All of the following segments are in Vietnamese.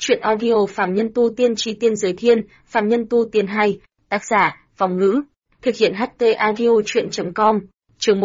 Chuyện audio Phàm Nhân Tu Tiên Chi Tiên Giới Thiên, Phàm Nhân Tu Tiên 2, tác giả, Vong Ngữ, thực hiện HT Audio Chuyện.com, chương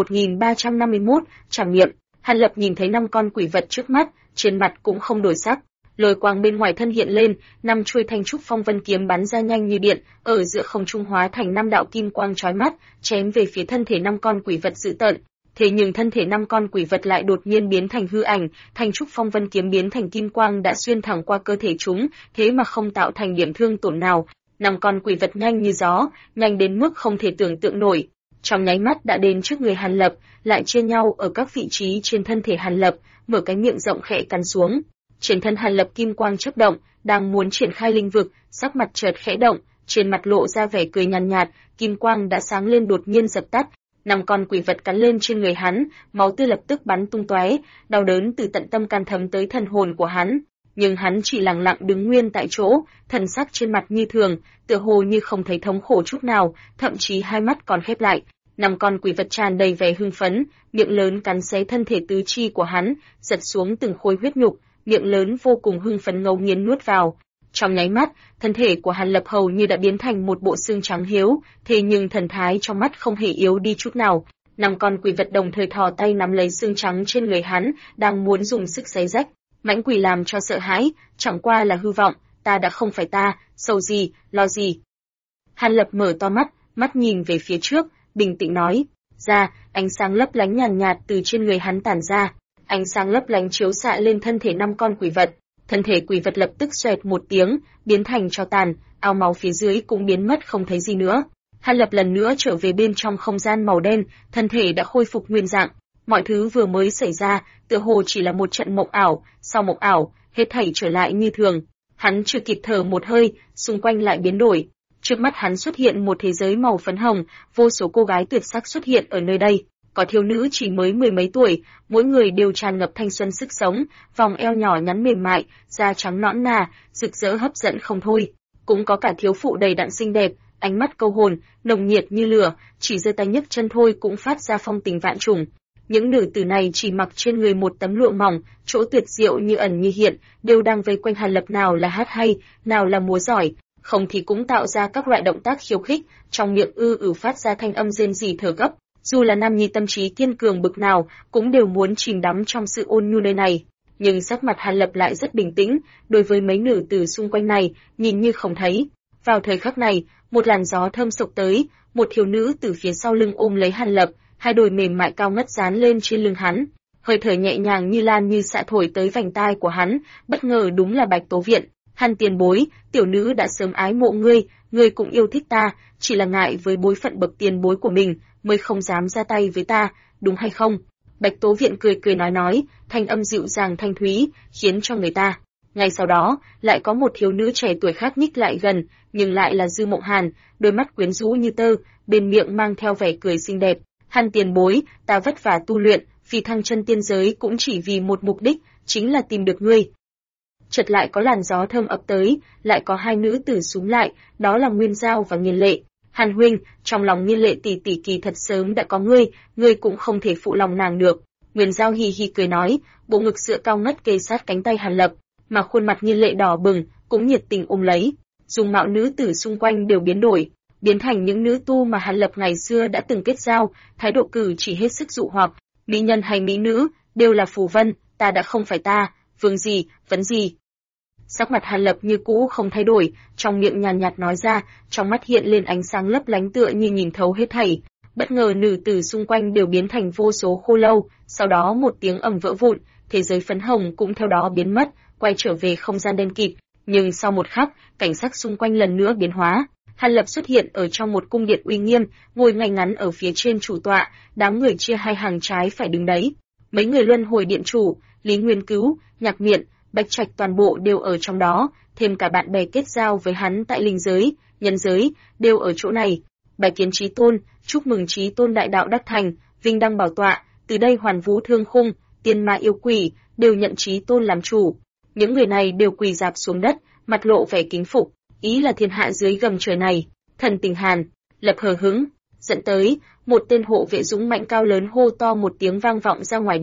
1351, trảm nghiệm. Hàn Lập nhìn thấy 5 con quỷ vật trước mắt, trên mặt cũng không đổi sắc. Lôi quang bên ngoài thân hiện lên, 5 chuôi thanh trúc phong vân kiếm bắn ra nhanh như điện, ở giữa không trung hóa thành 5 đạo kim quang chói mắt, chém về phía thân thể 5 con quỷ vật dữ tợn. Thế nhưng thân thể 5 con quỷ vật lại đột nhiên biến thành hư ảnh, thanh trúc phong vân kiếm biến thành kim quang đã xuyên thẳng qua cơ thể chúng, thế mà không tạo thành điểm thương tổn nào. 5 con quỷ vật nhanh như gió, nhanh đến mức không thể tưởng tượng nổi. Trong nháy mắt đã đến trước người Hàn Lập, lại chia nhau ở các vị trí trên thân thể Hàn Lập, mở cái miệng rộng khẽ cắn xuống. Trên thân Hàn Lập kim quang chớp động, đang muốn triển khai linh vực, sắc mặt chợt khẽ động, trên mặt lộ ra vẻ cười nhàn nhạt, kim quang đã sáng lên đột nhiên dập tắt. 5 con quỷ vật cắn lên trên người hắn, máu tươi lập tức bắn tung tóe, đau đớn từ tận tâm can thấm tới thần hồn của hắn. Nhưng hắn chỉ lặng lặng đứng nguyên tại chỗ, thần sắc trên mặt như thường, tựa hồ như không thấy thống khổ chút nào, thậm chí hai mắt còn khép lại. 5 con quỷ vật tràn đầy vẻ hưng phấn, miệng lớn cắn xé thân thể tứ chi của hắn, giật xuống từng khối huyết nhục, miệng lớn vô cùng hưng phấn ngấu nghiến nuốt vào. Trong nháy mắt, thân thể của Hàn Lập hầu như đã biến thành một bộ xương trắng hiếu, thế nhưng thần thái trong mắt không hề yếu đi chút nào. 5 con quỷ vật đồng thời thò tay nắm lấy xương trắng trên người hắn, đang muốn dùng sức xé rách. Mãnh quỷ làm cho sợ hãi, chẳng qua là hư vọng, ta đã không phải ta, sầu gì, lo gì. Hàn Lập mở to mắt, mắt nhìn về phía trước, bình tĩnh nói, ra, ánh sáng lấp lánh nhàn nhạt từ trên người hắn tản ra. Ánh sáng lấp lánh chiếu xạ lên thân thể 5 con quỷ vật. Thân thể quỷ vật lập tức xoẹt một tiếng, biến thành tro tàn, ao máu phía dưới cũng biến mất không thấy gì nữa. Hàn Lập lần nữa trở về bên trong không gian màu đen, thân thể đã khôi phục nguyên dạng. Mọi thứ vừa mới xảy ra, tựa hồ chỉ là một trận mộng ảo, sau mộng ảo, hết thảy trở lại như thường. Hắn chưa kịp thở một hơi, xung quanh lại biến đổi. Trước mắt hắn xuất hiện một thế giới màu phấn hồng, vô số cô gái tuyệt sắc xuất hiện ở nơi đây. Có thiếu nữ chỉ mới 10 mấy tuổi, mỗi người đều tràn ngập thanh xuân sức sống, vòng eo nhỏ nhắn mềm mại, da trắng nõn nà, rực rỡ hấp dẫn không thôi. Cũng có cả thiếu phụ đầy đặn xinh đẹp, ánh mắt câu hồn, nồng nhiệt như lửa, chỉ giơ tay nhấc chân thôi cũng phát ra phong tình vạn trùng. Những nữ tử này chỉ mặc trên người một tấm lụa mỏng, chỗ tuyệt diệu như ẩn như hiện, đều đang vây quanh Hàn Lập, nào là hát hay, nào là múa giỏi, không thì cũng tạo ra các loại động tác khiêu khích, trong miệng phát ra thanh âm rên rỉ thở gấp. Dù là nam nhi tâm trí kiên cường bực nào, cũng đều muốn chìm đắm trong sự ôn nhu nơi này. Nhưng sắc mặt Hàn Lập lại rất bình tĩnh, đối với mấy nữ tử xung quanh này, nhìn như không thấy. Vào thời khắc này, một làn gió thơm sộc tới, một thiếu nữ từ phía sau lưng ôm lấy Hàn Lập, hai đùi mềm mại cao ngất dán lên trên lưng hắn. Hơi thở nhẹ nhàng như lan như xạ thổi tới vành tai của hắn, bất ngờ đúng là Bạch Tố Viện. Hàn tiền bối, tiểu nữ đã sớm ái mộ ngươi, ngươi cũng yêu thích ta, chỉ là ngại với bối phận bậc tiền bối của mình, mới không dám ra tay với ta, đúng hay không? Bạch Tố Viện cười cười nói, thanh âm dịu dàng thanh thúy, khiến cho người ta. Ngay sau đó, lại có một thiếu nữ trẻ tuổi khác nhích lại gần, nhưng lại là Dư Mộng Hàn, đôi mắt quyến rũ như tơ, bên miệng mang theo vẻ cười xinh đẹp. Hàn tiền bối, ta vất vả tu luyện, phi thăng chân tiên giới cũng chỉ vì một mục đích, chính là tìm được ngươi. Chợt lại có làn gió thơm ập tới, lại có hai nữ tử xúm lại, đó là Nguyên Giao và Nghiên Lệ. Hàn huynh, trong lòng Nghiên Lệ tỷ tỷ kỳ thật sớm đã có ngươi cũng không thể phụ lòng nàng được. Nguyên Giao hì hì cười nói, bộ ngực sữa cao ngất kề sát cánh tay Hàn Lập, mà khuôn mặt Nghiên Lệ đỏ bừng, cũng nhiệt tình ôm lấy. Dung mạo nữ tử xung quanh đều biến đổi, biến thành những nữ tu mà Hàn Lập ngày xưa đã từng kết giao, thái độ cử chỉ hết sức dụ hoặc, mỹ nhân hay mỹ nữ, đều là phù vân, ta đã không phải ta, vương gì, vấn gì. Sắc mặt Hàn Lập như cũ không thay đổi, trong miệng nhàn nhạt nói ra, trong mắt hiện lên ánh sáng lấp lánh tựa như nhìn thấu hết thảy. Bất ngờ nữ tử xung quanh đều biến thành vô số khô lâu, sau đó một tiếng ầm vỡ vụn, thế giới phấn hồng cũng theo đó biến mất, quay trở về không gian đen kịt. Nhưng sau một khắc, cảnh sắc xung quanh lần nữa biến hóa. Hàn Lập xuất hiện ở trong một cung điện uy nghiêm, ngồi ngay ngắn ở phía trên chủ tọa, đám người chia hai hàng trái phải đứng đấy. Mấy người luân hồi điện chủ, Lý Nguyên Cứu, Nhạc Miện, Bạch Trạch toàn bộ đều ở trong đó, thêm cả bạn bè kết giao với hắn tại linh giới, nhân giới, đều ở chỗ này. Bài kiến Chí Tôn, chúc mừng Chí Tôn đại đạo đắc thành, vinh đăng bảo tọa, từ đây hoàn vũ thương khung, tiên ma yêu quỷ, đều nhận Chí Tôn làm chủ. Những người này đều quỳ rạp xuống đất, mặt lộ vẻ kính phục, ý là thiên hạ dưới gầm trời này, thần tình Hàn Lập hờ hững, dẫn tới, một tên hộ vệ dũng mạnh cao lớn hô to một tiếng vang vọng ra ngoài điện.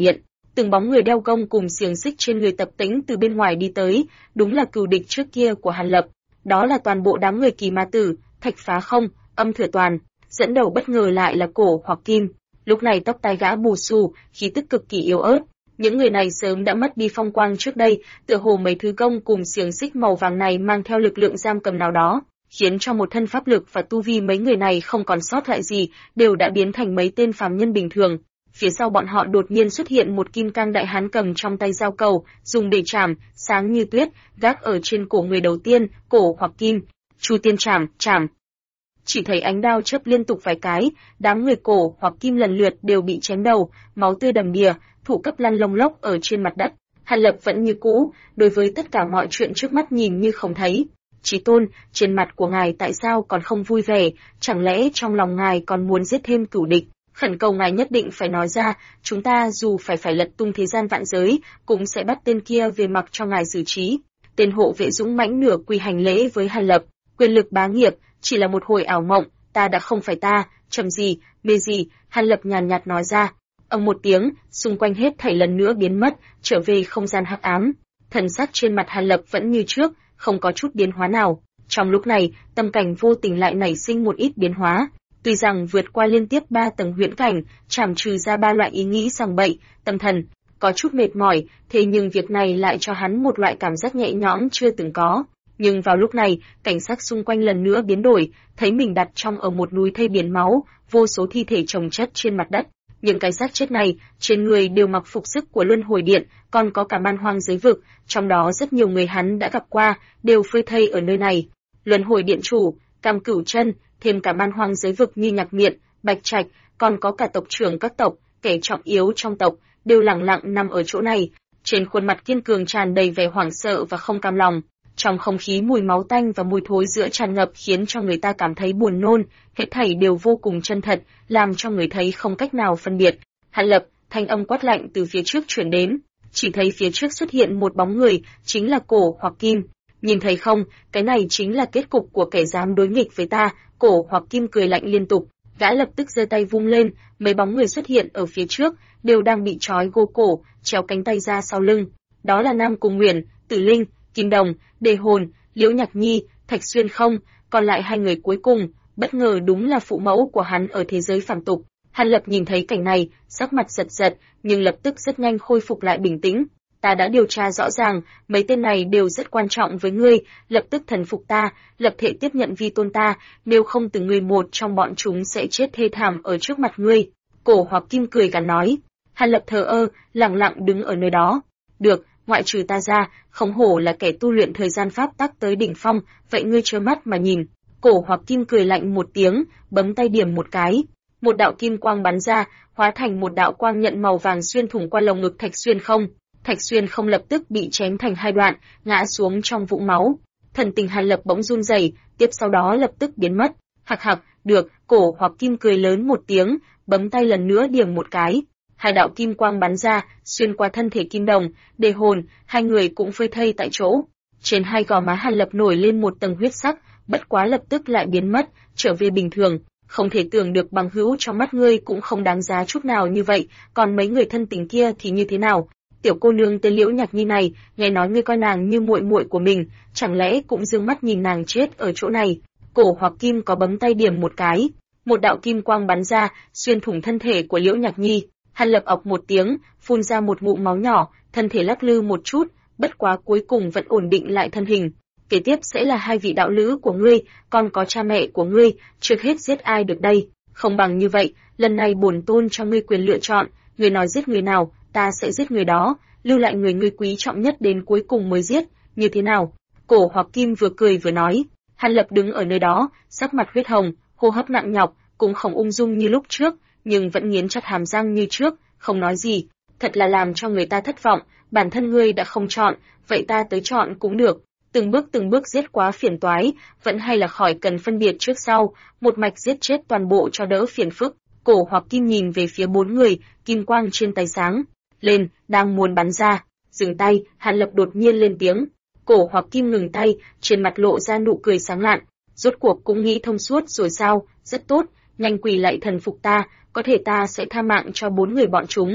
Từng bóng người đeo gông cùng xiềng xích trên người Tập Tĩnh từ bên ngoài đi tới, đúng là cừu địch trước kia của Hàn Lập. Đó là toàn bộ đám người Kỳ Ma Tử, Thạch Phá Không, Âm Thừa Toàn, dẫn đầu bất ngờ lại là Cổ Hoặc Kim. Lúc này tóc tai gã bù xù, khí tức cực kỳ yếu ớt. Những người này sớm đã mất đi phong quang trước đây, tựa hồ mấy thứ gông cùng xiềng xích màu vàng này mang theo lực lượng giam cầm nào đó, khiến cho một thân pháp lực và tu vi mấy người này không còn sót lại gì, đều đã biến thành mấy tên phàm nhân bình thường. Phía sau bọn họ đột nhiên xuất hiện một kim cang đại hán cầm trong tay dao cầu, dùng để chảm, sáng như tuyết, gác ở trên cổ người đầu tiên, Cổ Hoặc Kim. Chu Tiên chảm, chảm. Chỉ thấy ánh đao chớp liên tục vài cái, đám người Cổ Hoặc Kim lần lượt đều bị chém đầu, máu tươi đầm đìa, thủ cấp lăn lông lốc ở trên mặt đất. Hàn Lập vẫn như cũ, đối với tất cả mọi chuyện trước mắt nhìn như không thấy. Chí Tôn, trên mặt của ngài tại sao còn không vui vẻ, chẳng lẽ trong lòng ngài còn muốn giết thêm cửu địch? Khẩn cầu ngài nhất định phải nói ra, chúng ta dù phải lật tung thế gian vạn giới, cũng sẽ bắt tên kia về mặc cho ngài xử trí. Tên hộ vệ dũng mãnh nửa quỳ hành lễ với Hàn Lập, quyền lực bá nghiệp, chỉ là một hồi ảo mộng, ta đã không phải ta, trầm gì, mê gì, Hàn Lập nhàn nhạt nói ra. Ầm một tiếng, xung quanh hết thảy lần nữa biến mất, trở về không gian hắc ám. Thần sắc trên mặt Hàn Lập vẫn như trước, không có chút biến hóa nào. Trong lúc này, tâm cảnh vô tình lại nảy sinh một ít biến hóa. Tuy rằng vượt qua liên tiếp 3 tầng huyễn cảnh, trảm trừ ra 3 loại ý nghĩ sằng bậy, tâm thần, có chút mệt mỏi, thế nhưng việc này lại cho hắn một loại cảm giác nhẹ nhõm chưa từng có. Nhưng vào lúc này, cảnh sắc xung quanh lần nữa biến đổi, thấy mình đặt trong ở một núi thây biển máu, vô số thi thể chồng chất trên mặt đất. Những cái xác chết này, trên người đều mặc phục sức của Luân Hồi Điện, còn có cả Man Hoang giới vực, trong đó rất nhiều người hắn đã gặp qua, đều phơi thây ở nơi này. Luân Hồi Điện chủ, Cam Cửu Chân, thêm cả Man Hoang giới vực như Nhạc Miện, Bạch Trạch, còn có cả tộc trưởng các tộc, kẻ trọng yếu trong tộc, đều lẳng lặng nằm ở chỗ này. Trên khuôn mặt kiên cường tràn đầy vẻ hoảng sợ và không cam lòng. Trong không khí mùi máu tanh và mùi thối giữa tràn ngập khiến cho người ta cảm thấy buồn nôn, hết thảy đều vô cùng chân thật, làm cho người thấy không cách nào phân biệt. Hàn Lập, thanh âm quát lạnh từ phía trước truyền đến, chỉ thấy phía trước xuất hiện một bóng người, chính là Cổ Hoặc Kim. Nhìn thấy không, cái này chính là kết cục của kẻ dám đối nghịch với ta. Cổ Hoặc Kim cười lạnh liên tục, gã lập tức giơ tay vung lên, mấy bóng người xuất hiện ở phía trước, đều đang bị trói gô cổ, chéo cánh tay ra sau lưng. Đó là Nam Cung Nguyền, Tử Linh, Kim Đồng, Đề Hồn, Liễu Nhạc Nhi, Thạch Xuyên Không, còn lại hai người cuối cùng, bất ngờ đúng là phụ mẫu của hắn ở thế giới phàm tục. Hàn Lập nhìn thấy cảnh này, sắc mặt giật giật, nhưng lập tức rất nhanh khôi phục lại bình tĩnh. Ta đã điều tra rõ ràng, mấy tên này đều rất quan trọng với ngươi, lập tức thần phục ta, lập thể tiếp nhận vi tôn ta, nếu không từng người một trong bọn chúng sẽ chết thê thảm ở trước mặt ngươi. Cổ Hoặc Kim cười gằn nói. Hàn Lập thờ ơ, lặng lặng đứng ở nơi đó. Được, ngoại trừ ta ra, không hổ là kẻ tu luyện thời gian pháp tắc tới đỉnh phong, vậy ngươi trơ mắt mà nhìn. Cổ Hoặc Kim cười lạnh một tiếng, bấm tay điểm một cái. Một đạo kim quang bắn ra, hóa thành một đạo quang nhận màu vàng xuyên thủng qua lồng ngực Thạch Xuyên Không. Thạch Xuyên Không lập tức bị chém thành hai đoạn, ngã xuống trong vũng máu. Thần tình Hàn Lập bỗng run rẩy, tiếp sau đó lập tức biến mất. Hạc hạc, được, Cổ Hoặc Kim cười lớn một tiếng, bấm tay lần nữa điểm một cái. Hai đạo kim quang bắn ra, xuyên qua thân thể Kim Đồng, Đề Hồn, hai người cũng phơi thây tại chỗ. Trên hai gò má Hàn Lập nổi lên một tầng huyết sắc, bất quá lập tức lại biến mất, trở về bình thường. Không thể tưởng được bằng hữu trong mắt ngươi cũng không đáng giá chút nào như vậy, còn mấy người thân tình kia thì như thế nào? Tiểu cô nương tên Liễu Nhạc Nhi này, nghe nói ngươi coi nàng như muội muội của mình, chẳng lẽ cũng dương mắt nhìn nàng chết ở chỗ này? Cổ Hoặc Kim có bấm tay điểm một cái, một đạo kim quang bắn ra, xuyên thủng thân thể của Liễu Nhạc Nhi. Hàn Lập ọc một tiếng, phun ra một ngụm máu nhỏ, thân thể lắc lư một chút, bất quá cuối cùng vẫn ổn định lại thân hình. Kế tiếp sẽ là hai vị đạo lữ của ngươi, còn có cha mẹ của ngươi, trước hết giết ai được đây? Không bằng như vậy, lần này bổn tôn cho ngươi quyền lựa chọn, ngươi nói giết người nào, ta sẽ giết người đó, lưu lại người ngươi quý trọng nhất đến cuối cùng mới giết, như thế nào? Cổ Hoặc Kim vừa cười vừa nói. Hàn Lập đứng ở nơi đó, sắc mặt huyết hồng, hô hấp nặng nhọc, cũng không ung dung như lúc trước, nhưng vẫn nghiến chặt hàm răng như trước, không nói gì. Thật là làm cho người ta thất vọng, bản thân ngươi đã không chọn, vậy ta tới chọn cũng được. Từng bước giết quá phiền toái, vẫn hay là khỏi cần phân biệt trước sau, một mạch giết chết toàn bộ cho đỡ phiền phức. Cổ Hoặc Kim nhìn về phía bốn người, kim quang trên tay sáng lên, đang muốn bắn ra. Dừng tay, Hàn Lập đột nhiên lên tiếng. Cổ Hoặc Kim ngừng tay, trên mặt lộ ra nụ cười sáng lạn. Rốt cuộc cũng nghĩ thông suốt rồi sao? Rất tốt, nhanh quỳ lại thần phục ta, có thể ta sẽ tha mạng cho bốn người bọn chúng.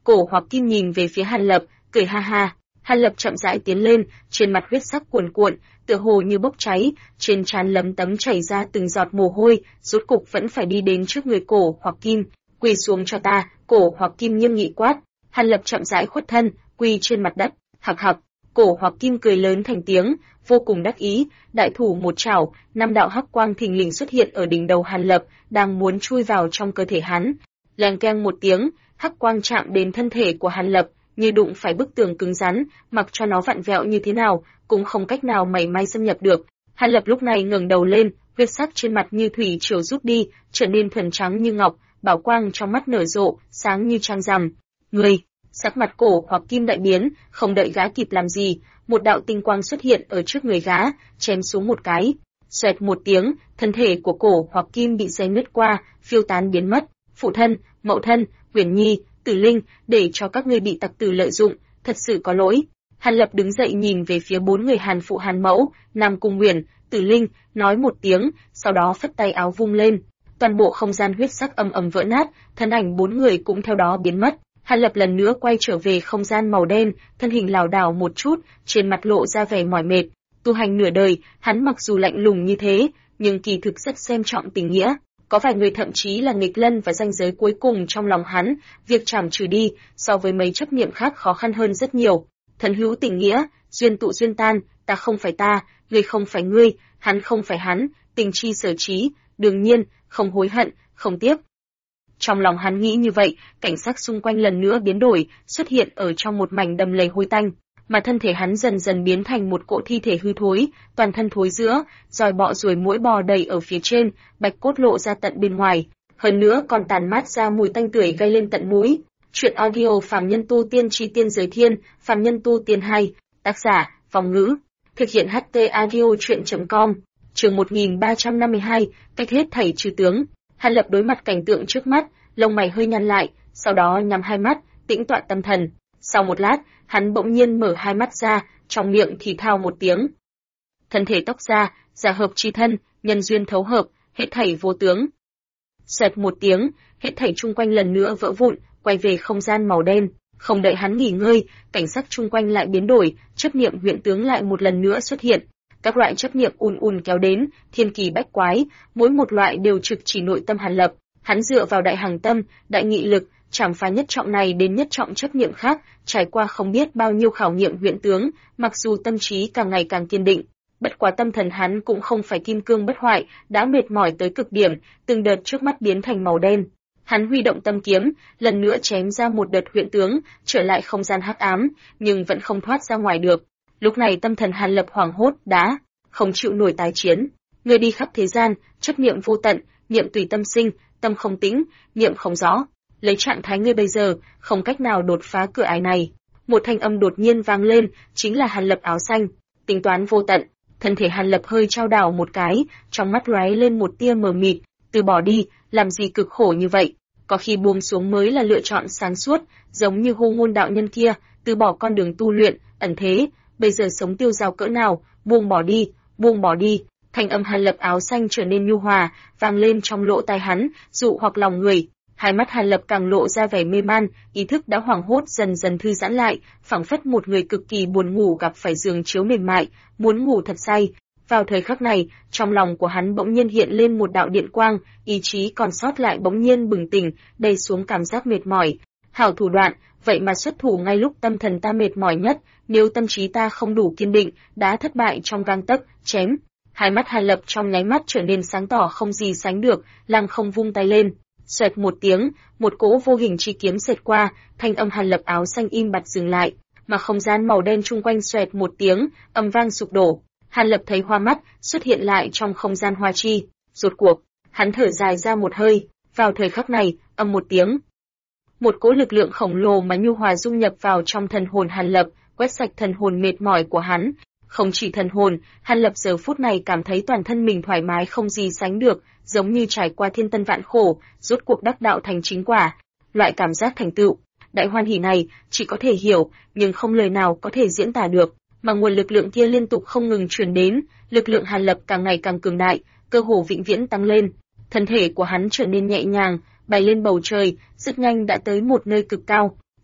Cổ Hoặc Kim nhìn về phía Hàn Lập, cười ha ha. Hàn Lập chậm rãi tiến lên, trên mặt huyết sắc cuồn cuộn, tựa hồ như bốc cháy, trên trán lấm tấm chảy ra từng giọt mồ hôi, rốt cục vẫn phải đi đến trước người Cổ Hoặc Kim. Quỳ xuống cho ta, Cổ Hoặc Kim nghiêm nghị quát. Hàn Lập chậm rãi khuất thân, quỳ trên mặt đất. Hặc hặc. Cổ Hoặc Kim cười lớn thành tiếng, vô cùng đắc ý, đại thủ một chảo, 5 đạo hắc quang thình lình xuất hiện ở đỉnh đầu Hàn Lập, đang muốn chui vào trong cơ thể hắn. Leng keng một tiếng, hắc quang chạm đến thân thể của Hàn Lập, như đụng phải bức tường cứng rắn, mặc cho nó vặn vẹo như thế nào, cũng không cách nào mảy may xâm nhập được. Hàn Lập lúc này ngẩng đầu lên, huyết sắc trên mặt như thủy triều rút đi, trở nên thuần trắng như ngọc, bảo quang trong mắt nở rộ, sáng như trăng rằm. Người, sắc mặt Cổ Hoặc Kim đại biến, không đợi gã kịp làm gì, một đạo tinh quang xuất hiện ở trước người gã, chém xuống một cái. Xoẹt một tiếng, thân thể của Cổ Hoặc Kim bị xé nứt qua, phiêu tán biến mất. Phụ thân, mẫu thân, Uyển Nhi, Tử Linh, để cho các ngươi bị tặc tử lợi dụng, thật sự có lỗi. Hàn Lập đứng dậy nhìn về phía 4 người Hàn phụ Hàn mẫu, Nam Cung Uyển, Tử Linh, nói một tiếng, sau đó phất tay áo vung lên. Toàn bộ không gian huyết sắc ầm ầm vỡ nát, thân ảnh 4 người cũng theo đó biến mất. Hàn Lập lần nữa quay trở về không gian màu đen, thân hình lảo đảo một chút, trên mặt lộ ra vẻ mỏi mệt. Tu hành nửa đời, hắn mặc dù lạnh lùng như thế, nhưng kỳ thực rất xem trọng tình nghĩa. Có vài người thậm chí là nghịch lân và ranh giới cuối cùng trong lòng hắn, việc trảm trừ đi, so với mấy chấp niệm khác khó khăn hơn rất nhiều. Thân hữu tình nghĩa, duyên tụ duyên tan, ta không phải ta, ngươi không phải ngươi, hắn không phải hắn, tình chi sở trí, đương nhiên, không hối hận, không tiếc. Trong lòng hắn nghĩ như vậy, cảnh sắc xung quanh lần nữa biến đổi, xuất hiện ở trong một mảnh đầm lầy hôi tanh, mà thân thể hắn dần dần biến thành một cỗ thi thể hư thối, toàn thân thối rữa, giòi bọ ruồi muỗi bò đầy ở phía trên, bạch cốt lộ ra tận bên ngoài, hơn nữa còn tàn mát ra mùi tanh tưởi gây lên tận mũi. Truyện audio Phàm Nhân Tu Tiên Chi Tiên Giới Thiên, Phàm Nhân Tu Tiên 2, tác giả, Vong Ngữ, thực hiện HT audio truyện.com, chương 1352, cách hết thảy trừ tướng. Hàn Lập đối mặt cảnh tượng trước mắt, lông mày hơi nhăn lại, sau đó nhắm hai mắt, tĩnh tọa tâm thần. Sau một lát, hắn bỗng nhiên mở hai mắt ra, trong miệng thì thào một tiếng. Thân thể tóc ra, giả hợp chi thân, nhân duyên thấu hợp, hết thảy vô tướng. Xoẹt một tiếng, hết thảy chung quanh lần nữa vỡ vụn, quay về không gian màu đen. Không đợi hắn nghỉ ngơi, cảnh sắc chung quanh lại biến đổi, chấp niệm huyễn tướng lại một lần nữa xuất hiện. Các loại chấp niệm ùn kéo đến, thiên kỳ bách quái, mỗi một loại đều trực chỉ nội tâm Hàn Lập. Hắn dựa vào đại hằng tâm, đại nghị lực, chảm phá nhất trọng này đến nhất trọng chấp niệm khác, trải qua không biết bao nhiêu khảo nghiệm huyễn tướng, mặc dù tâm trí càng ngày càng kiên định, bất quá tâm thần hắn cũng không phải kim cương bất hoại, đã mệt mỏi tới cực điểm, từng đợt trước mắt biến thành màu đen. Hắn huy động tâm kiếm, lần nữa chém ra một đợt huyễn tướng, trở lại không gian hắc ám, nhưng vẫn không thoát ra ngoài được. Lúc này tâm thần Hàn Lập hoảng hốt, đã không chịu nổi tái chiến. Người đi khắp thế gian, chấp niệm vô tận, niệm tùy tâm sinh, tâm không tĩnh, niệm không rõ. Lấy trạng thái ngươi bây giờ, không cách nào đột phá cửa ải này. Một thanh âm đột nhiên vang lên, chính là Hàn Lập áo xanh. Tính toán vô tận, thân thể Hàn Lập hơi chao đảo một cái, trong mắt lóe lên một tia mờ mịt. Từ bỏ đi, làm gì cực khổ như vậy? Có khi buông xuống mới là lựa chọn sáng suốt, giống như Hô Ngôn đạo nhân kia, từ bỏ con đường tu luyện, ẩn thế. Bây giờ sống tiêu dao cỡ nào, buông bỏ đi, buông bỏ đi. Thanh âm Hàn Lập áo xanh trở nên nhu hòa, vang lên trong lỗ tai hắn, dụ hoặc lòng người. Hai mắt Hàn Lập càng lộ ra vẻ mê man, ý thức đã hoảng hốt dần dần thư giãn lại, phảng phất một người cực kỳ buồn ngủ gặp phải giường chiếu mềm mại, muốn ngủ thật say. Vào thời khắc này, trong lòng của hắn bỗng nhiên hiện lên một đạo điện quang, ý chí còn sót lại bỗng nhiên bừng tỉnh, đầy xuống cảm giác mệt mỏi. Hảo thủ đoạn, vậy mà xuất thủ ngay lúc tâm thần ta mệt mỏi nhất, nếu tâm trí ta không đủ kiên định, đã thất bại trong gang tấc, chém. Hai mắt Hàn Lập trong nháy mắt trở nên sáng tỏ không gì sánh được, lăng không vung tay lên. Xoẹt một tiếng, một cỗ vô hình chi kiếm xẹt qua, thanh âm Hàn Lập áo xanh im bặt dừng lại, mà không gian màu đen chung quanh xoẹt một tiếng, âm vang sụp đổ. Hàn Lập thấy hoa mắt xuất hiện lại trong không gian hoa chi, rốt cuộc, hắn thở dài ra một hơi. Vào thời khắc này, âm một tiếng, một cỗ lực lượng khổng lồ mà nhu hòa dung nhập vào trong thần hồn Hàn Lập, quét sạch thần hồn mệt mỏi của hắn. Không chỉ thần hồn, Hàn Lập giờ phút này cảm thấy toàn thân mình thoải mái không gì sánh được, giống như trải qua thiên tân vạn khổ, rốt cuộc đắc đạo thành chính quả. Loại cảm giác thành tựu, đại hoan hỉ này, chỉ có thể hiểu, nhưng không lời nào có thể diễn tả được. Mà nguồn lực lượng kia liên tục không ngừng truyền đến, lực lượng Hàn Lập càng ngày càng cường đại, cơ hồ vĩnh viễn tăng lên. Thân thể của hắn trở nên nhẹ nhàng, bay lên bầu trời, rất nhanh đã tới một nơi cực cao.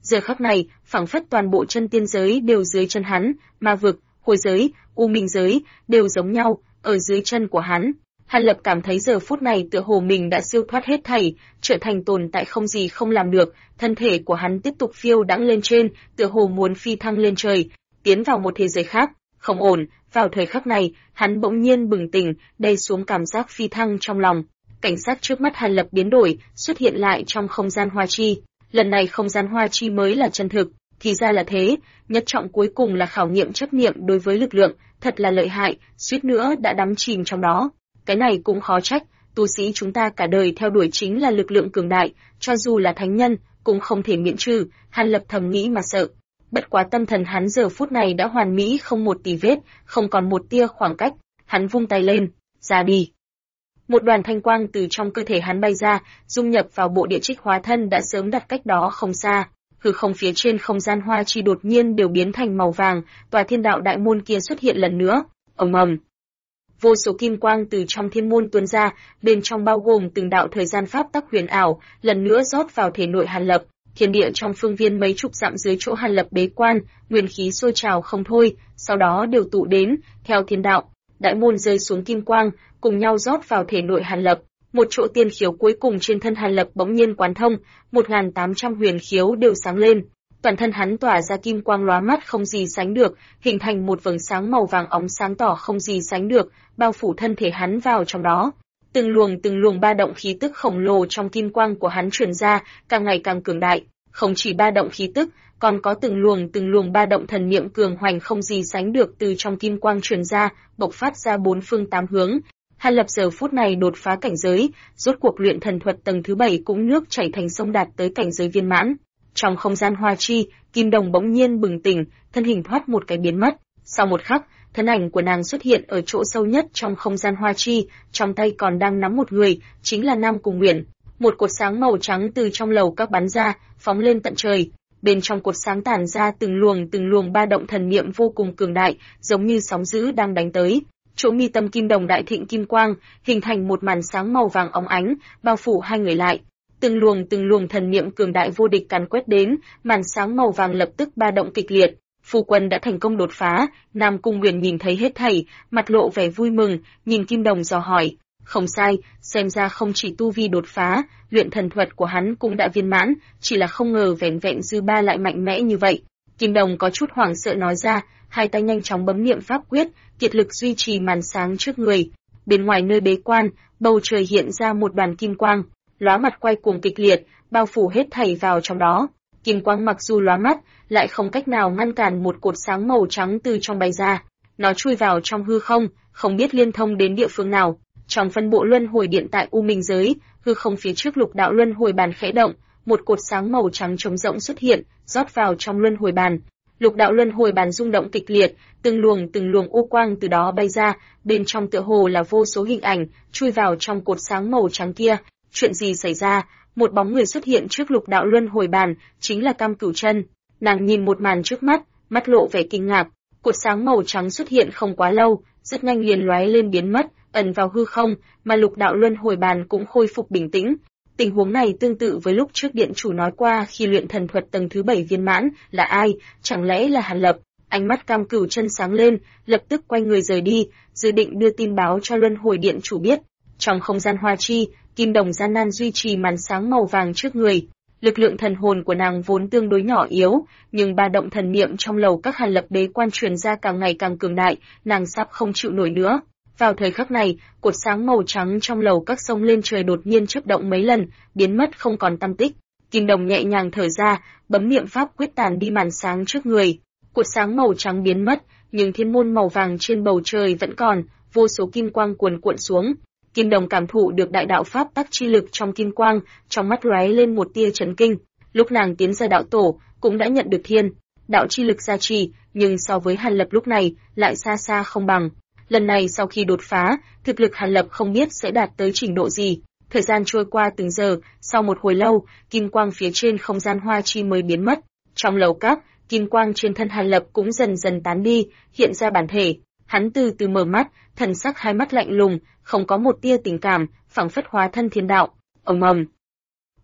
Giờ khắc này, phảng phất toàn bộ chân tiên giới đều dưới chân hắn, ma vực, hồi giới, u minh giới đều giống nhau, ở dưới chân của hắn. Hàn Lập cảm thấy giờ phút này tựa hồ mình đã siêu thoát hết thảy, trở thành tồn tại không gì không làm được, thân thể của hắn tiếp tục phiêu đãng lên trên, tựa hồ muốn phi thăng lên trời, tiến vào một thế giới khác. Không ổn, vào thời khắc này, hắn bỗng nhiên bừng tỉnh, đầy xuống cảm giác phi thăng trong lòng. Cảnh sát trước mắt Hàn Lập biến đổi, xuất hiện lại trong không gian hoa chi. Lần này không gian hoa chi mới là chân thực, thì ra là thế, nhất trọng cuối cùng là khảo nghiệm chấp niệm đối với lực lượng, thật là lợi hại, suýt nữa đã đắm chìm trong đó. Cái này cũng khó trách, tu sĩ chúng ta cả đời theo đuổi chính là lực lượng cường đại, cho dù là thánh nhân, cũng không thể miễn trừ, Hàn Lập thầm nghĩ mà sợ. Bất quá tâm thần hắn giờ phút này đã hoàn mỹ không một tì vết, không còn một tia khoảng cách, hắn vung tay lên, ra đi. Một đoàn thanh quang từ trong cơ thể hắn bay ra, dung nhập vào bộ địa trích hóa thân đã sớm đặt cách đó không xa. Hư không phía trên không gian hoa chi đột nhiên đều biến thành màu vàng, tòa thiên đạo đại môn kia xuất hiện lần nữa. Ầm ầm. Vô số kim quang từ trong thiên môn tuôn ra, bên trong bao gồm từng đạo thời gian pháp tắc huyền ảo, lần nữa rót vào thể nội Hàn Lập. Thiên địa trong phương viên mấy chục dặm dưới chỗ Hàn Lập bế quan, nguyên khí sôi trào không thôi, sau đó đều tụ đến, theo thiên đạo, đại môn rơi xuống kim quang, cùng nhau rót vào thể nội Hàn Lập. Một chỗ tiên khiếu cuối cùng trên thân Hàn Lập bỗng nhiên quán thông, 1800 huyền khiếu đều sáng lên. Toàn thân hắn tỏa ra kim quang lóa mắt không gì sánh được, hình thành một vầng sáng màu vàng óng sáng tỏ không gì sánh được, bao phủ thân thể hắn vào trong đó. Từng luồng ba động khí tức khổng lồ trong kim quang của hắn truyền ra, càng ngày càng cường đại. Không chỉ ba động khí tức, còn có từng luồng ba động thần niệm cường hoành không gì sánh được từ trong kim quang truyền ra, bộc phát ra bốn phương tám hướng. Hàn Lập giờ phút này đột phá cảnh giới, rốt cuộc luyện thần thuật tầng thứ 7 cũng nước chảy thành sông đạt tới cảnh giới viên mãn. Trong không gian hoa chi, Kim Đồng bỗng nhiên bừng tỉnh, thân hình thoát một cái biến mất. Sau một khắc, thân ảnh của nàng xuất hiện ở chỗ sâu nhất trong không gian hoa chi, trong tay còn đang nắm một người, chính là Nam Cung Uyển. Một cột sáng màu trắng từ trong lầu các bắn ra, phóng lên tận trời. Bên trong cột sáng tản ra từng luồng ba động thần niệm vô cùng cường đại, giống như sóng dữ đang đánh tới. Chỗ mi tâm Kim Đồng đại thịnh kim quang, hình thành một màn sáng màu vàng óng ánh, bao phủ hai người lại. Từng luồng thần niệm cường đại vô địch càn quét đến, màn sáng màu vàng lập tức ba động kịch liệt. Phu quân đã thành công đột phá, Nam Cung Uyển nhìn thấy hết thảy, mặt lộ vẻ vui mừng, nhìn Kim Đồng dò hỏi. Không sai, xem ra không chỉ tu vi đột phá, luyện thần thuật của hắn cũng đã viên mãn, chỉ là không ngờ vẻn vẹn dư ba lại mạnh mẽ như vậy. Kim Đồng có chút hoảng sợ nói ra, hai tay nhanh chóng bấm niệm pháp quyết, kiệt lực duy trì màn sáng trước người. Bên ngoài nơi bế quan, bầu trời hiện ra một đoàn kim quang, lóa mặt quay cuồng kịch liệt, bao phủ hết thảy vào trong đó. Kim quang mặc dù lóa mắt, lại không cách nào ngăn cản một cột sáng màu trắng từ trong bay ra. Nó chui vào trong hư không, không biết liên thông đến địa phương nào. Trong phân bộ luân hồi điện tại U Minh giới, hư không phía trước lục đạo luân hồi bàn khẽ động, một cột sáng màu trắng trống rỗng xuất hiện, rót vào trong luân hồi bàn. Lục đạo luân hồi bàn rung động kịch liệt, từng luồng u quang từ đó bay ra, bên trong tựa hồ là vô số hình ảnh, chui vào trong cột sáng màu trắng kia. Chuyện gì xảy ra? Một bóng người xuất hiện trước lục đạo luân hồi bàn, chính là Cam Cửu Chân. Nàng nhìn một màn trước mắt, mắt lộ vẻ kinh ngạc. Cột sáng màu trắng xuất hiện không quá lâu, rất nhanh liền lóe lên biến mất, ẩn vào hư không, mà lục đạo luân hồi bàn cũng khôi phục bình tĩnh. Tình huống này tương tự với lúc trước điện chủ nói qua khi luyện thần thuật tầng thứ 7 viên mãn, là ai? Chẳng lẽ là Hàn Lập? Ánh mắt Cam Cửu Chân sáng lên, lập tức quay người rời đi, dự định đưa tin báo cho luân hồi điện chủ biết. Trong không gian hoa chi, Kim Đồng gian nan duy trì màn sáng màu vàng trước người. Lực lượng thần hồn của nàng vốn tương đối nhỏ yếu, nhưng ba động thần niệm trong lầu các Hàn Lập bế quan truyền ra càng ngày càng cường đại, nàng sắp không chịu nổi nữa. Vào thời khắc này, cột sáng màu trắng trong lầu các sông lên trời đột nhiên chớp động mấy lần, biến mất không còn tăm tích. Kim Đồng nhẹ nhàng thở ra, bấm niệm pháp quyết tàn đi màn sáng trước người. Cột sáng màu trắng biến mất, nhưng thiên môn màu vàng trên bầu trời vẫn còn, vô số kim quang cuồn cuộn xuống. Kim Đồng cảm thụ được đại đạo pháp tắc chi lực trong kim quang, trong mắt lóe lên một tia chấn kinh. Lúc nàng tiến ra đạo tổ, cũng đã nhận được thiên đạo chi lực gia trì, nhưng so với Hàn Lập lúc này, lại xa xa không bằng. Lần này sau khi đột phá, thực lực Hàn Lập không biết sẽ đạt tới trình độ gì. Thời gian trôi qua từng giờ, sau một hồi lâu, kim quang phía trên không gian hoa chi mới biến mất. Trong lầu các, kim quang trên thân Hàn Lập cũng dần dần tán đi, hiện ra bản thể. Hắn từ từ mở mắt, thần sắc hai mắt lạnh lùng, không có một tia tình cảm, phảng phất hóa thân thiên đạo. Ầm ầm.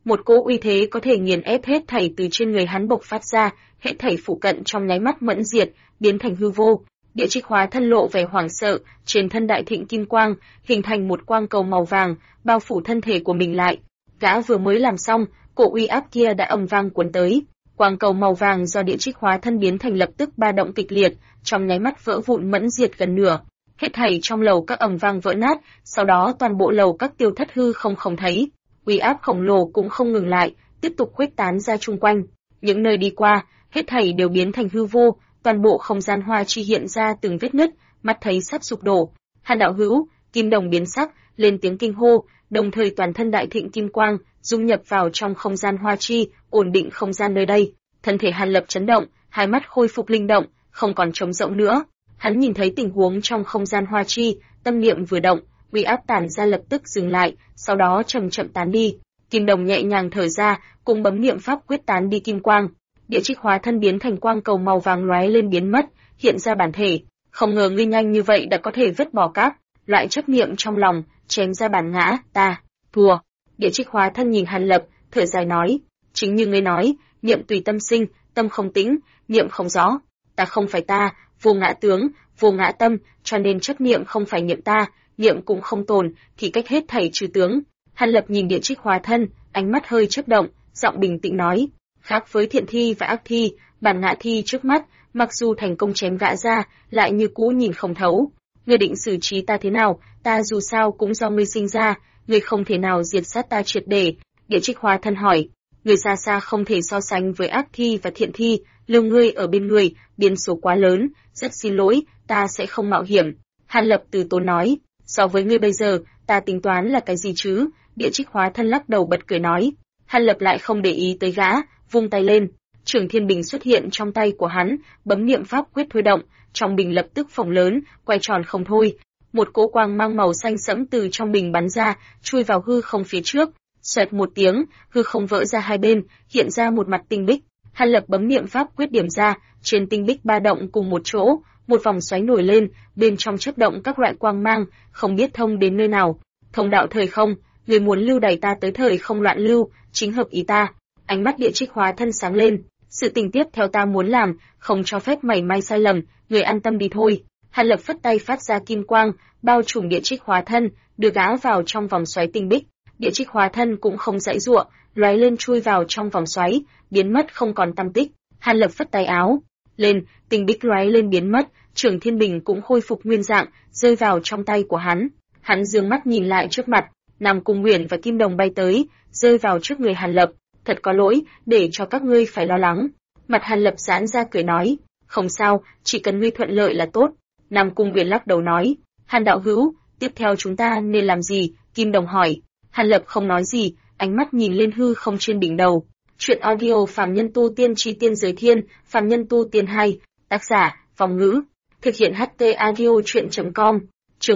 một cỗ uy thế có thể nghiền ép hết thảy từ trên người hắn bộc phát ra, hết thảy phụ cận trong nháy mắt mẫn diệt, biến thành hư vô. Địa Trích Hóa Thân lộ vẻ hoảng sợ, trên thân đại thịnh kim quang, hình thành một quang cầu màu vàng, bao phủ thân thể của mình lại. Gã vừa mới làm xong, cỗ uy áp kia đã ầm vang cuốn tới. Quang cầu màu vàng do Địa Trích Hóa Thân biến thành lập tức ba động kịch liệt, trong nháy mắt vỡ vụn mẫn diệt gần nửa. Hết thảy trong lầu các ầm vang vỡ nát, sau đó toàn bộ lầu các tiêu thất hư không thấy. Uy áp khổng lồ cũng không ngừng lại, tiếp tục khuếch tán ra chung quanh. Những nơi đi qua, hết thảy đều biến thành hư vô, toàn bộ không gian hoa chi hiện ra từng vết nứt, mắt thấy sắp sụp đổ. Hàn đạo hữu, Kim Đồng biến sắc, lên tiếng kinh hô, đồng thời toàn thân đại thịnh kim quang dung nhập vào trong không gian hoa chi, ổn định không gian nơi đây. Thân thể Hàn Lập chấn động, hai mắt khôi phục linh động, không còn trống rỗng nữa. Hắn nhìn thấy tình huống trong không gian hoa chi, tâm niệm vừa động, uy áp tản ra lập tức dừng lại, sau đó chậm chậm tán đi. Kim Đồng nhẹ nhàng thở ra, cùng bấm niệm pháp quyết tán đi kim quang. Địa Trích Hóa Thân biến thành quang cầu màu vàng lóe lên biến mất, hiện ra bản thể. Không ngờ ngươi nhanh như vậy đã có thể vứt bỏ các loại chấp niệm trong lòng, chém ra bản ngã, ta thua. Địa Trích Hóa Thân nhìn Hàn Lập, thở dài nói, chính như ngươi nói, niệm tùy tâm sinh, tâm không tĩnh, niệm không rõ. Ta không phải ta, vô ngã tướng, vô ngã tâm, cho nên chấp niệm không phải niệm ta, niệm cũng không tồn, thì cách hết thảy trừ tướng. Hàn Lập nhìn Địa Trích Hóa Thân, ánh mắt hơi chớp động, giọng bình tĩnh nói, khác với thiện thi và ác thi, bản ngã thi trước mắt, mặc dù thành công chém gã ra, lại như cũ nhìn không thấu. Ngươi định xử trí ta thế nào, ta dù sao cũng do ngươi sinh ra, ngươi không thể nào diệt sát ta triệt để. Địa Trích Hóa Thân hỏi, ngươi xa xa không thể so sánh với ác thi và thiện thi, lưu ngươi ở bên người, biến số quá lớn, rất xin lỗi, ta sẽ không mạo hiểm. Hàn Lập từ tốn nói, so với ngươi bây giờ, ta tính toán là cái gì chứ? Địa Trích Hóa Thân lắc đầu bật cười nói. Hàn Lập lại không để ý tới gã, vung tay lên, Trường Thiên Bình xuất hiện trong tay của hắn, bấm niệm pháp quyết thôi động, trong bình lập tức phồng lớn, quay tròn không thôi. Một cỗ quang mang màu xanh sẫm từ trong bình bắn ra, chui vào hư không phía trước. Xoẹt một tiếng, hư không vỡ ra hai bên, hiện ra một mặt tinh bích. Hàn Lập bấm niệm pháp quyết điểm ra, trên tinh bích ba động cùng một chỗ, một vòng xoáy nổi lên, bên trong chớp động các loại quang mang, không biết thông đến nơi nào. Thông đạo thời không, người muốn lưu đẩy ta tới thời không loạn lưu, chính hợp ý ta. Ánh mắt Địa Trích Hóa Thân sáng lên, sự tình tiếp theo ta muốn làm, không cho phép mảy may sai lầm, người an tâm đi thôi. Hàn Lập phất tay phát ra kim quang, bao trùm Địa Trích Hóa Thân, đưa gã vào trong vòng xoáy tinh bích. Địa Trích Hóa Thân cũng không giãy giụa, lóe lên chui vào trong vòng xoáy, biến mất không còn tăm tích. Hàn Lập phất tay áo lên, tinh bích lóe lên biến mất, Trường Thiên Bình cũng khôi phục nguyên dạng, rơi vào trong tay của hắn. Hắn dương mắt nhìn lại trước mặt, Nam Cung Uyển và Kim Đồng bay tới, rơi vào trước người Hàn Lập. Thật có lỗi, để cho các ngươi phải lo lắng. Mặt Hàn Lập giãn ra cười nói, không sao, chỉ cần ngươi thuận lợi là tốt. Nam Cung Uyển lắc đầu nói, Hàn đạo hữu, tiếp theo chúng ta nên làm gì? Kim Đồng hỏi. Hàn Lập không nói gì, ánh mắt nhìn lên hư không trên đỉnh đầu. Truyện audio Phàm Nhân Tu Tiên Chi Tiên Giới Thiên, Phàm Nhân Tu Tiên 2, tác giả, Phong Ngữ, thực hiện HT audio truyện.com. Chương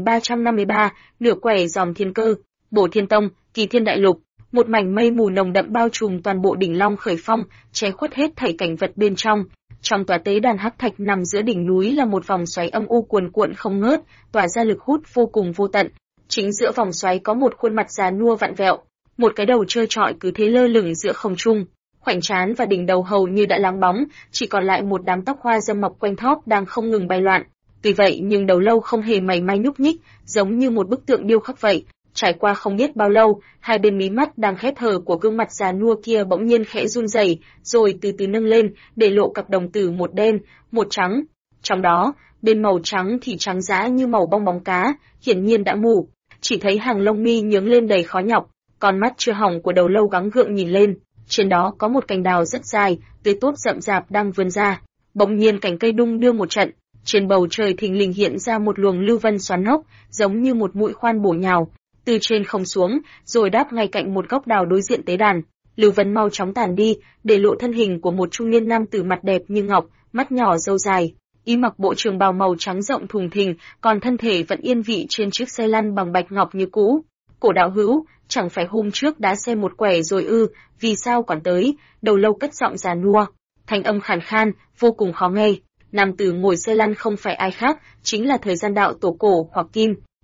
1353, nửa quẻ giòm thiên cơ, Bổ Thiên Tông, Kỳ Thiên Đại Lục. Một mảnh mây mù nồng đậm bao trùm toàn bộ đỉnh Long Khởi Phong, che khuất hết thảy cảnh vật bên trong. Trong tòa tế đàn hắc thạch nằm giữa đỉnh núi là một vòng xoáy âm u cuồn cuộn không ngớt, tỏa ra lực hút vô cùng vô tận. Chính giữa vòng xoáy có một khuôn mặt già nua vặn vẹo, một cái đầu trơ trọi cứ thế lơ lửng giữa không trung. Khoảnh trán và đỉnh đầu hầu như đã láng bóng, chỉ còn lại một đám tóc hoa râm mọc quanh thóp đang không ngừng bay loạn. Tuy vậy nhưng đầu lâu không hề mảy may nhúc nhích, giống như một bức tượng điêu khắc vậy. Trải qua không biết bao lâu, hai bên mí mắt đang khép hờ của gương mặt già nua kia bỗng nhiên khẽ run rẩy, rồi từ từ nâng lên, để lộ cặp đồng tử một đen, một trắng. Trong đó, bên màu trắng thì trắng dã như màu bong bóng cá, hiển nhiên đã mù. Chỉ thấy hàng lông mi nhướng lên đầy khó nhọc, con mắt chưa hỏng của đầu lâu gắng gượng nhìn lên. Trên đó có một cành đào rất dài, tươi tốt rậm rạp đang vươn ra. Bỗng nhiên cành cây đung đưa một trận, trên bầu trời thình lình hiện ra một luồng lưu vân xoắn ốc, giống như một mũi khoan bổ nhào, từ trên không xuống, rồi đáp ngay cạnh một gốc đào đối diện tế đàn. Lưu vân mau chóng tàn đi, để lộ thân hình của một trung niên nam tử mặt đẹp như ngọc, mắt nhỏ râu dài, y mặc bộ trường bào màu trắng rộng thùng thình, còn thân thể vẫn yên vị trên chiếc xe lăn bằng bạch ngọc như cũ. Cổ đạo hữu, chẳng phải hôm trước đã xem một quẻ rồi ư? Vì sao còn tới? Đầu lâu cất giọng già nua, thanh âm khàn khan, vô cùng khó nghe. Nam tử ngồi xe lăn không phải ai khác, chính là thời gian đạo tổ cổ hoặc Kim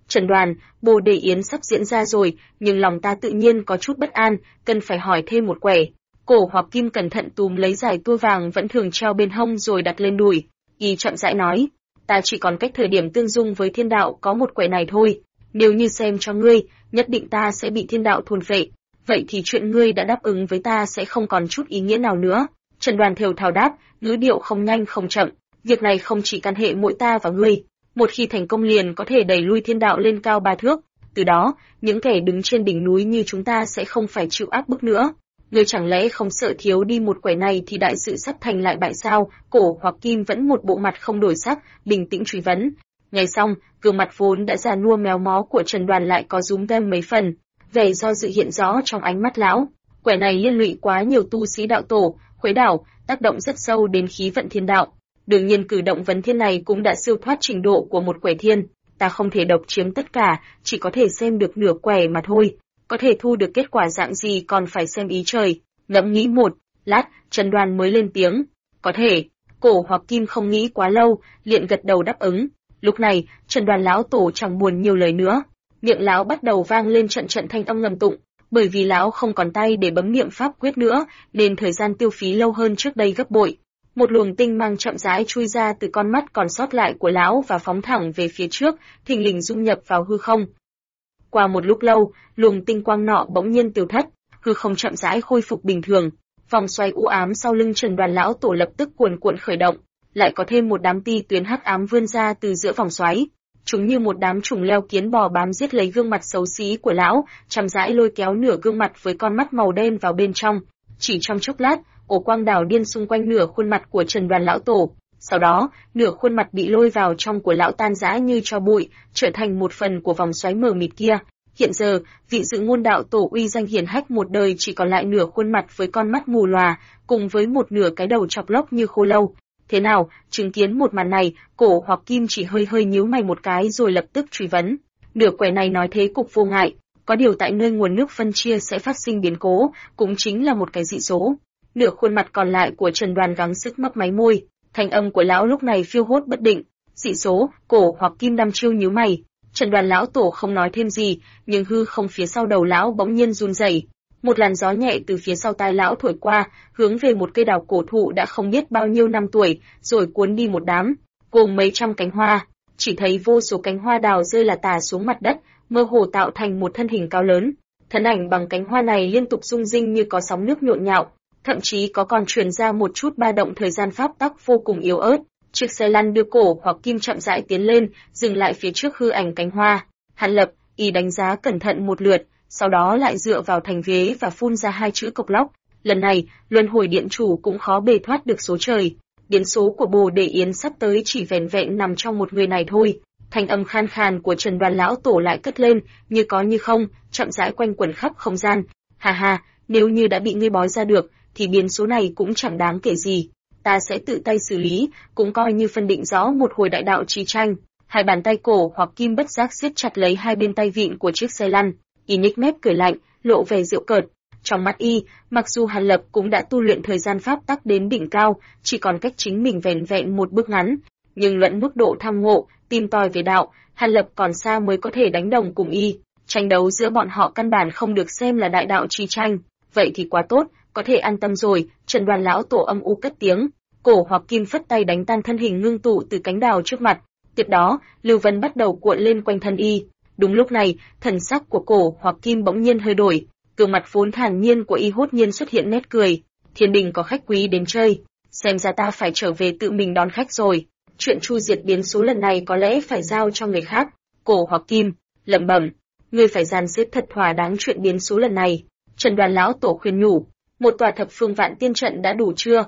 Trần Đoàn, Bồ Đề Yến sắp diễn ra rồi, nhưng lòng ta tự nhiên có chút bất an, cần phải hỏi thêm một quẻ. Cổ Hoặc Kim cẩn thận túm lấy dải tua vàng vẫn thường treo bên hông rồi đặt lên đùi. Y chậm rãi nói, ta chỉ còn cách thời điểm tương dung với thiên đạo có một quẻ này thôi. Nếu như xem cho ngươi, nhất định ta sẽ bị thiên đạo thôn phệ. Vậy thì chuyện ngươi đã đáp ứng với ta sẽ không còn chút ý nghĩa nào nữa. Trần Đoàn thều thào đáp, ngữ điệu không nhanh không chậm. Việc này không chỉ can hệ mỗi ta và ngươi. Một khi thành công liền có thể đẩy lui thiên đạo lên cao 3 thước. Từ đó, những kẻ đứng trên đỉnh núi như chúng ta sẽ không phải chịu áp bức nữa. Ngươi chẳng lẽ không sợ thiếu đi một quẻ này thì đại sự sắp thành lại bại sao? Cổ Hoặc Kim vẫn một bộ mặt không đổi sắc, bình tĩnh truy vấn. Nghe xong, gương mặt vốn đã già nua méo mó của Trần Đoàn lại có rúm thêm mấy phần, vẻ do dự hiện rõ trong ánh mắt lão. Quẻ này liên lụy quá nhiều tu sĩ đạo tổ, khuấy đảo, tác động rất sâu đến khí vận thiên đạo. Đương nhiên cử động vấn thiên này cũng đã siêu thoát trình độ của một quẻ thiên. Ta không thể độc chiếm tất cả, chỉ có thể xem được nửa quẻ mà thôi. Có thể thu được kết quả dạng gì còn phải xem ý trời. Ngẫm nghĩ một lát, Trần Đoàn mới lên tiếng. Có thể. Cổ Hoặc Kim không nghĩ quá lâu, liền gật đầu đáp ứng. Lúc này, Trần Đoàn lão tổ chẳng buồn nhiều lời nữa. Miệng lão bắt đầu vang lên trận trận thanh âm ngầm tụng. Bởi vì lão không còn tay để bấm niệm pháp quyết nữa, nên thời gian tiêu phí lâu hơn trước đây gấp bội. Một luồng tinh mang chậm rãi chui ra từ con mắt còn sót lại của lão và phóng thẳng về phía trước, thình lình dung nhập vào hư không. Qua một lúc lâu, luồng tinh quang nọ bỗng nhiên tiêu thất, hư không chậm rãi khôi phục bình thường. Vòng xoay u ám sau lưng Trần Đoàn lão tổ lập tức cuồn cuộn khởi động, lại có thêm một đám ti tuyến hắc ám vươn ra từ giữa vòng xoáy. Chúng như một đám trùng leo kiến bò bám giết lấy gương mặt xấu xí của lão, chậm rãi lôi kéo nửa gương mặt với con mắt màu đen vào bên trong. Chỉ trong chốc lát, ổ quang đảo điên xung quanh nửa khuôn mặt của Trần Đoàn lão tổ. Sau đó, nửa khuôn mặt bị lôi vào trong của lão tan rã như tro bụi, trở thành một phần của vòng xoáy mờ mịt kia. Hiện giờ, vị dự ngôn đạo tổ uy danh hiển hách một đời chỉ còn lại nửa khuôn mặt với con mắt mù lòa, cùng với một nửa cái đầu chọc lóc như khô lâu. Thế nào, chứng kiến một màn này, Cổ Hoặc Kim chỉ hơi hơi nhíu mày một cái rồi lập tức truy vấn. Nửa quẻ này nói thế cục vô ngại, có điều tại nơi nguồn nước phân chia sẽ phát sinh biến cố, cũng chính là một cái dị số. Nửa khuôn mặt còn lại của Trần Đoàn gắng sức mấp máy môi, thanh âm của lão lúc này phiêu hốt bất định. Dị số, Cổ Hoặc Kim đăm chiêu nhíu mày. Trần Đoàn lão tổ không nói thêm gì, nhưng hư không phía sau đầu lão bỗng nhiên run rẩy. Một làn gió nhẹ từ phía sau tai lão thổi qua, hướng về một cây đào cổ thụ đã không biết bao nhiêu năm tuổi, rồi cuốn đi một đám, gồm mấy trăm cánh hoa. Chỉ thấy vô số cánh hoa đào rơi là tả xuống mặt đất, mơ hồ tạo thành một thân hình cao lớn. Thân ảnh bằng cánh hoa này liên tục rung rinh như có sóng nước nhộn nhạo, thậm chí có còn truyền ra một chút ba động thời gian pháp tắc vô cùng yếu ớt. Chiếc xe lăn đưa Cổ Hoặc Kim chậm rãi tiến lên, dừng lại phía trước hư ảnh cánh hoa. Hàn Lập, y đánh giá cẩn thận một lượt, sau đó lại dựa vào thành ghế và phun ra hai chữ cộc lốc. Lần này, luân hồi điện chủ cũng khó bề thoát được số trời. Biến số của Bồ Đề Yến sắp tới chỉ vẻn vẹn nằm trong một người này thôi. Thanh âm khan khàn của Trần Đoàn lão tổ lại cất lên, như có như không, chậm rãi quanh quẩn khắp không gian. Hà hà, nếu như đã bị ngươi bói ra được, thì biến số này cũng chẳng đáng kể gì. Ta sẽ tự tay xử lý, cũng coi như phân định rõ một hồi đại đạo chi tranh. Hai bàn tay Cổ Hoặc Kim bất giác siết chặt lấy hai bên tay vịn của chiếc xe lăn. Y nhếch mép cười lạnh, lộ vẻ giễu cợt. Trong mắt y, mặc dù Hàn Lập cũng đã tu luyện thời gian pháp tắc đến đỉnh cao, chỉ còn cách chính mình vẻn vẹn một bước ngắn, nhưng luận mức độ tham ngộ, tìm tòi về đạo, Hàn Lập còn xa mới có thể đánh đồng cùng y. Tranh đấu giữa bọn họ căn bản không được xem là đại đạo chi tranh. Vậy thì quá tốt, có thể an tâm rồi. Trần Đoàn lão tổ âm u cất tiếng. Cổ Hoặc Kim phất tay đánh tan thân hình ngưng tụ từ cánh đào trước mặt. Tiếp đó, lưu vân bắt đầu cuộn lên quanh thân y. Đúng lúc này, thần sắc của Cổ Hoặc Kim bỗng nhiên hơi đổi, gương mặt vốn thản nhiên của y hốt nhiên xuất hiện nét cười. Thiên đình có khách quý đến chơi, xem ra ta phải trở về tự mình đón khách rồi. Chuyện chu diệt biến số lần này có lẽ phải giao cho người khác. Cổ Hoặc Kim lẩm bẩm, ngươi phải dàn xếp thật thỏa đáng chuyện biến số lần này. Trần Đoàn lão tổ khuyên nhủ, một tòa thập phương vạn tiên trận đã đủ chưa?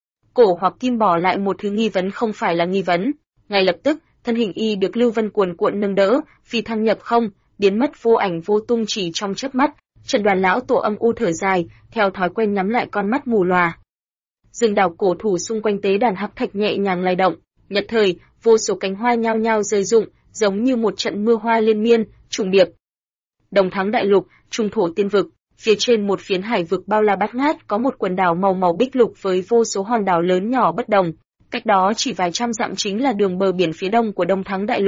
Cổ Hoặc Kim bỏ lại một thứ nghi vấn không phải là nghi vấn, ngay lập tức thân hình y được lưu vân cuồn cuộn nâng đỡ, phi thăng nhập không, biến mất vô ảnh vô tung chỉ trong chớp mắt. Trần Đoàn lão tổ âm u thở dài, theo thói quen nhắm lại con mắt mù lòa. Rừng đào cổ thụ xung quanh tế đàn hắc thạch nhẹ nhàng lay động, nhất thời, vô số cánh hoa nhao nhao rơi rụng, giống như một trận mưa hoa liên miên, trùng điệp. Đồng Thắng đại lục, trung thổ tiên vực, phía trên một phiến hải vực bao la bát ngát có một quần đảo màu màu bích lục với vô số hòn đảo lớn nhỏ bất đồng. Cách đó chỉ vài trăm dặm chính là đường bờ biển phía đông của Đông Thắng đại lục.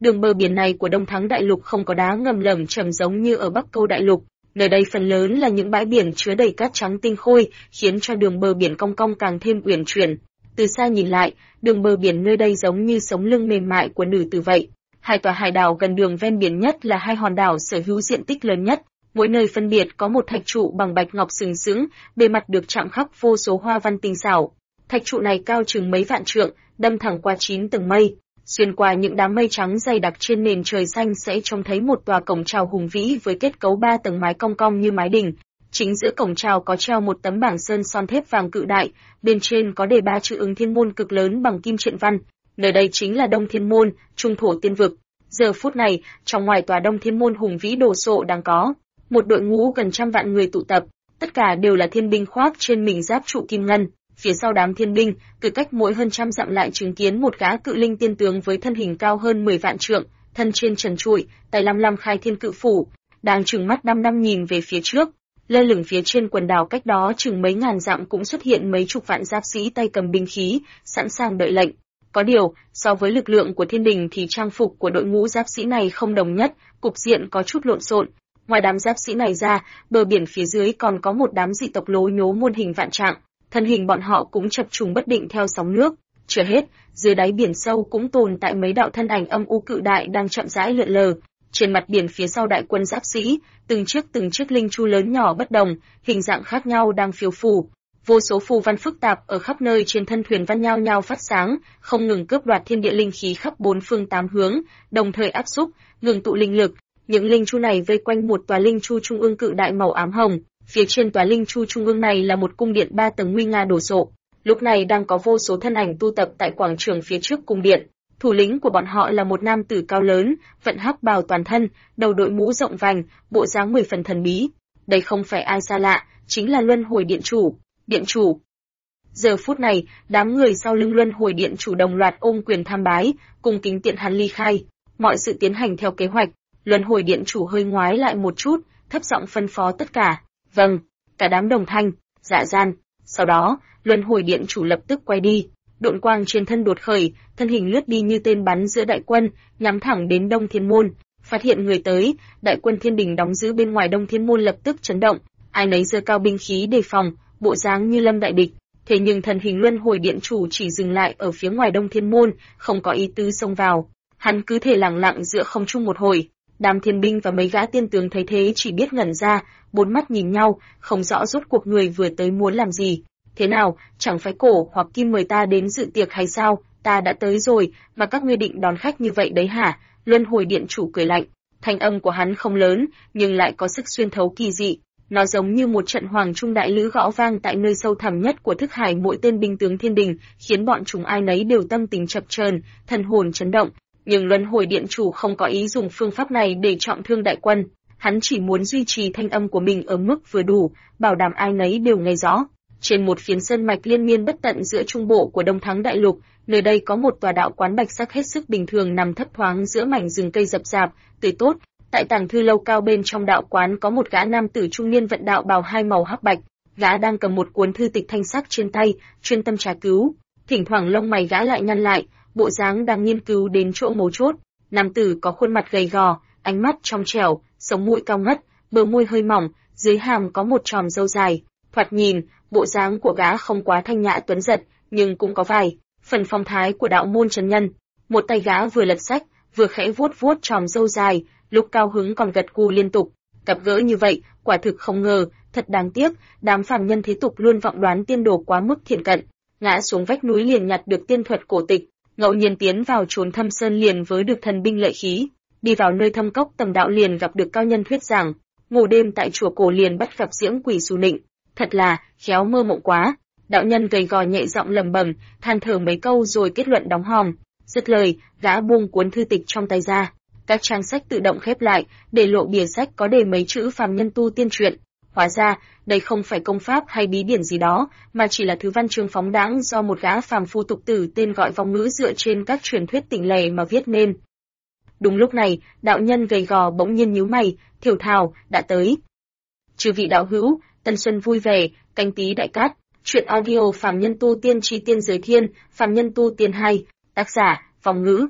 Đường bờ biển này của Đông Thắng Đại Lục không có đá ngầm lởm chởm giống như ở Bắc Câu Đại Lục, nơi đây phần lớn là những bãi biển chứa đầy cát trắng tinh khôi, khiến cho đường bờ biển cong cong càng thêm uyển chuyển. Từ xa nhìn lại, đường bờ biển nơi đây giống như sống lưng mềm mại của nữ tử vậy. Hai tòa hải đảo gần đường ven biển nhất là hai hòn đảo sở hữu diện tích lớn nhất, mỗi nơi phân biệt có một thạch trụ bằng bạch ngọc sừng sững, bề mặt được chạm khắc vô số hoa văn tinh xảo. Thạch trụ này cao chừng mấy vạn trượng, đâm thẳng qua 9 tầng mây. Xuyên qua những đám mây trắng dày đặc trên nền trời xanh sẽ trông thấy một tòa cổng chào hùng vĩ với kết cấu 3 tầng mái cong cong như mái đình. Chính giữa cổng chào có treo một tấm bảng sơn son thép vàng cự đại, bên trên có đề 3 chữ Ứng Thiên Môn cực lớn bằng kim truyện văn. Nơi đây chính là Đông Thiên Môn, trung thổ tiên vực. Giờ phút này, trong ngoài tòa Đông Thiên Môn hùng vĩ đồ sộ đang có một đội ngũ gần 100 vạn người tụ tập, tất cả đều là thiên binh khoác trên mình giáp trụ kim ngân. Phía sau đám thiên binh, từ cách mỗi hơn trăm dặm lại chứng kiến một gã cự linh tiên tướng với thân hình cao hơn 10 vạn trượng, thân trên trần trụi, tay lăm lăm khai thiên cự phủ, đang trừng mắt đăm đăm nhìn về phía trước. Lơ lửng phía trên quần đảo cách đó chừng mấy ngàn dặm cũng xuất hiện mấy chục vạn giáp sĩ tay cầm binh khí, sẵn sàng đợi lệnh. Có điều, so với lực lượng của thiên đình thì trang phục của đội ngũ giáp sĩ này không đồng nhất, cục diện có chút lộn xộn. Ngoài đám giáp sĩ này ra, bờ biển phía dưới còn có một đám dị tộc lố nhố muôn hình vạn trạng, thân hình bọn họ cũng chập trùng bất định theo sóng nước. Chưa hết, dưới đáy biển sâu cũng tồn tại mấy đạo thân ảnh âm u cự đại đang chậm rãi lượn lờ. Trên mặt biển phía sau đại quân giáp sĩ, từng chiếc linh chu lớn nhỏ bất đồng, hình dạng khác nhau đang phiêu phù. Vô số phù văn phức tạp ở khắp nơi trên thân thuyền văn nhao nhao phát sáng, không ngừng cướp đoạt thiên địa linh khí khắp bốn phương tám hướng, đồng thời áp xúc, ngừng tụ linh lực. Những linh chu này vây quanh một tòa linh chu trung ương cự đại màu ám hồng, phía trên tòa linh chu trung ương này là một cung điện 3 tầng nguy nga đồ sộ. Lúc này đang có vô số thân ảnh tu tập tại quảng trường phía trước cung điện. Thủ lĩnh của bọn họ là một nam tử cao lớn, vận hắc bào toàn thân, đầu đội mũ rộng vành, bộ dáng 10 phần thần bí. Đây không phải ai xa lạ, chính là Luân Hồi Điện Chủ. Điện chủ. Giờ phút này, đám người sau lưng Luân Hồi Điện Chủ đồng loạt ôm quyền tham bái, cùng kính tiện hắn ly khai. Mọi sự tiến hành theo kế hoạch. Luân Hồi Điện Chủ hơi ngoái lại một chút, thấp giọng phân phó tất cả. Vâng. Cả đám đồng thanh, dạ gian. Sau đó, Luân Hồi Điện Chủ lập tức quay đi. Độn quang trên thân đột khởi, thân hình lướt đi như tên bắn giữa đại quân, nhắm thẳng đến Đông Thiên Môn. Phát hiện người tới, đại quân thiên đình đóng giữ bên ngoài Đông Thiên Môn lập tức chấn động, ai nấy giơ cao binh khí đề phòng, bộ dáng như lâm đại địch. Thế nhưng thân hình Luân Hồi Điện Chủ chỉ dừng lại ở phía ngoài Đông Thiên Môn, không có ý tứ xông vào. Hắn cứ thể lẳng lặng giữa không trung một hồi. Đám thiên binh và mấy gã tiên tướng thấy thế chỉ biết ngẩn ra, bốn mắt nhìn nhau, không rõ rốt cuộc người vừa tới muốn làm gì. Thế nào, chẳng phải cổ hoặc kim mời ta đến dự tiệc hay sao? Ta đã tới rồi, mà các ngươi định đón khách như vậy đấy hả? Luân Hồi Điện Chủ cười lạnh. Thanh âm của hắn không lớn, nhưng lại có sức xuyên thấu kỳ dị. Nó giống như một trận hoàng trung đại lữ gõ vang tại nơi sâu thẳm nhất của thức hải mỗi tên binh tướng thiên đình, khiến bọn chúng ai nấy đều tâm tình chập chờn, thần hồn chấn động. Nhưng Luân Hồi Điện Chủ không có ý dùng phương pháp này để trọng thương đại quân. Hắn chỉ muốn duy trì thanh âm của mình ở mức vừa đủ, bảo đảm ai nấy đều nghe rõ. Trên một phiến sơn mạch liên miên bất tận giữa trung bộ của Đông Thắng Đại Lục, nơi đây có một tòa đạo quán bạch sắc hết sức bình thường nằm thấp thoáng giữa mảnh rừng cây rậm rạp, tươi tốt. Tại tàng thư lâu cao bên trong đạo quán có một gã nam tử trung niên vận đạo bào hai màu hắc bạch, gã đang cầm một cuốn thư tịch thanh sắc trên tay, chuyên tâm tra cứu. Thỉnh thoảng lông mày gã lại nhăn lại, bộ dáng đang nghiên cứu đến chỗ mấu chốt. Nam tử có khuôn mặt gầy gò, ánh mắt trong trẻo, sống mũi cao ngất, bờ môi hơi mỏng, dưới hàm có một chòm râu dài. Thoạt nhìn, bộ dáng của gã không quá thanh nhã tuấn giật, nhưng cũng có vài phần phong thái của đạo môn chân nhân. Một tay gã vừa lật sách, vừa khẽ vuốt vuốt chòm râu dài, lúc cao hứng còn gật gù liên tục. Gặp gỡ như vậy, quả thực không ngờ, thật đáng tiếc, đám phàm nhân thế tục luôn vọng đoán tiên đồ quá mức thiện cận, ngã xuống vách núi liền nhặt được tiên thuật cổ tịch, ngẫu nhiên tiến vào chốn thâm sơn liền với được thần binh lợi khí, đi vào nơi thâm cốc tầm đạo liền gặp được cao nhân thuyết giảng, ngủ đêm tại chùa cổ liền bắt gặp diễm quỷ Xu Nịnh. Thật là khéo mơ mộng quá. Đạo nhân gầy gò nhẹ giọng lẩm bẩm, than thở mấy câu rồi kết luận đóng hòm. Dứt lời, gã buông cuốn thư tịch trong tay ra. Các trang sách tự động khép lại, để lộ bìa sách có đề mấy chữ phàm nhân tu tiên truyện. Hóa ra, đây không phải công pháp hay bí điển gì đó, mà chỉ là thứ văn chương phóng đãng do một gã phàm phu tục tử tên gọi vong ngữ dựa trên các truyền thuyết tỉnh lẻ mà viết nên. Đúng lúc này, đạo nhân gầy gò bỗng nhiên nhíu mày, thều thào, đã tới. Chư vị đạo hữu, Tân Xuân vui vẻ, canh tí đại cát, truyện audio phàm nhân tu tiên chi tiên giới thiên, phàm nhân tu tiên 2, tác giả, vong ngữ.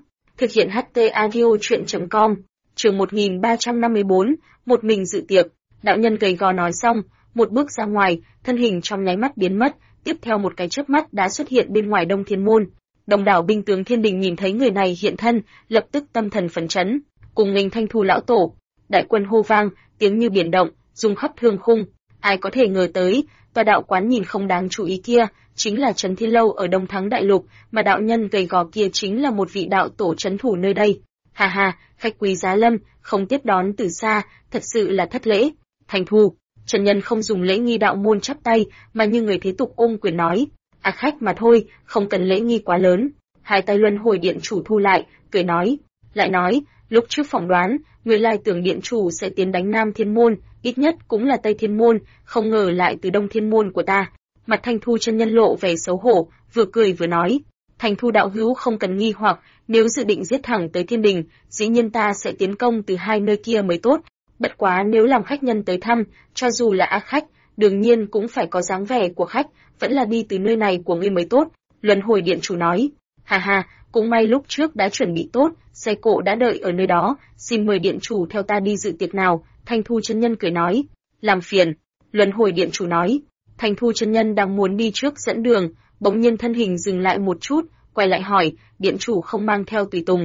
Thực hiện HT Audio truyện.com. Chương 1354, một mình dự tiệc. Đạo nhân gầy gò nói xong, một bước ra ngoài, thân hình trong nháy mắt biến mất, tiếp theo một cái chớp mắt đã xuất hiện bên ngoài Đông Thiên môn. Đông đảo binh tướng thiên đình nhìn thấy người này hiện thân, lập tức tâm thần phấn chấn, cùng nghênh Thanh Thu lão tổ. Đại quân hô vang, tiếng như biển động, rung khắp thương khung. Ai có thể ngờ tới, tòa đạo quán nhìn không đáng chú ý kia, chính là Trấn Thiên Lâu ở Đông Thắng Đại Lục, mà đạo nhân gầy gò kia chính là một vị đạo tổ trấn thủ nơi đây. Hà hà, khách quý giá lâm, không tiếp đón từ xa, thật sự là thất lễ. Thanh Thu, Trần Nhân không dùng lễ nghi đạo môn chắp tay, mà như người thế tục ôm quyền nói, khách mà thôi, không cần lễ nghi quá lớn. Hai tay luân hồi điện chủ thu lại, cười nói, lại nói, lúc trước phỏng đoán, người lai tưởng điện chủ sẽ tiến đánh Nam Thiên môn, ít nhất cũng là Tây Thiên môn, không ngờ lại từ Đông Thiên môn của ta. Mặt Thanh Thu chân nhân lộ vẻ xấu hổ, vừa cười vừa nói, Thanh Thu đạo hữu không cần nghi hoặc, nếu dự định giết thẳng tới Thiên Đình, dĩ nhiên ta sẽ tiến công từ hai nơi kia mới tốt. Bất quá nếu làm khách nhân tới thăm, cho dù là ác khách, đương nhiên cũng phải có dáng vẻ của khách, vẫn là đi từ nơi này của ngươi mới tốt. Luân hồi điện chủ nói, hà hà, cũng may lúc trước đã chuẩn bị tốt, xe cộ đã đợi ở nơi đó, xin mời điện chủ theo ta đi dự tiệc nào. Thanh Thu chân nhân cười nói, làm phiền. Luân hồi điện chủ nói, Thanh Thu chân nhân đang muốn đi trước dẫn đường, bỗng nhiên thân hình dừng lại một chút, quay lại hỏi, điện chủ không mang theo tùy tùng.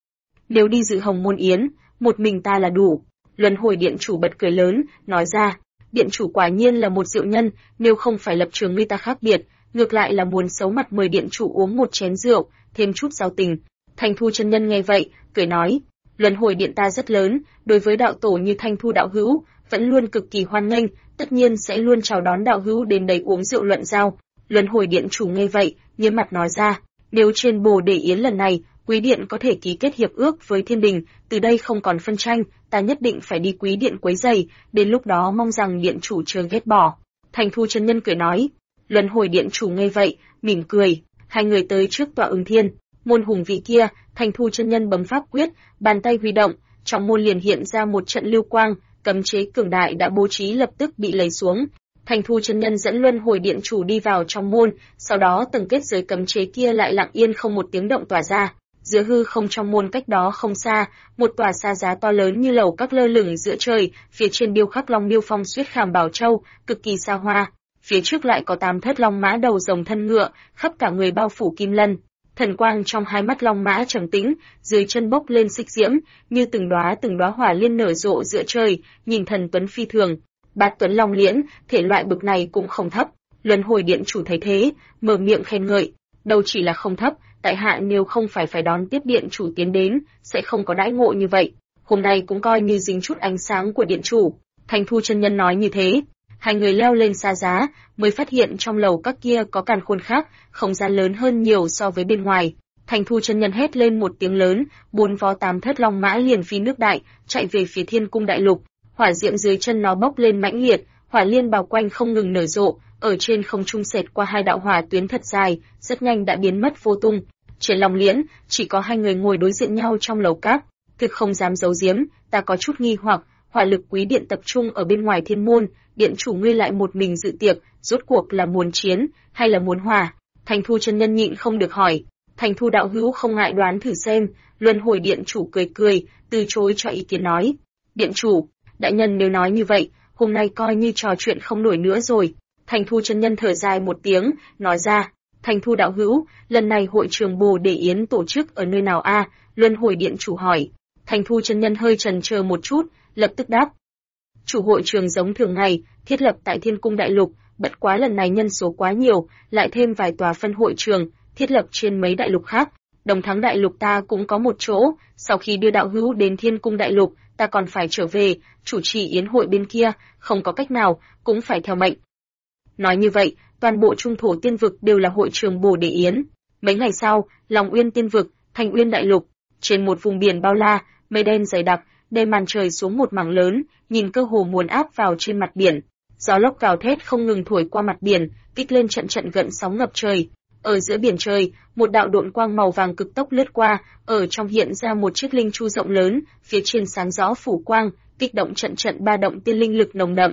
Nếu đi dự hồng môn yến, một mình ta là đủ. Luân hồi điện chủ bật cười lớn, nói ra, điện chủ quả nhiên là một diệu nhân, nếu không phải lập trường người ta khác biệt, ngược lại là muốn xấu mặt mời điện chủ uống một chén rượu, thêm chút giao tình. Thanh Thu chân nhân nghe vậy, cười nói, Luân hồi điện ta rất lớn, đối với đạo tổ như Thanh Thu đạo hữu, vẫn luôn cực kỳ hoan nghênh, tất nhiên sẽ luôn chào đón đạo hữu đến đây uống rượu luận giao. Luân hồi điện chủ nghe vậy, nghiêm mặt nói ra, nếu trên Bồ Đề Yến lần này, Quý điện có thể ký kết hiệp ước với Thiên Đình, từ đây không còn phân tranh, ta nhất định phải đi Quý điện quấy rầy, đến lúc đó mong rằng điện chủ chớ ghét bỏ. Thanh Thu chân nhân cười nói, Luân hồi điện chủ nghe vậy, mỉm cười, hai người tới trước tọa Ứng Thiên, môn hùng vị kia, Thanh Thu chân nhân bấm pháp quyết, bàn tay huy động, trong môn liền hiện ra một trận lưu quang, cấm chế cường đại đã bố trí lập tức bị lấy xuống. Thanh Thu chân nhân dẫn Luân hồi điện chủ đi vào trong môn, sau đó từng kết giới cấm chế kia lại lặng yên không một tiếng động tỏa ra. Giữa hư không trong môn cách đó không xa, một tòa sa giá to lớn như lầu các lơ lửng giữa trời, phía trên điêu khắc long điêu phong xuyết khảm bảo châu, cực kỳ xa hoa. Phía trước lại có 8 thất long mã đầu rồng thân ngựa, khắp cả người bao phủ kim lân. Thần quang trong hai mắt long mã trầm tĩnh, dưới chân bốc lên xích diễm, như từng đóa hỏa liên nở rộ giữa trời, nhìn thần tuấn phi thường. Bát tuấn long liễn, thể loại bực này cũng không thấp. Luân hồi điện chủ thấy thế, mở miệng khen ngợi, đâu chỉ là không thấp, tại hạ nếu không phải đón tiếp điện chủ tiến đến, sẽ không có đãi ngộ như vậy. Hôm nay cũng coi như dính chút ánh sáng của điện chủ. Thanh Thu chân nhân nói như thế. Hai người leo lên xa giá, mới phát hiện trong lầu các kia có càn khôn khác, không gian lớn hơn nhiều so với bên ngoài. Thanh Thu chân nhân hét lên một tiếng lớn, 4 vó 8 thất long mã liền phi nước đại, chạy về phía Thiên Cung Đại Lục. Hỏa diệm dưới chân nó bốc lên mãnh liệt, hỏa liên bao quanh không ngừng nở rộ, ở trên không trung xẹt qua hai đạo hỏa tuyến thật dài, rất nhanh đã biến mất vô tung. Trên Long Liễn, chỉ có hai người ngồi đối diện nhau trong lầu các. Thực không dám giấu giếm, ta có chút nghi hoặc, hỏa lực Quý điện tập trung ở bên ngoài thiên môn, điện chủ ngươi lại một mình dự tiệc, rốt cuộc là muốn chiến hay là muốn hòa? Thanh Thu chân nhân nhịn không được hỏi. Thanh Thu đạo hữu không ngại đoán thử xem. Luân hồi điện chủ cười cười, từ chối cho ý kiến nói, điện chủ, đại nhân nếu nói như vậy, hôm nay coi như trò chuyện không nổi nữa rồi. Thanh Thu chân nhân thở dài một tiếng, nói ra, Thanh Thu đạo hữu, lần này hội trường Bồ Đề Yến tổ chức ở nơi nào a? Luân hồi điện chủ hỏi. Thanh Thu chân nhân hơi chần chờ một chút, lập tức đáp, chủ hội trường giống thường ngày, thiết lập tại Thiên Cung Đại Lục, bất quá lần này nhân số quá nhiều, lại thêm vài tòa phân hội trường, thiết lập trên mấy đại lục khác. Đồng Thắng Đại Lục ta cũng có một chỗ, sau khi đưa đạo hữu đến Thiên Cung Đại Lục, ta còn phải trở về, chủ trì yến hội bên kia, không có cách nào, cũng phải theo mệnh. Nói như vậy, toàn bộ trung thổ tiên vực đều là hội trường Bồ Đề Yến. Mấy ngày sau, Long Uyên tiên vực, Thanh Uyên Đại Lục, trên một vùng biển bao la, mây đen dày đặc, đêm màn trời xuống một mảng lớn, nhìn cơ hồ muốn áp vào trên mặt biển. Gió lốc gào thét không ngừng thổi qua mặt biển, kích lên trận trận gợn sóng ngập trời. Ở giữa biển trời, một đạo độn quang màu vàng cực tốc lướt qua, ở trong hiện ra một chiếc linh chu rộng lớn, phía trên sáng rõ phủ quang, kích động trận trận ba động tiên linh lực nồng đậm.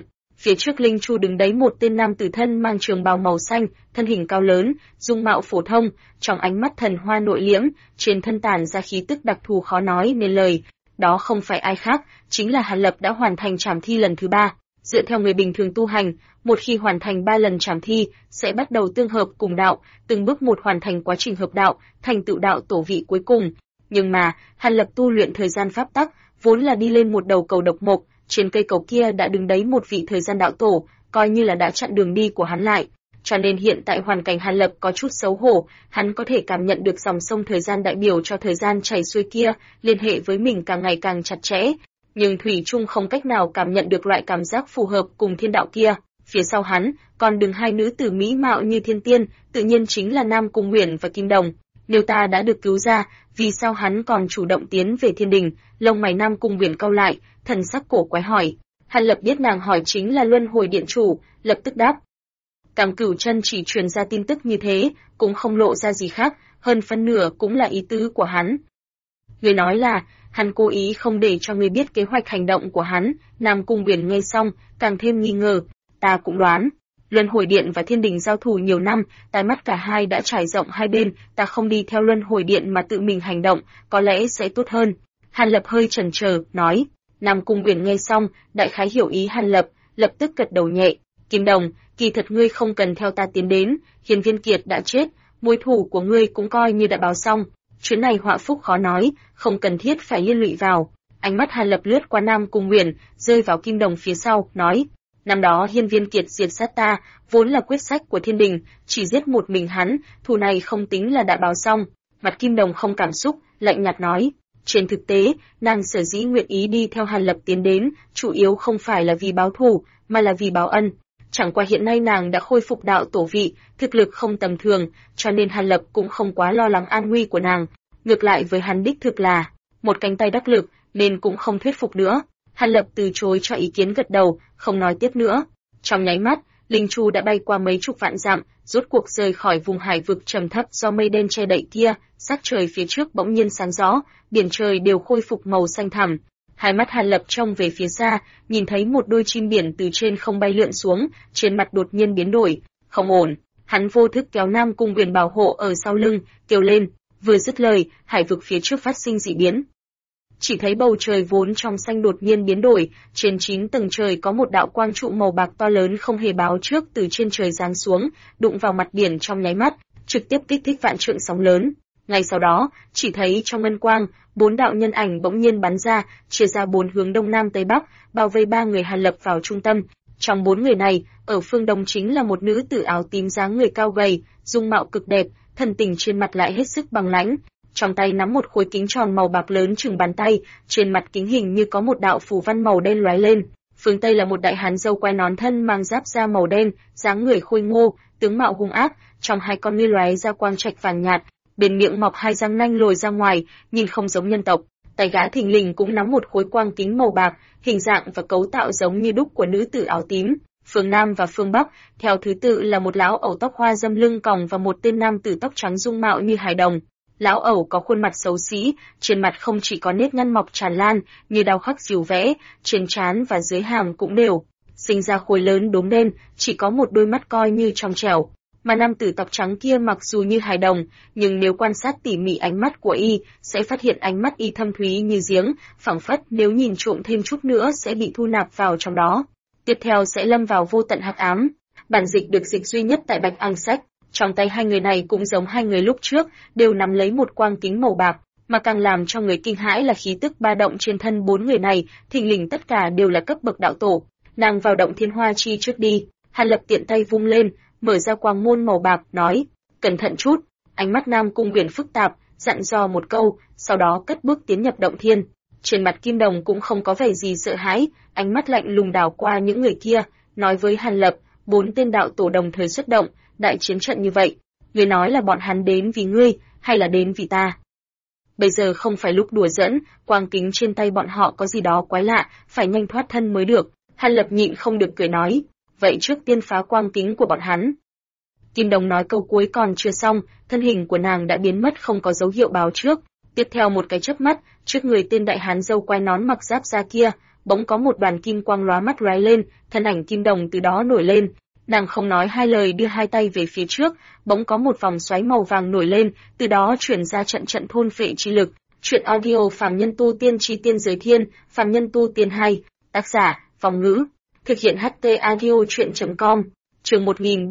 Phía trước Linh Chu đứng đấy một tên nam tử thân mang trường bào màu xanh, thân hình cao lớn, dung mạo phổ thông, trong ánh mắt thần hoa nội liễm, trên thân tản ra khí tức đặc thù khó nói nên lời. Đó không phải ai khác, chính là Hàn Lập đã hoàn thành trảm thi lần thứ 3. Dựa theo người bình thường tu hành, một khi hoàn thành 3 lần trảm thi, sẽ bắt đầu tương hợp cùng đạo, từng bước một hoàn thành quá trình hợp đạo, thành tựu đạo tổ vị cuối cùng. Nhưng mà, Hàn Lập tu luyện thời gian pháp tắc, vốn là đi lên một đầu cầu độc mộc, trên cây cầu kia đã đứng đấy một vị thời gian đạo tổ, coi như là đã chặn đường đi của hắn lại. Cho nên hiện tại hoàn cảnh Hàn Lập có chút xấu hổ, hắn có thể cảm nhận được dòng sông thời gian đại biểu cho thời gian chảy xuôi kia, liên hệ với mình càng ngày càng chặt chẽ, nhưng thủy chung không cách nào cảm nhận được loại cảm giác phù hợp cùng thiên đạo kia. Phía sau hắn, còn đứng 2 nữ tử mỹ mạo như thiên tiên, tự nhiên chính là Nam Cung Uyển và Kim Đồng. Nếu ta đã được cứu ra, vì sao hắn còn chủ động tiến về thiên đình? Lông mày Nam Cung Uyển cau lại, thần sắc cổ quái hỏi. Hàn Lập biết nàng hỏi chính là Luân Hồi Điện chủ, lập tức đáp. Cam Cửu Chân chỉ truyền ra tin tức như thế, cũng không lộ ra gì khác, hơn phân nửa cũng là ý tứ của hắn. Người nói là, hắn cố ý không để cho người biết kế hoạch hành động của hắn. Nam Cung Uyển nghe xong, càng thêm nghi ngờ. Ta cũng đoán, Luân Hồi Điện và Thiên Đình giao thủ nhiều năm, tai mắt cả hai đã trải rộng hai bên, ta không đi theo Luân Hồi Điện mà tự mình hành động, có lẽ sẽ tốt hơn. Hàn Lập hơi chần chờ, nói. Nam Cung Uyển nghe xong, đại khái hiểu ý Hàn Lập, lập tức gật đầu nhẹ. Kim Đồng, kỳ thật ngươi không cần theo ta tiến đến, Hiên Viên Kiệt đã chết, mối thù của ngươi cũng coi như đã báo xong. Chuyến này họa phúc khó nói, không cần thiết phải liên lụy vào. Ánh mắt Hàn Lập lướt qua Nam Cung Uyển, rơi vào Kim Đồng phía sau, nói. Năm đó Hiên Viên Kiệt diệt sát ta, vốn là quyết sách của Thiên Đình, chỉ giết một mình hắn, thù này không tính là đã báo xong. Mặt Kim Đồng không cảm xúc, lạnh nhạt nói. Trên thực tế, nàng sở dĩ nguyện ý đi theo Hàn Lập tiến đến, chủ yếu không phải là vì báo thù, mà là vì báo ân. Chẳng qua hiện nay nàng đã khôi phục đạo tổ vị, thực lực không tầm thường, cho nên Hàn Lập cũng không quá lo lắng an nguy của nàng. Ngược lại với hắn đích thực là một cánh tay đắc lực, nên cũng không thuyết phục nữa. Hàn Lập từ chối cho ý kiến gật đầu, không nói tiếp nữa. Trong nháy mắt, Linh Chu đã bay qua mấy chục vạn dặm, rốt cuộc rời khỏi vùng hải vực trầm thấp do mây đen che đậy kia, sắc trời phía trước bỗng nhiên sáng rõ, biển trời đều khôi phục màu xanh thẳm. Hai mắt Hàn Lập trông về phía xa, nhìn thấy một đôi chim biển từ trên không bay lượn xuống, trên mặt đột nhiên biến đổi, không ổn. Hắn vô thức kéo Nam Cung Uyển bảo hộ ở sau lưng, kêu lên. Vừa dứt lời, hải vực phía trước phát sinh dị biến. Chỉ thấy bầu trời vốn trong xanh đột nhiên biến đổi, trên 9 tầng trời có một đạo quang trụ màu bạc to lớn không hề báo trước từ trên trời giáng xuống, đụng vào mặt biển trong nháy mắt, trực tiếp kích thích vạn trượng sóng lớn. Ngay sau đó, chỉ thấy trong ngân quang, 4 đạo nhân ảnh bỗng nhiên bắn ra, chia ra 4 hướng đông nam tây bắc, bao vây 3 người Hàn Lập vào trung tâm. Trong 4 người này, ở phương đông chính là một nữ tử áo tím dáng người cao gầy, dung mạo cực đẹp, thần tình trên mặt lại hết sức bằng lãnh. Trong tay nắm một khối kính tròn màu bạc lớn chừng bàn tay, trên mặt kính hình như có một đạo phù văn màu đen lóe lên. Phương Tây là một đại hán râu quai nón thân mang giáp da màu đen, dáng người khôi ngô, tướng mạo hung ác, trong hai con ngươi lóe ra quang trạch vàng nhạt, bên miệng mọc hai răng nanh lồi ra ngoài, nhìn không giống nhân tộc. Tay gã thình lình cũng nắm một khối quang kính màu bạc, hình dạng và cấu tạo giống như đúc của nữ tử áo tím. Phương Nam và phương Bắc, theo thứ tự là một lão ẩu tóc hoa râm lưng còng và một tên nam tử tóc trắng dung mạo như hài đồng. Lão ẩu có khuôn mặt xấu xí, trên mặt không chỉ có nếp nhăn mọc tràn lan, như đao khắc dìu vẽ, trên trán và dưới hàm cũng đều sinh ra khối lớn đốm đen, chỉ có một đôi mắt coi như trong trẻo. Mà nam tử tóc trắng kia mặc dù như hài đồng, nhưng nếu quan sát tỉ mỉ ánh mắt của y, sẽ phát hiện ánh mắt y thâm thúy như giếng, phảng phất nếu nhìn trộm thêm chút nữa sẽ bị thu nạp vào trong đó. Tiếp theo sẽ lâm vào vô tận hắc ám. Bản dịch được dịch duy nhất tại Bạch Ang Sách. Trong tay hai người này cũng giống hai người lúc trước, đều nắm lấy một quang kính màu bạc, mà càng làm cho người kinh hãi là khí tức ba động trên thân 4 người này, thình lình tất cả đều là cấp bậc đạo tổ. Nàng vào động Thiên Hoa Chi trước đi. Hàn Lập tiện tay vung lên, mở ra quang môn màu bạc, nói: "Cẩn thận chút." Ánh mắt Nam Cung Uyển phức tạp, dặn dò một câu, sau đó cất bước tiến nhập động thiên. Trên mặt Kim Đồng cũng không có vẻ gì sợ hãi, ánh mắt lạnh lùng đảo qua những người kia, nói với Hàn Lập: 4 tên đạo tổ đồng thời xuất động, đại chiến trận như vậy, ngươi nói là bọn hắn đến vì ngươi, hay là đến vì ta? Bây giờ không phải lúc đùa giỡn, quang kính trên tay bọn họ có gì đó quái lạ, phải nhanh thoát thân mới được. Hàn Lập nhịn không được cười nói: vậy trước tiên phá quang kính của bọn hắn. Kim Đồng nói câu cuối còn chưa xong, thân hình của nàng đã biến mất không có dấu hiệu báo trước. Tiếp theo một cái chớp mắt, trước người tên đại hán râu quai nón mặc giáp da kia, bỗng có một đoàn kim quang lóa mắt lóe lên, thân ảnh Kim Đồng từ đó nổi lên. Nàng không nói hai lời đưa hai tay về phía trước, bỗng có một vòng xoáy màu vàng nổi lên, từ đó truyền ra trận trận thôn phệ chi lực. Truyện audio Phàm Nhân Tu Tiên Chi Tiên Giới Thiên, Phàm Nhân Tu Tiên 2, tác giả, Vong Ngữ, thực hiện HT audio truyện.com, chương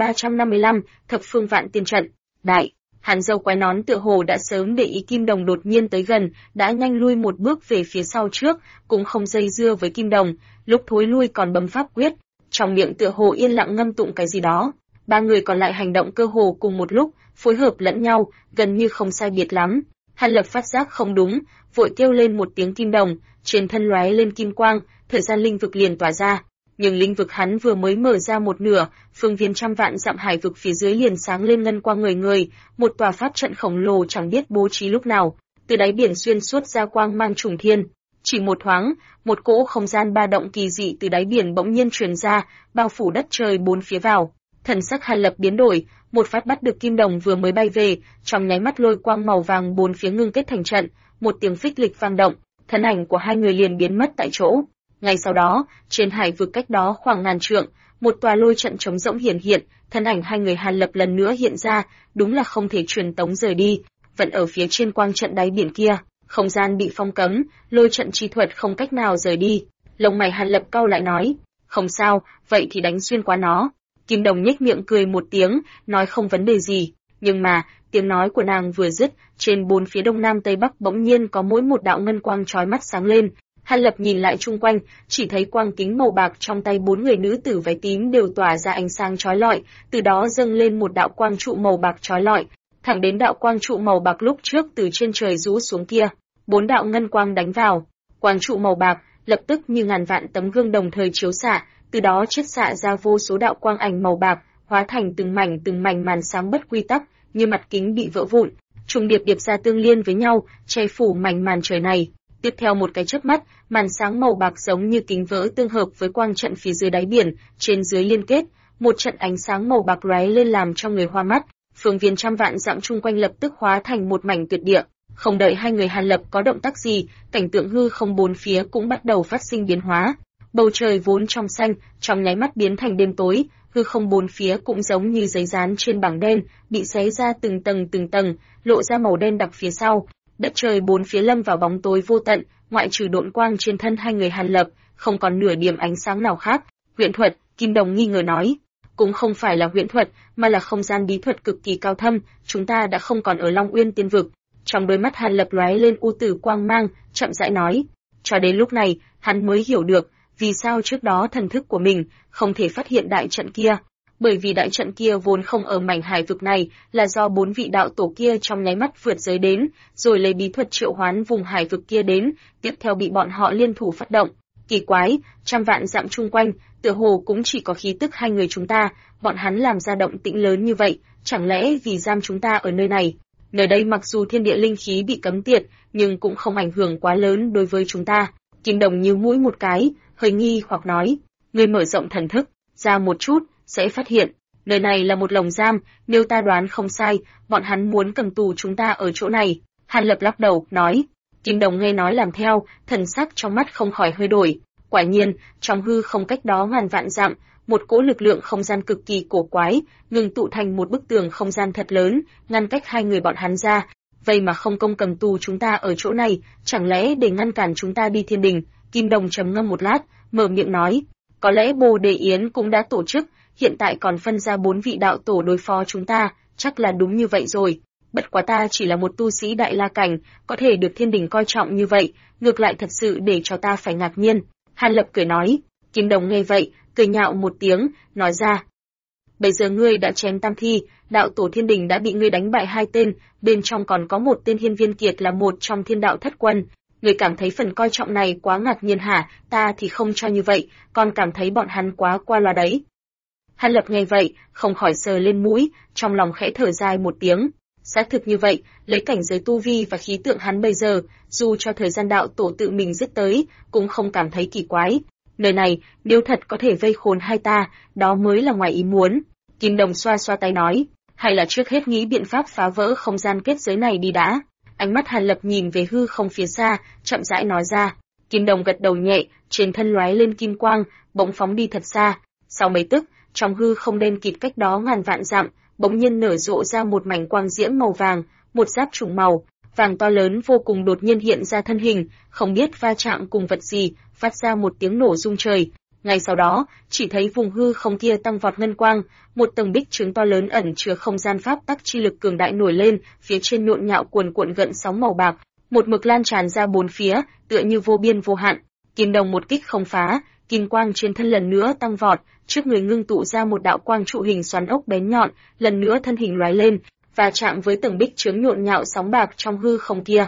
1355, Thập Phương Vạn Tiên Trận, đại. Hàn Dâu quái nón tựa hồ đã sớm để ý Kim Đồng đột nhiên tới gần, đã nhanh lui một bước về phía sau trước, cũng không dây dưa với Kim Đồng, lúc thối lui còn bấm pháp quyết, trong miệng tựa hồ yên lặng ngâm tụng cái gì đó. Ba người còn lại hành động cơ hồ cùng một lúc, phối hợp lẫn nhau, gần như không sai biệt lắm. Hàn Lập phát giác không đúng, vội kêu lên một tiếng Kim Đồng, trên thân lóe lên kim quang, thời gian linh vực liền tỏa ra. Nhưng linh vực hắn vừa mới mở ra một nửa, phương viên trăm vạn dặm hải vực phía dưới liền sáng lên ngân quang người, một tòa pháp trận khổng lồ chẳng biết bố trí lúc nào, từ đáy biển xuyên suốt ra quang mang trùng thiên. Chỉ một thoáng, một cỗ không gian ba động kỳ dị từ đáy biển bỗng nhiên truyền ra, bao phủ đất trời bốn phía vào. Thần sắc Hàn Lập biến đổi, một phát bắt được Kim Đồng vừa mới bay về, trong nháy mắt lôi quang màu vàng bốn phía ngưng kết thành trận, một tiếng phích lịch vang động, thân ảnh của hai người liền biến mất tại chỗ. Ngay sau đó, trên hải vực cách đó khoảng ngàn trượng, một tòa lôi trận trống rỗng hiển hiện, thân ảnh hai người Hàn Lập lần nữa hiện ra, đúng là không thể truyền tống rời đi, vẫn ở phía trên quang trận đáy biển kia, không gian bị phong cấm, lôi trận chi thuật không cách nào rời đi. Lông mày Hàn Lập cau lại nói, không sao, vậy thì đánh xuyên qua nó. Kim Đồng nhếch miệng cười một tiếng, nói không vấn đề gì, nhưng mà, tiếng nói của nàng vừa dứt, trên bốn phía đông nam tây bắc bỗng nhiên có mỗi một đạo ngân quang chói mắt sáng lên. Hàn Lập nhìn lại chung quanh, chỉ thấy quang kính màu bạc trong tay bốn người nữ tử váy tím đều tỏa ra ánh sáng chói lọi, từ đó dâng lên một đạo quang trụ màu bạc chói lọi, thẳng đến đạo quang trụ màu bạc lúc trước từ trên trời rũ xuống kia. Bốn đạo ngân quang đánh vào, quang trụ màu bạc lập tức như ngàn vạn tấm gương đồng thời chiếu xạ, từ đó chiết xạ ra vô số đạo quang ảnh màu bạc, hóa thành từng mảnh màn sáng bất quy tắc, như mặt kính bị vỡ vụn, trùng điệp điệp ra tương liên với nhau, che phủ mảnh màn trời này. Tiếp theo một cái chớp mắt, màn sáng màu bạc giống như kính vỡ tương hợp với quang trận phía dưới đáy biển, trên dưới liên kết, một trận ánh sáng màu bạc lóe lên làm cho người hoa mắt, phương viên trăm vạn dặm chung quanh lập tức hóa thành một mảnh tuyệt địa. Không đợi hai người Hàn Lập có động tác gì, cảnh tượng hư không bốn phía cũng bắt đầu phát sinh biến hóa. Bầu trời vốn trong xanh, trong nháy mắt biến thành đêm tối, hư không bốn phía cũng giống như giấy dán trên bảng đen, bị xé ra từng tầng, lộ ra màu đen đặc phía sau. Đất trời bốn phía lâm vào bóng tối vô tận, ngoại trừ độn quang trên thân hai người Hàn Lập, không còn nửa điểm ánh sáng nào khác. Huyễn thuật, Kim Đồng nghi ngờ nói, cũng không phải là huyễn thuật, mà là không gian bí thuật cực kỳ cao thâm, chúng ta đã không còn ở Long Uyên Tiên Vực. Trong đôi mắt Hàn Lập lóe lên u tử quang mang, chậm rãi nói, cho đến lúc này, hắn mới hiểu được, vì sao trước đó thần thức của mình không thể phát hiện đại trận kia. Bởi vì đại trận kia vốn không ở mảnh hải vực này, là do bốn vị đạo tổ kia trong nháy mắt vượt giới đến, rồi lấy bí thuật triệu hoán vùng hải vực kia đến, tiếp theo bị bọn họ liên thủ phát động. Kỳ quái, trăm vạn dặm chung quanh, tựa hồ cũng chỉ có khí tức hai người chúng ta, bọn hắn làm ra động tĩnh lớn như vậy, chẳng lẽ vì giam chúng ta ở nơi này? Nơi đây mặc dù thiên địa linh khí bị cấm tiệt, nhưng cũng không ảnh hưởng quá lớn đối với chúng ta. Kim Đồng nhíu mũi một cái, hơi nghi hoặc nói, ngươi mở rộng thần thức ra một chút, sẽ phát hiện, nơi này là một lồng giam, nếu ta đoán không sai, bọn hắn muốn cầm tù chúng ta ở chỗ này. Hàn Lập lắc đầu, nói. Kim Đồng nghe nói làm theo, thần sắc trong mắt không khỏi hơi đổi. Quả nhiên, trong hư không cách đó ngàn vạn dặm, một cỗ lực lượng không gian cực kỳ cổ quái, ngừng tụ thành một bức tường không gian thật lớn, ngăn cách hai người bọn hắn ra. Vậy mà không công cầm tù chúng ta ở chỗ này, chẳng lẽ để ngăn cản chúng ta đi thiên đình? Kim Đồng trầm ngâm một lát, mở miệng nói, có lẽ Bồ Đề Yến cũng đã tổ chức, hiện tại còn phân ra 4 vị đạo tổ đối phó chúng ta, chắc là đúng như vậy rồi. Bất quá ta chỉ là một tu sĩ đại la cảnh, có thể được thiên đình coi trọng như vậy, ngược lại thật sự để cho ta phải ngạc nhiên. Hàn Lập cười nói. Kim Đồng nghe vậy, cười nhạo một tiếng, nói ra. Bây giờ ngươi đã chém tam thi, đạo tổ thiên đình đã bị ngươi đánh bại 2 tên, bên trong còn có một tên Hiên Viên Kiệt là một trong thiên đạo thất quân. Ngươi cảm thấy phần coi trọng này quá ngạc nhiên hả? Ta thì không cho như vậy, còn cảm thấy bọn hắn quá qua loa đấy. Hàn Lập nghe vậy, không khỏi sờ lên mũi, trong lòng khẽ thở dài một tiếng. Xác thực như vậy, lấy cảnh giới tu vi và khí tượng hắn bây giờ, dù cho thời gian đạo tổ tự mình giết tới, cũng không cảm thấy kỳ quái. Nơi này, nếu thật có thể vây khốn hai ta, đó mới là ngoài ý muốn. Kim Đồng xoa xoa tay nói, hay là trước hết nghĩ biện pháp phá vỡ không gian kết giới này đi đã. Ánh mắt Hàn Lập nhìn về hư không phía xa, chậm rãi nói ra. Kim Đồng gật đầu nhẹ, trên thân lóe lên kim quang, bỗng phóng đi thật xa. Sau mấy tức, trong hư không đen kịt cách đó ngàn vạn dặm, bỗng nhiên nở rộ ra một mảnh quang diễm màu vàng, một giáp trùng màu vàng to lớn vô cùng đột nhiên hiện ra thân hình, không biết va chạm cùng vật gì, phát ra một tiếng nổ rung trời. Ngay sau đó, chỉ thấy vùng hư không kia tăng vọt ngân quang, một tầng bích trướng to lớn ẩn chứa không gian pháp tắc chi lực cường đại nổi lên, phía trên nhộn nhạo cuồn cuộn gợn sóng màu bạc, một mực lan tràn ra bốn phía, tựa như vô biên vô hạn. Kim Đồng một kích không phá, kim quang trên thân lần nữa tăng vọt, trước người ngưng tụ ra một đạo quang trụ hình xoắn ốc bén nhọn, lần nữa thân hình lóe lên, và chạm với tầng bích trướng nhộn nhạo sóng bạc trong hư không kia.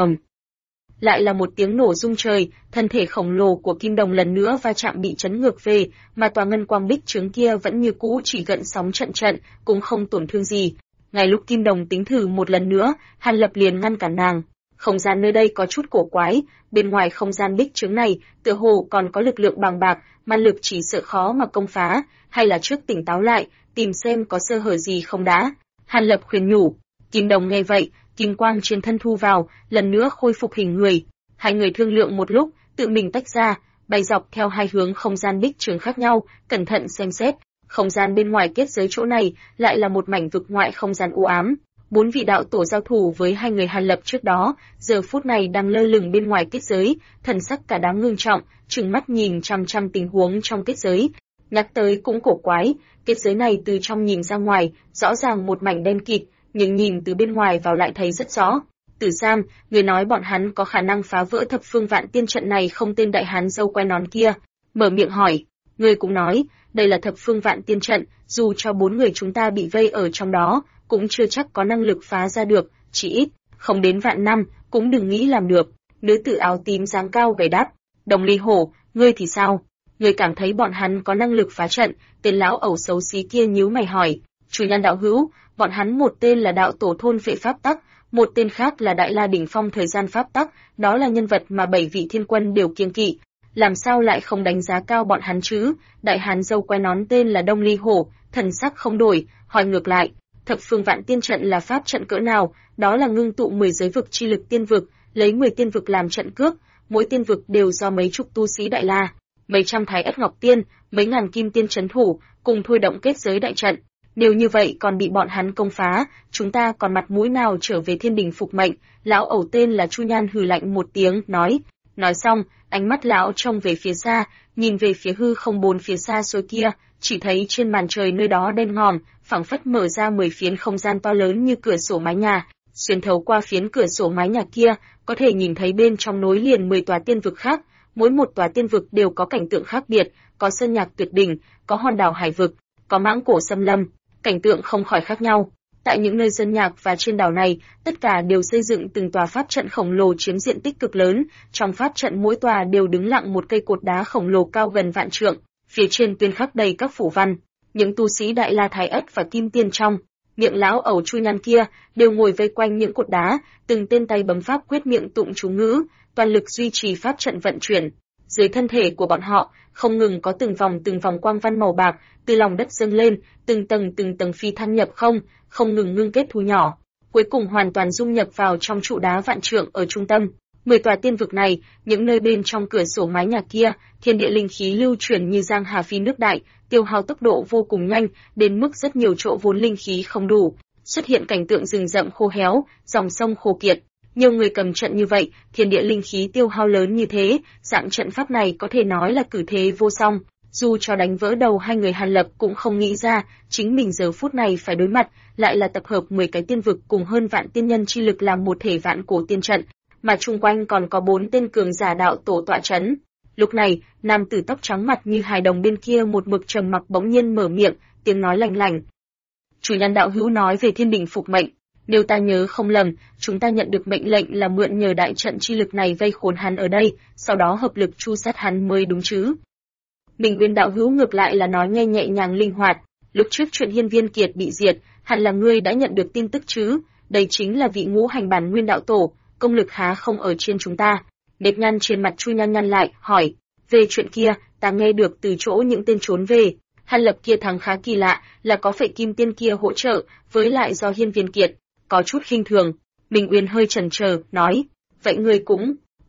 Lại là một tiếng nổ rung trời, thân thể khổng lồ của Kim Đồng lần nữa va chạm bị chấn ngược về, mà tòa ngân quang bích trướng kia vẫn như cũ chỉ gợn sóng trận trận, cũng không tổn thương gì. Ngay lúc Kim Đồng tính thử một lần nữa, Hàn Lập liền ngăn cản nàng. Không gian nơi đây có chút cổ quái, bên ngoài không gian bích trướng này, tựa hồ còn có lực lượng bàng bạc, man lực chỉ sợ khó mà công phá, hay là trước tỉnh táo lại, tìm xem có sơ hở gì không đã. Hàn Lập khuyên nhủ. Kim Đồng nghe vậy, kim quang trên thân thu vào, lần nữa khôi phục hình người. Hai người thương lượng một lúc, tự mình tách ra, bay dọc theo hai hướng không gian bích trướng khác nhau, cẩn thận xem xét. Không gian bên ngoài kết giới chỗ này lại là một mảnh vực ngoại không gian u ám. 4 vị đạo tổ giao thủ với hai người Hàn Lập trước đó, giờ phút này đang lơ lửng bên ngoài kết giới, thần sắc cả đám ngưng trọng, trừng mắt nhìn chăm chăm tình huống trong kết giới. Nhắc tới cũng cổ quái, kết giới này từ trong nhìn ra ngoài, rõ ràng một mảnh đen kịt, nhưng nhìn từ bên ngoài vào lại thấy rất rõ. Tử Sam, người nói bọn hắn có khả năng phá vỡ thập phương vạn tiên trận này không? Tên đại hán râu quai nón kia mở miệng hỏi. Người cũng nói, đây là thập phương vạn tiên trận, dù cho 4 người chúng ta bị vây ở trong đó, cũng chưa chắc có năng lực phá ra được, chỉ ít, không đến vạn năm, cũng đừng nghĩ làm được. Nữ tử áo tím dáng cao gầy đáp. Đồng Ly Hổ, ngươi thì sao? Ngươi cảm thấy bọn hắn có năng lực phá trận? Tên lão ẩu xấu xí kia nhíu mày hỏi. Chủ nhân đạo hữu, bọn hắn một tên là đạo tổ thôn vệ pháp tắc, một tên khác là đại la đỉnh phong thời gian pháp tắc, đó là nhân vật mà 7 vị thiên quân đều kiêng kỵ. Làm sao lại không đánh giá cao bọn hắn chứ? Đại hán râu quai nón tên là Đông Ly Hổ, thần sắc không đổi, hỏi ngược lại. Thập phương vạn tiên trận là pháp trận cỡ nào? Đó là ngưng tụ 10 giới vực chi lực tiên vực, lấy 10 tiên vực làm trận cước, mỗi tiên vực đều do mấy chục tu sĩ đại la, mấy trăm thái ất ngọc tiên, mấy ngàn kim tiên trấn thủ, cùng thôi động kết giới đại trận. Nếu như vậy còn bị bọn hắn công phá, chúng ta còn mặt mũi nào trở về thiên đình phục mệnh? Lão ẩu tên là Chu Nhan hừ lạnh một tiếng, nói. Nói xong, ánh mắt lão trông về phía xa, nhìn về phía hư không bốn phía xa xôi kia, chỉ thấy trên màn trời nơi đó đen ngòm, phảng phất mở ra 10 phiến không gian to lớn như cửa sổ mái nhà. Xuyên thấu qua phiến cửa sổ mái nhà kia, có thể nhìn thấy bên trong nối liền 10 tòa tiên vực khác, mỗi một tòa tiên vực đều có cảnh tượng khác biệt, có sơn nhạc tuyệt đỉnh, có hòn đảo hải vực, có mãng cổ xâm lâm, cảnh tượng không khỏi khác nhau. Tại những nơi sơn nhạc và trên đảo này, tất cả đều xây dựng từng tòa pháp trận khổng lồ chiếm diện tích cực lớn, trong pháp trận mỗi tòa đều đứng lặng một cây cột đá khổng lồ cao gần vạn trượng, phía trên tuyên khắc đầy các phủ văn. Những tu sĩ đại la thái ất và kim tiên trong miệng lão ẩu Chu Nhan kia đều ngồi vây quanh những cột đá, từng tên tay bấm pháp quyết miệng tụng chú ngữ, toàn lực duy trì pháp trận vận chuyển. Dưới thân thể của bọn họ không ngừng có từng vòng quang văn màu bạc từ lòng đất dâng lên, từng tầng phi thăng nhập không, không ngừng ngưng kết thu nhỏ, cuối cùng hoàn toàn dung nhập vào trong trụ đá vạn trượng ở trung tâm. 10 tòa tiên vực này, những nơi bên trong cửa sổ mái nhà kia, thiên địa linh khí lưu chuyển như giang hà phi nước đại, tiêu hao tốc độ vô cùng nhanh, đến mức rất nhiều chỗ vốn linh khí không đủ, xuất hiện cảnh tượng rừng rậm khô héo, dòng sông khô kiệt. Nhiều người cầm trận như vậy, thiên địa linh khí tiêu hao lớn như thế, dạng trận pháp này có thể nói là cử thế vô song. Dù cho đánh vỡ đầu hai người Hàn Lập cũng không nghĩ ra, chính mình giờ phút này phải đối mặt, lại là tập hợp 10 cái tiên vực cùng hơn vạn tiên nhân chi lực làm một thể vạn cổ tiên trận, mà chung quanh còn có 4 tên cường giả đạo tổ tọa chấn. Lúc này, nam tử tóc trắng mặt như hài đồng bên kia một mực trầm mặc bỗng nhiên mở miệng, tiếng nói lành lành. Chủ nhân đạo hữu nói về thiên đình phục mệnh. Nếu ta nhớ không lầm, chúng ta nhận được mệnh lệnh là mượn nhờ đại trận chi lực này vây khốn hắn ở đây, sau đó hợp lực tru sát hắn mới đúng chứ. Minh Nguyên đạo hữu ngược lại là nói nghe nhẹ nhàng linh hoạt. Lúc trước chuyện Hiên Viên Kiệt bị diệt, hẳn là ngươi đã nhận được tin tức chứ? Đây chính là vị ngũ hành bản nguyên đạo tổ, công lực há không ở trên chúng ta. Nếp nhăn trên mặt Chu Nhan nhăn lại, hỏi. Về chuyện kia, ta nghe được từ chỗ những tên trốn về. Hàn Lập kia thắng khá kỳ lạ, là có Phệ Kim Tiên kia hỗ trợ, với lại do Hiên Viên Kiệt. Có chút khinh thường. Minh Uyên hơi chần chờ, nói. Vậy ngươi cũng biết,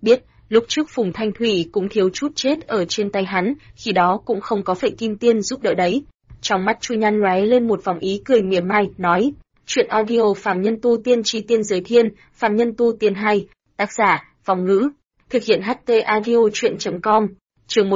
Lúc trước Phùng Thanh Thủy cũng thiếu chút chết ở trên tay hắn, khi đó cũng không có Phệ Kim Tiên giúp đỡ đấy. Trong mắt Chu Nhan lóe lên một vòng ý cười mỉa mai, nói: Chuyện audio Phàm Nhân Tu Tiên Chi Tiên Giới Thiên, Phàm Nhân Tu Tiên 2, tác giả Vong Ngữ, thực hiện HT audio truyện.com. Chương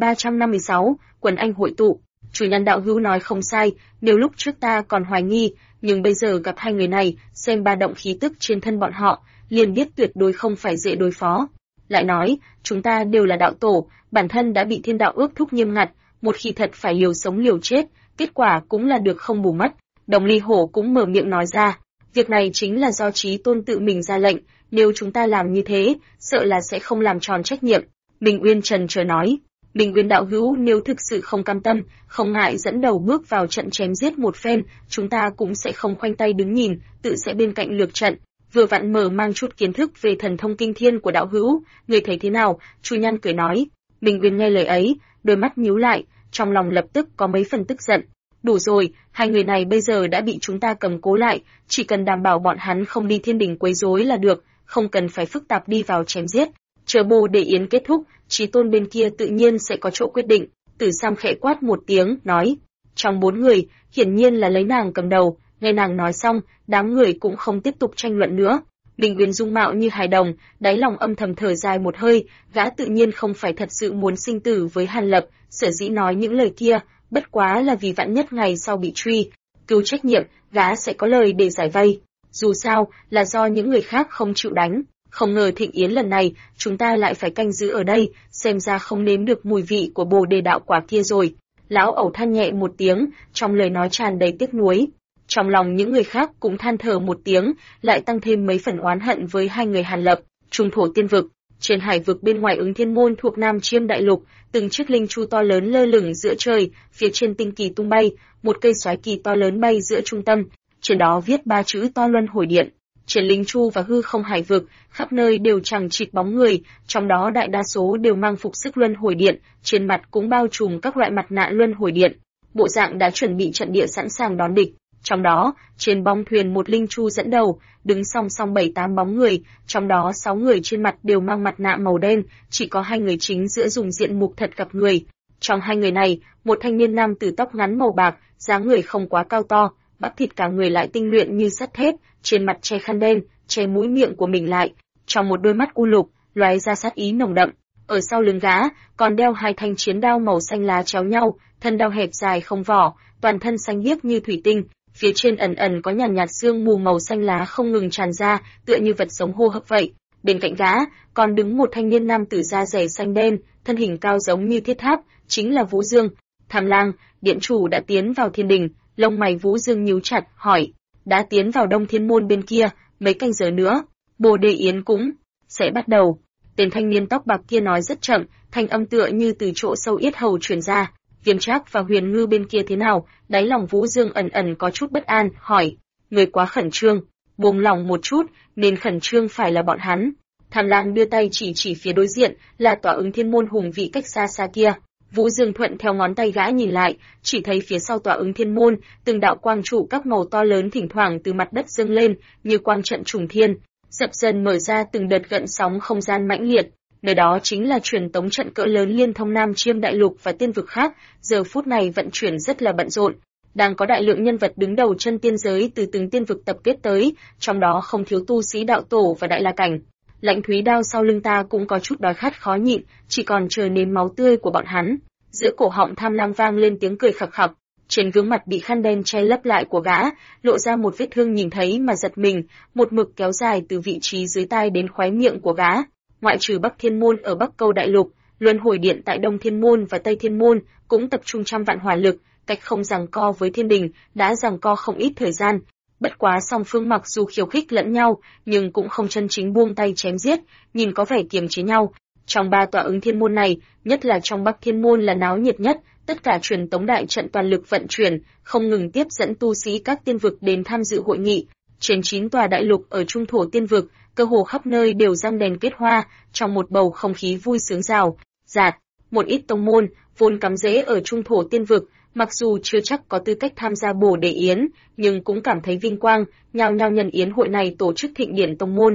1356, Quần Anh hội tụ. Chủ Nhân đạo hữu nói không sai, nếu lúc trước ta còn hoài nghi, nhưng bây giờ gặp hai người này, xem ba động khí tức trên thân bọn họ, liền biết tuyệt đối không phải dễ đối phó. Lại nói, chúng ta đều là đạo tổ, bản thân đã bị thiên đạo ước thúc nghiêm ngặt, một khi thật phải liều sống liều chết, kết quả cũng là được không bù mất. Đồng Ly Hổ cũng mở miệng nói ra, việc này chính là do Chí Tôn tự mình ra lệnh, nếu chúng ta làm như thế, sợ là sẽ không làm tròn trách nhiệm. Minh Uyên trần chờ nói, Minh Uyên đạo hữu nếu thực sự không cam tâm, không ngại dẫn đầu bước vào trận chém giết một phen, chúng ta cũng sẽ không khoanh tay đứng nhìn, tự sẽ bên cạnh lược trận. Vừa vặn mở mang chút kiến thức về thần thông kinh thiên của đạo hữu, người thấy thế nào? Chu Nhan cười nói. Minh Uyên nghe lời ấy, đôi mắt nhíu lại, trong lòng lập tức có mấy phần tức giận. Đủ rồi, hai người này bây giờ đã bị chúng ta cầm cố lại, chỉ cần đảm bảo bọn hắn không đi thiên đình quấy rối là được, không cần phải phức tạp đi vào chém giết. Chờ Bồ Đề Yến kết thúc, Chí Tôn bên kia tự nhiên sẽ có chỗ quyết định. Tử Sam khẽ quát một tiếng, nói. Trong 4 người, hiển nhiên là lấy nàng cầm đầu. Nghe nàng nói xong, đám người cũng không tiếp tục tranh luận nữa. Minh Uyên dung mạo như hài đồng, đáy lòng âm thầm thở dài một hơi, gã tự nhiên không phải thật sự muốn sinh tử với Hàn Lập, sở dĩ nói những lời kia, bất quá là vì vạn nhất ngày sau bị truy, cứu trách nhiệm, gã sẽ có lời để giải vây. Dù sao, là do những người khác không chịu đánh. Không ngờ thịnh yến lần này, chúng ta lại phải canh giữ ở đây, xem ra không nếm được mùi vị của Bồ Đề đạo quả kia rồi. Lão Ẩu than nhẹ một tiếng, trong lời nói tràn đầy tiếc nuối. Trong lòng những người khác cũng than thở một tiếng, lại tăng thêm mấy phần oán hận với hai người Hàn Lập. Trung thổ tiên vực, trên hải vực bên ngoài Ứng Thiên Môn thuộc Nam Chiêm Đại Lục, từng chiếc linh chu to lớn lơ lửng giữa trời, phía trên tinh kỳ tung bay, một cây xoáy kỳ to lớn bay giữa trung tâm, trên đó viết 3 chữ to Luân Hồi Điện. Trên linh chu và hư không hải vực, khắp nơi đều chằng chịt bóng người, trong đó đại đa số đều mang phục sức Luân Hồi Điện, trên mặt cũng bao trùm các loại mặt nạ Luân Hồi Điện. Bộ dạng đã chuẩn bị trận địa sẵn sàng đón địch. Trong đó, trên bong thuyền một linh chu dẫn đầu, đứng song song 7-8 bóng người, trong đó 6 người trên mặt đều mang mặt nạ màu đen, chỉ có 2 người chính giữa dùng diện mục thật gặp người. Trong 2 người này, một thanh niên nam tử tóc ngắn màu bạc, dáng người không quá cao to, bắp thịt cả người lại tinh luyện như sắt thép, trên mặt che khăn đen, che mũi miệng của mình lại, trong một đôi mắt u lục, lóe ra sát ý nồng đậm. Ở sau lưng gã, còn đeo 2 thanh chiến đao màu xanh lá chéo nhau, thân đao hẹp dài không vỏ, toàn thân xanh biếc như thủy tinh. Phía trên ẩn ẩn có nhàn nhạt sương mù màu xanh lá không ngừng tràn ra, tựa như vật sống hô hấp vậy. Bên cạnh gã, còn đứng một thanh niên nam tử da dẻ xanh đen, thân hình cao giống như thiết tháp, chính là Vũ Dương. Tham Lang, điện chủ đã tiến vào thiên đình, lông mày Vũ Dương nhíu chặt, hỏi, đã tiến vào Đông Thiên Môn bên kia, mấy canh giờ nữa, Bồ Đề Yến cũng sẽ bắt đầu. Tên thanh niên tóc bạc kia nói rất chậm, thanh âm tựa như từ chỗ sâu yết hầu truyền ra. Viêm Trác và Huyền Ngư bên kia thế nào? Đáy lòng Vũ Dương ẩn ẩn có chút bất an, hỏi, người quá khẩn trương, buông lòng một chút, nên khẩn trương phải là bọn hắn. Tham Lang đưa tay chỉ phía đối diện, là tòa Ứng Thiên Môn hùng vĩ cách xa xa kia. Vũ Dương thuận theo ngón tay gã nhìn lại, chỉ thấy phía sau tòa Ứng Thiên Môn, từng đạo quang trụ các màu to lớn thỉnh thoảng từ mặt đất dâng lên, như quang trận trùng thiên, dập dần mở ra từng đợt gợn sóng không gian mãnh liệt. Nơi đó chính là truyền tống trận cỡ lớn liên thông Nam Chiêm Đại Lục và tiên vực khác, giờ phút này vận chuyển rất là bận rộn. Đang có đại lượng nhân vật đứng đầu chân tiên giới từ từng tiên vực tập kết tới, trong đó không thiếu tu sĩ đạo tổ và đại la cảnh. Lãnh Thúy Đao sau lưng ta cũng có chút đói khát khó nhịn, chỉ còn chờ nếm máu tươi của bọn hắn. Giữa cổ họng Tham Lang vang lên tiếng cười khặc khặc, trên gương mặt bị khăn đen che lấp lại của gã, lộ ra một vết thương nhìn thấy mà giật mình, một mực kéo dài từ vị trí dưới tai đến khóe miệng của gã. Ngoại trừ Bắc Thiên Môn ở Bắc Câu Đại Lục, Luân Hồi Điện tại Đông Thiên Môn và Tây Thiên Môn cũng tập trung trăm vạn hỏa lực, cách không giằng co với thiên đình, đã giằng co không ít thời gian. Bất quá song phương mặc dù khiêu khích lẫn nhau, nhưng cũng không chân chính buông tay chém giết, nhìn có vẻ kiềm chế nhau. Trong 3 tòa Ứng Thiên Môn này, nhất là trong Bắc Thiên Môn là náo nhiệt nhất, tất cả truyền tống đại trận toàn lực vận chuyển, không ngừng tiếp dẫn tu sĩ các tiên vực đến tham dự hội nghị. Trên 9 tòa đại lục ở trung thổ tiên vực, cơ hồ khắp nơi đều răng đèn kết hoa, trong một bầu không khí vui sướng rào rạt. Một ít tông môn vốn cắm rễ ở trung thổ tiên vực, mặc dù chưa chắc có tư cách tham gia Bồ Đề Yến, nhưng cũng cảm thấy vinh quang, nhao nhao nhân yến hội này tổ chức thịnh điển tông môn.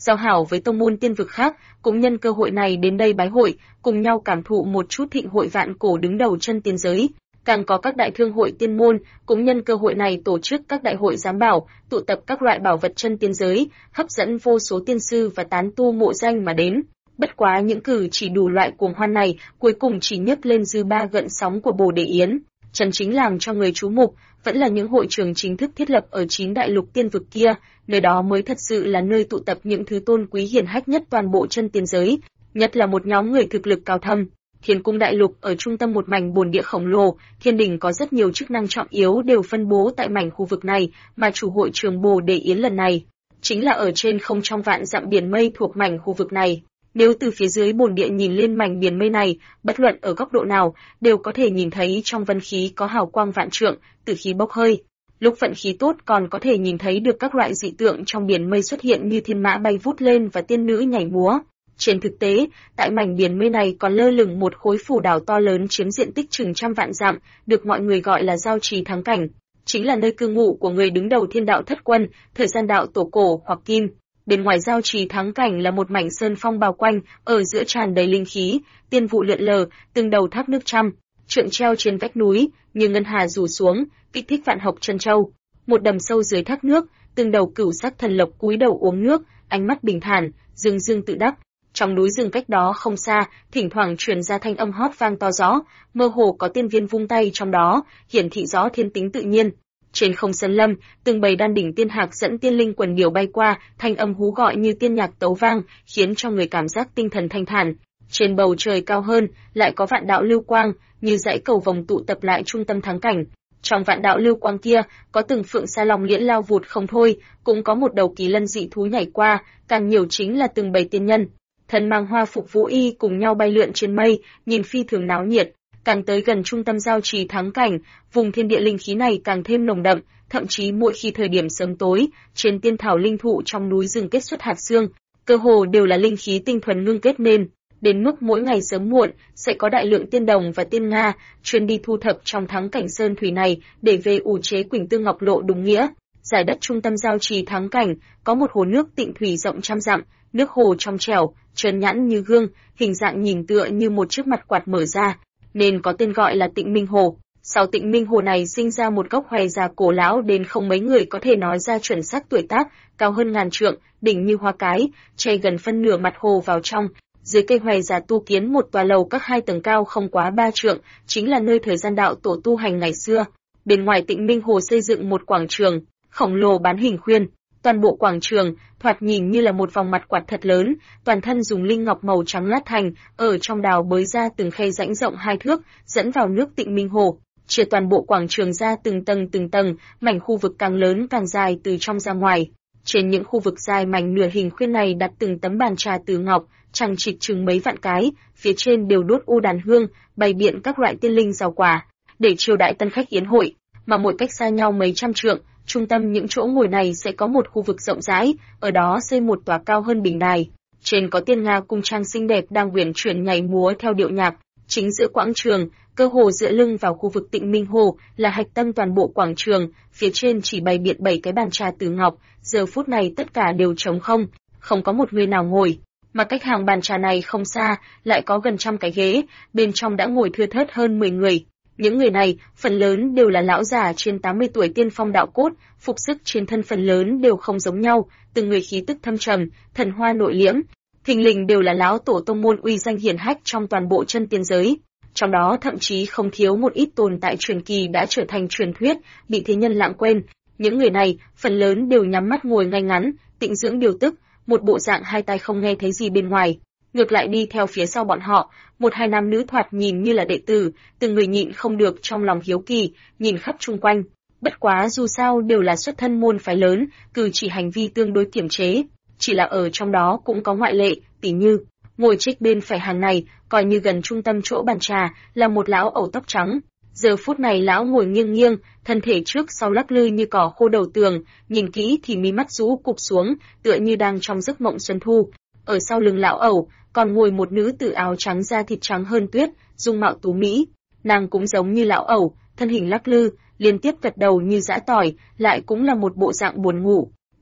giao hảo với tông môn tiên vực khác, cũng nhân cơ hội này đến đây bái hội, cùng nhau cảm thụ một chút thịnh hội vạn cổ đứng đầu chân tiên giới. Càng có các đại thương hội tiên môn, cũng nhân cơ hội này tổ chức các đại hội giám bảo, tụ tập các loại bảo vật chân tiên giới, hấp dẫn vô số tiên sư và tán tu mộ danh mà đến. Bất quá những cử chỉ đủ loại cuồng hoan này, cuối cùng chỉ nhấc lên dư ba gợn sóng của Bồ Đề Yến. Chân chính làm cho người chú mục, vẫn là những hội trường chính thức thiết lập ở 9 đại lục tiên vực kia, nơi đó mới thật sự là nơi tụ tập những thứ tôn quý hiển hách nhất toàn bộ chân tiên giới, nhất là một nhóm người thực lực cao thâm. Thiên cung đại lục ở trung tâm một mảnh bồn địa khổng lồ, thiên đình có rất nhiều chức năng trọng yếu đều phân bố tại mảnh khu vực này, mà chủ hội trường Bồ Đề Yến lần này chính là ở trên không trong vạn dặm biển mây thuộc mảnh khu vực này. Nếu từ phía dưới bồn địa nhìn lên mảnh biển mây này, bất luận ở góc độ nào, đều có thể nhìn thấy trong vân khí có hào quang vạn trượng, tử khí bốc hơi. Lúc vận khí tốt còn có thể nhìn thấy được các loại dị tượng trong biển mây xuất hiện như thiên mã bay vút lên và tiên nữ nhảy múa. Trên thực tế, tại mảnh biển mây này còn lơ lửng một khối phù đảo to lớn chiếm diện tích chừng trăm vạn dặm, được mọi người gọi là Giao Trì Thắng Cảnh, chính là nơi cư ngụ của người đứng đầu Thiên Đạo Thất Quân, Thời Gian Đạo Tổ Cổ hoặc Kim. Bên ngoài Giao Trì Thắng Cảnh là một mảnh sơn phong bao quanh, ở giữa tràn đầy linh khí, tiên vụ lượn lờ, từng đầu thác nước trăm trượng treo trên vách núi, như ngân hà rủ xuống, kích thích vạn hộc chân châu. Một đầm sâu dưới thác nước, từng đầu cửu sắc thần lộc cúi đầu uống nước, ánh mắt bình thản, dương dương tự đắc. Trong núi rừng cách đó không xa, thỉnh thoảng truyền ra thanh âm hót vang to rõ, mơ hồ có tiên viên vung tay trong đó, hiển thị rõ thiên tính tự nhiên. Trên không sơn lâm, từng bầy đan đỉnh tiên hạc dẫn tiên linh quần điểu bay qua, thanh âm hú gọi như tiên nhạc tấu vang, khiến cho người cảm giác tinh thần thanh thản. Trên bầu trời cao hơn, lại có vạn đạo lưu quang, như dãy cầu vồng tụ tập lại trung tâm thắng cảnh. Trong vạn đạo lưu quang kia, có từng phượng sa long liễn lao vụt không thôi, cũng có một đầu kỳ lân dị thú nhảy qua, càng nhiều chính là từng bầy tiên nhân. Thân mang hoa phục vũ y cùng nhau bay lượn trên mây, nhìn phi thường náo nhiệt. Càng tới gần trung tâm Giao Trì Thắng Cảnh, vùng thiên địa linh khí này càng thêm nồng đậm, thậm chí mỗi khi thời điểm sớm tối, trên tiên thảo linh thụ trong núi rừng kết xuất hạt xương, cơ hồ đều là linh khí tinh thuần ngưng kết nên, đến mức mỗi ngày sớm muộn sẽ có đại lượng tiên đồng và tiên nga chuyên đi thu thập trong Thắng Cảnh sơn thủy này để về ủ chế Quỳnh Tương Ngọc Lộ đúng nghĩa. Giải đất trung tâm Giao Trì Thắng Cảnh có một hồ nước tịnh thủy rộng trăm dặm, nước hồ trong trẻo, trơn nhẵn như gương, hình dạng nhìn tựa như một chiếc mặt quạt mở ra, nên có tên gọi là Tịnh Minh Hồ. Sau Tịnh Minh Hồ này sinh ra một gốc hoè già cổ lão đến không mấy người có thể nói ra chuẩn xác tuổi tác, cao hơn ngàn trượng, đỉnh như hoa cái, che gần phân nửa mặt hồ vào trong. Dưới cây hoè già tu kiến một tòa lầu các 2 tầng cao không quá 3 trượng, chính là nơi Thời Gian Đạo Tổ tu hành ngày xưa. Bên ngoài Tịnh Minh Hồ xây dựng một quảng trường khổng lồ bán hình khuyên. Toàn bộ quảng trường thoạt nhìn như là một vòng mặt quạt thật lớn, toàn thân dùng linh ngọc màu trắng lát thành, ở trong đào bới ra từng khe rãnh rộng 2 thước, dẫn vào nước Tịnh Minh Hồ, chia toàn bộ quảng trường ra từng tầng, mảnh khu vực càng lớn càng dài từ trong ra ngoài. Trên những khu vực dài mảnh nửa hình khuyên này đặt từng tấm bàn trà từ ngọc, chằng chịt chừng mấy vạn cái, phía trên đều đốt u đàn hương, bày biện các loại tiên linh rau quả, để chiêu đãi tân khách yến hội, mà mỗi cách xa nhau mấy trăm trượng. Trung tâm những chỗ ngồi này sẽ có một khu vực rộng rãi, ở đó xây một tòa cao hơn bình đài. Trên có tiên nga cung trang xinh đẹp đang uyển chuyển nhảy múa theo điệu nhạc. Chính giữa quảng trường, cơ hồ dựa lưng vào khu vực Tịnh Minh Hồ, là hạch tâm toàn bộ quảng trường, phía trên chỉ bày biện 7 cái bàn trà từ ngọc, giờ phút này tất cả đều trống không, không có một người nào ngồi. Mà cách hàng bàn trà này không xa, lại có gần trăm cái ghế, bên trong đã ngồi thưa thớt hơn 10 người. Những người này, phần lớn đều là lão già trên 80 tuổi tiên phong đạo cốt, phục sức trên thân phần lớn đều không giống nhau, từng người khí tức thâm trầm, thần hoa nội liễm, thình lình đều là lão tổ tông môn uy danh hiển hách trong toàn bộ chân tiên giới. Trong đó thậm chí không thiếu một ít tồn tại truyền kỳ đã trở thành truyền thuyết, bị thế nhân lãng quên. Những người này, phần lớn đều nhắm mắt ngồi ngay ngắn, tĩnh dưỡng điều tức, một bộ dạng hai tai không nghe thấy gì bên ngoài. Ngược lại đi theo phía sau bọn họ, 1-2 nam nữ thoạt nhìn như là đệ tử, từng người nhịn không được trong lòng hiếu kỳ, nhìn khắp chung quanh. Bất quá dù sao đều là xuất thân môn phái lớn, cử chỉ hành vi tương đối kiểm chế. Chỉ là ở trong đó cũng có ngoại lệ, tỉ như, ngồi trích bên phải hàng này, coi như gần trung tâm chỗ bàn trà, là một lão ẩu tóc trắng. Giờ phút này lão ngồi nghiêng nghiêng, thân thể trước sau lắc lư như cỏ khô đầu tường, nhìn kỹ thì mí mắt rũ cụp xuống, tựa như đang trong giấc mộng xuân thu. Ở sau lưng lão ẩu, còn ngồi một nữ tử áo trắng da thịt trắng hơn tuyết, dung mạo tú mỹ. Nàng cũng giống như lão ẩu, thân hình lắc lư, liên tiếp gật đầu như giã tỏi, lại cũng là một bộ dạng buồn ngủ.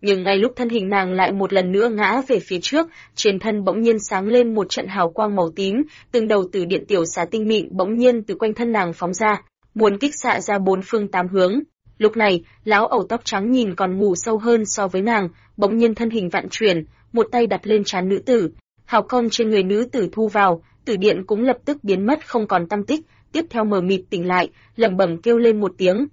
Nhưng ngay lúc thân hình nàng lại một lần nữa ngã về phía trước, trên thân bỗng nhiên sáng lên một trận hào quang màu tím, từng đầu tử điện tiểu xà tinh mịn bỗng nhiên từ quanh thân nàng phóng ra, muốn kích xạ ra bốn phương tám hướng. Lúc này, lão ẩu tóc trắng nhìn còn mù sâu hơn so với nàng, bỗng nhiên thân hình vặn chuyển, một tay đặt lên trán nữ tử, hào quang trên người nữ tử thu vào, tử điện cũng lập tức biến mất không còn tăm tích, tiếp theo mờ mịt tỉnh lại, lẩm bẩm kêu lên một tiếng.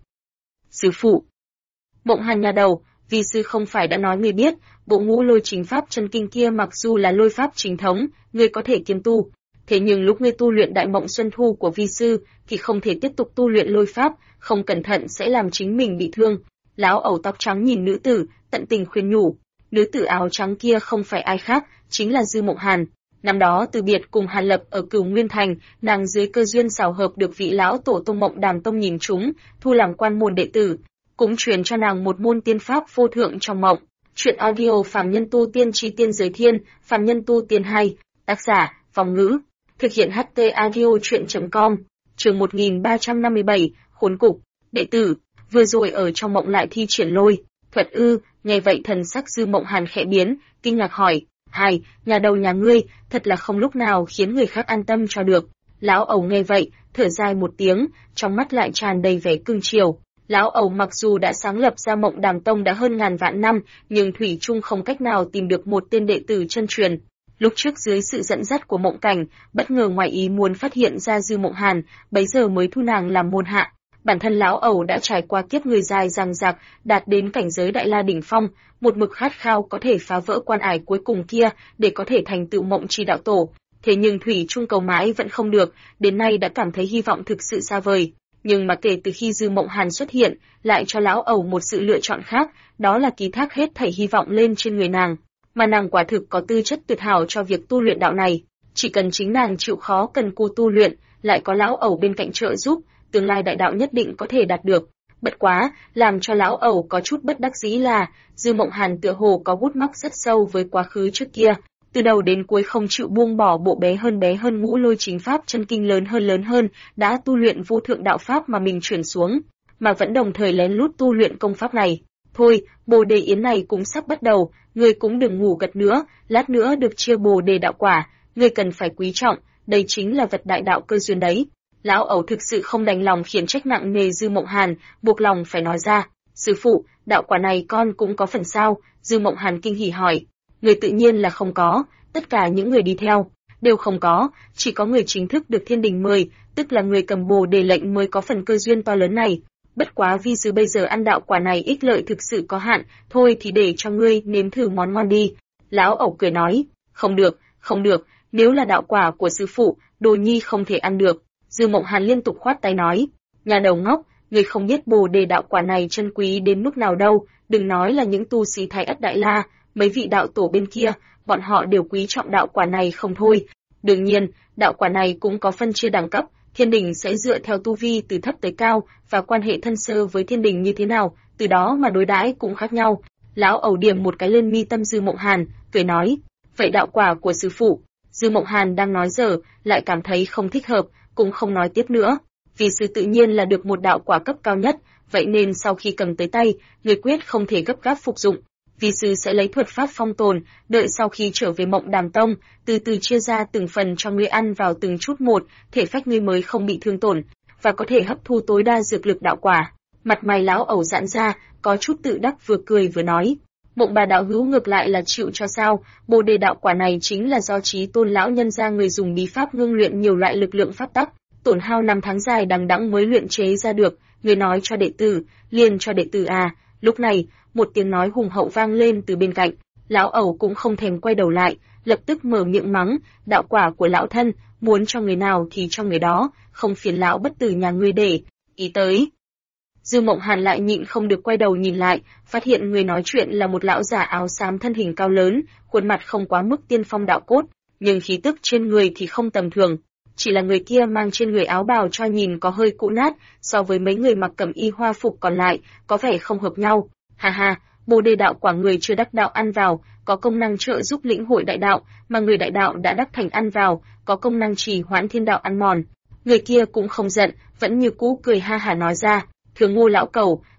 Sư phụ. Mộng Hàn nhà đầu, vi sư không phải đã nói ngươi biết, bộ ngũ lôi chính pháp chân kinh kia mặc dù là lôi pháp chính thống, ngươi có thể kiêm tu, thế nhưng lúc ngươi tu luyện đại mộng xuân thu của vi sư thì không thể tiếp tục tu luyện lôi pháp, không cẩn thận sẽ làm chính mình bị thương. Lão ẩu tóc trắng nhìn nữ tử, tận tình khuyên nhủ. Nữ tử áo trắng kia không phải ai khác, chính là Dư Mộng Hàn. Năm đó từ biệt cùng Hàn Lập ở Cửu Nguyên Thành, nàng dưới cơ duyên xảo hợp được vị lão tổ tông Mộng Đàm Tông nhìn trúng, thu làm quan môn đệ tử, cũng truyền cho nàng một môn tiên pháp vô thượng trong mộng. Truyện audio Phàm Nhân Tu Tiên Chi Tiên Giới Thiên, Phàm Nhân Tu Tiên 2, tác giả Vòng Ngữ, thực hiện HT audio truyện.com. Chương 1357, khốn cục. Đệ tử, vừa rồi ở trong mộng lại thi triển lôi thuật ư? Nghe vậy thần sắc Dư Mộng Hàn khẽ biến, kinh ngạc hỏi: "Hai, nhà đầu nhà ngươi, thật là không lúc nào khiến người khác an tâm cho được." Lão ẩu nghe vậy, thở dài một tiếng, trong mắt lại tràn đầy vẻ cưng chiều. Lão ẩu mặc dù đã sáng lập ra Mộng Đàm Tông đã hơn ngàn vạn năm, nhưng thủy chung không cách nào tìm được một tên đệ tử chân truyền. Lúc trước dưới sự dẫn dắt của Mộng Cảnh, bất ngờ ngoài ý muốn phát hiện ra Dư Mộng Hàn, bấy giờ mới thu nàng làm môn hạ. Bản thân lão ẩu đã trải qua kiếp người dài dằng dặc, đạt đến cảnh giới đại la đỉnh phong, một mực khát khao có thể phá vỡ quan ải cuối cùng kia để có thể thành tựu Mộng Chi đạo tổ. Thế nhưng thủy chung cầu mãi vẫn không được, đến nay đã cảm thấy hy vọng thực sự xa vời. Nhưng mà kể từ khi Dư Mộng Hàn xuất hiện, lại cho lão ẩu một sự lựa chọn khác, đó là ký thác hết thảy hy vọng lên trên người nàng. Mà nàng quả thực có tư chất tuyệt hảo cho việc tu luyện đạo này, chỉ cần chính nàng chịu khó cần cù tu luyện, lại có lão ẩu bên cạnh trợ giúp, tương lai đại đạo nhất định có thể đạt được. Bất quá, làm cho lão ẩu có chút bất đắc dĩ là, Dư Mộng Hàn tựa hồ có gút mắc rất sâu với quá khứ trước kia, từ đầu đến cuối không chịu buông bỏ bộ bé hơn ngũ lôi chính pháp chân kinh lớn hơn, đã tu luyện vô thượng đạo pháp mà mình chuyển xuống, mà vẫn đồng thời lén lút tu luyện công pháp này. Thôi, Bồ Đề Yến này cũng sắp bắt đầu, ngươi cũng đừng ngủ gật nữa, lát nữa được chia Bồ Đề đạo quả, ngươi cần phải quý trọng, đây chính là vật đại đạo cơ duyên đấy. Lão ẩu thực sự không đành lòng khiển trách nặng nề Dư Mộng Hàn, buộc lòng phải nói ra: "Sư phụ, đạo quả này con cũng có phần sao?" Dư Mộng Hàn kinh hỉ hỏi. Người tự nhiên là không có, tất cả những người đi theo đều không có, chỉ có người chính thức được thiên đình mời, tức là người cầm Bồ Đề lệnh mới có phần cơ duyên to lớn này. Bất quá vi sư bây giờ ăn đạo quả này ích lợi thực sự có hạn, thôi thì để cho ngươi nếm thử món ngon đi. Lão ẩu cười nói: "Không được, nếu là đạo quả của sư phụ, đồ nhi không thể ăn được." Dư Mộng Hàn liên tục khoát tay nói: "Nhà đầu ngốc, ngươi không biết Bồ Đề đạo quả này chân quý đến mức nào đâu, đừng nói là những tu sĩ Thái Ất Đại La, mấy vị đạo tổ bên kia, bọn họ đều quý trọng đạo quả này không thôi. Đương nhiên, đạo quả này cũng có phân chia đẳng cấp, thiên đình sẽ dựa theo tu vi từ thấp tới cao và quan hệ thân sơ với thiên đình như thế nào, từ đó mà đối đãi cũng khác nhau." Lão ẩu điểm một cái lên mi tâm Dư Mộng Hàn, cười nói: "Vậy đạo quả của sư phụ?" Dư Mộng Hàn đang nói dở, lại cảm thấy không thích hợp, cũng không nói tiếp nữa. Vì sư tự nhiên là được một đạo quả cấp cao nhất, vậy nên sau khi cầm tới tay, người quyết không thể gấp gáp phục dụng. Vi sư sẽ lấy thuật pháp phong tồn, đợi sau khi trở về Mộng Đàm Tông, từ từ chia ra từng phần cho ngươi ăn vào từng chút một, thể phách ngươi mới không bị thương tổn, và có thể hấp thu tối đa dược lực đạo quả. Mặt mày lão ẩu giãn ra, có chút tự đắc vừa cười vừa nói: "Mộng Bà đạo hữu ngược lại là chịu cho sao? Bồ Đề đạo quả này chính là do Chí Tôn lão nhân gia người dùng bí pháp ngưng luyện nhiều loại lực lượng pháp tắc, tổn hao năm tháng dài đằng đẵng mới luyện chế ra được, người nói cho đệ tử, liền cho đệ tử à?" Lúc này, một tiếng nói hùng hậu vang lên từ bên cạnh, lão ẩu cũng không thèm quay đầu lại, lập tức mở miệng mắng: "Đạo quả của lão thân, muốn cho người nào thì cho người đó, không phiền lão bất tử nhà ngươi để ý tới." Dư Mộng Hàn lại nhịn không được quay đầu nhìn lại, phát hiện người nói chuyện là một lão giả áo xám thân hình cao lớn, khuôn mặt không quá mức tiên phong đạo cốt, nhưng khí tức trên người thì không tầm thường. Chỉ là người kia mang trên người áo bào cho nhìn có hơi cũ nát, so với mấy người mặc cẩm y hoa phục còn lại, có vẻ không hợp nhau. Ha ha, Bồ Đề đạo quả người chưa đắc đạo ăn vào, có công năng trợ giúp lĩnh hội đại đạo, mà người đại đạo đã đắc thành ăn vào, có công năng trì hoãn thiên đạo ăn mòn. Người kia cũng không giận, vẫn như cũ cười ha hả nói ra: "Thường Ngô lão cẩu,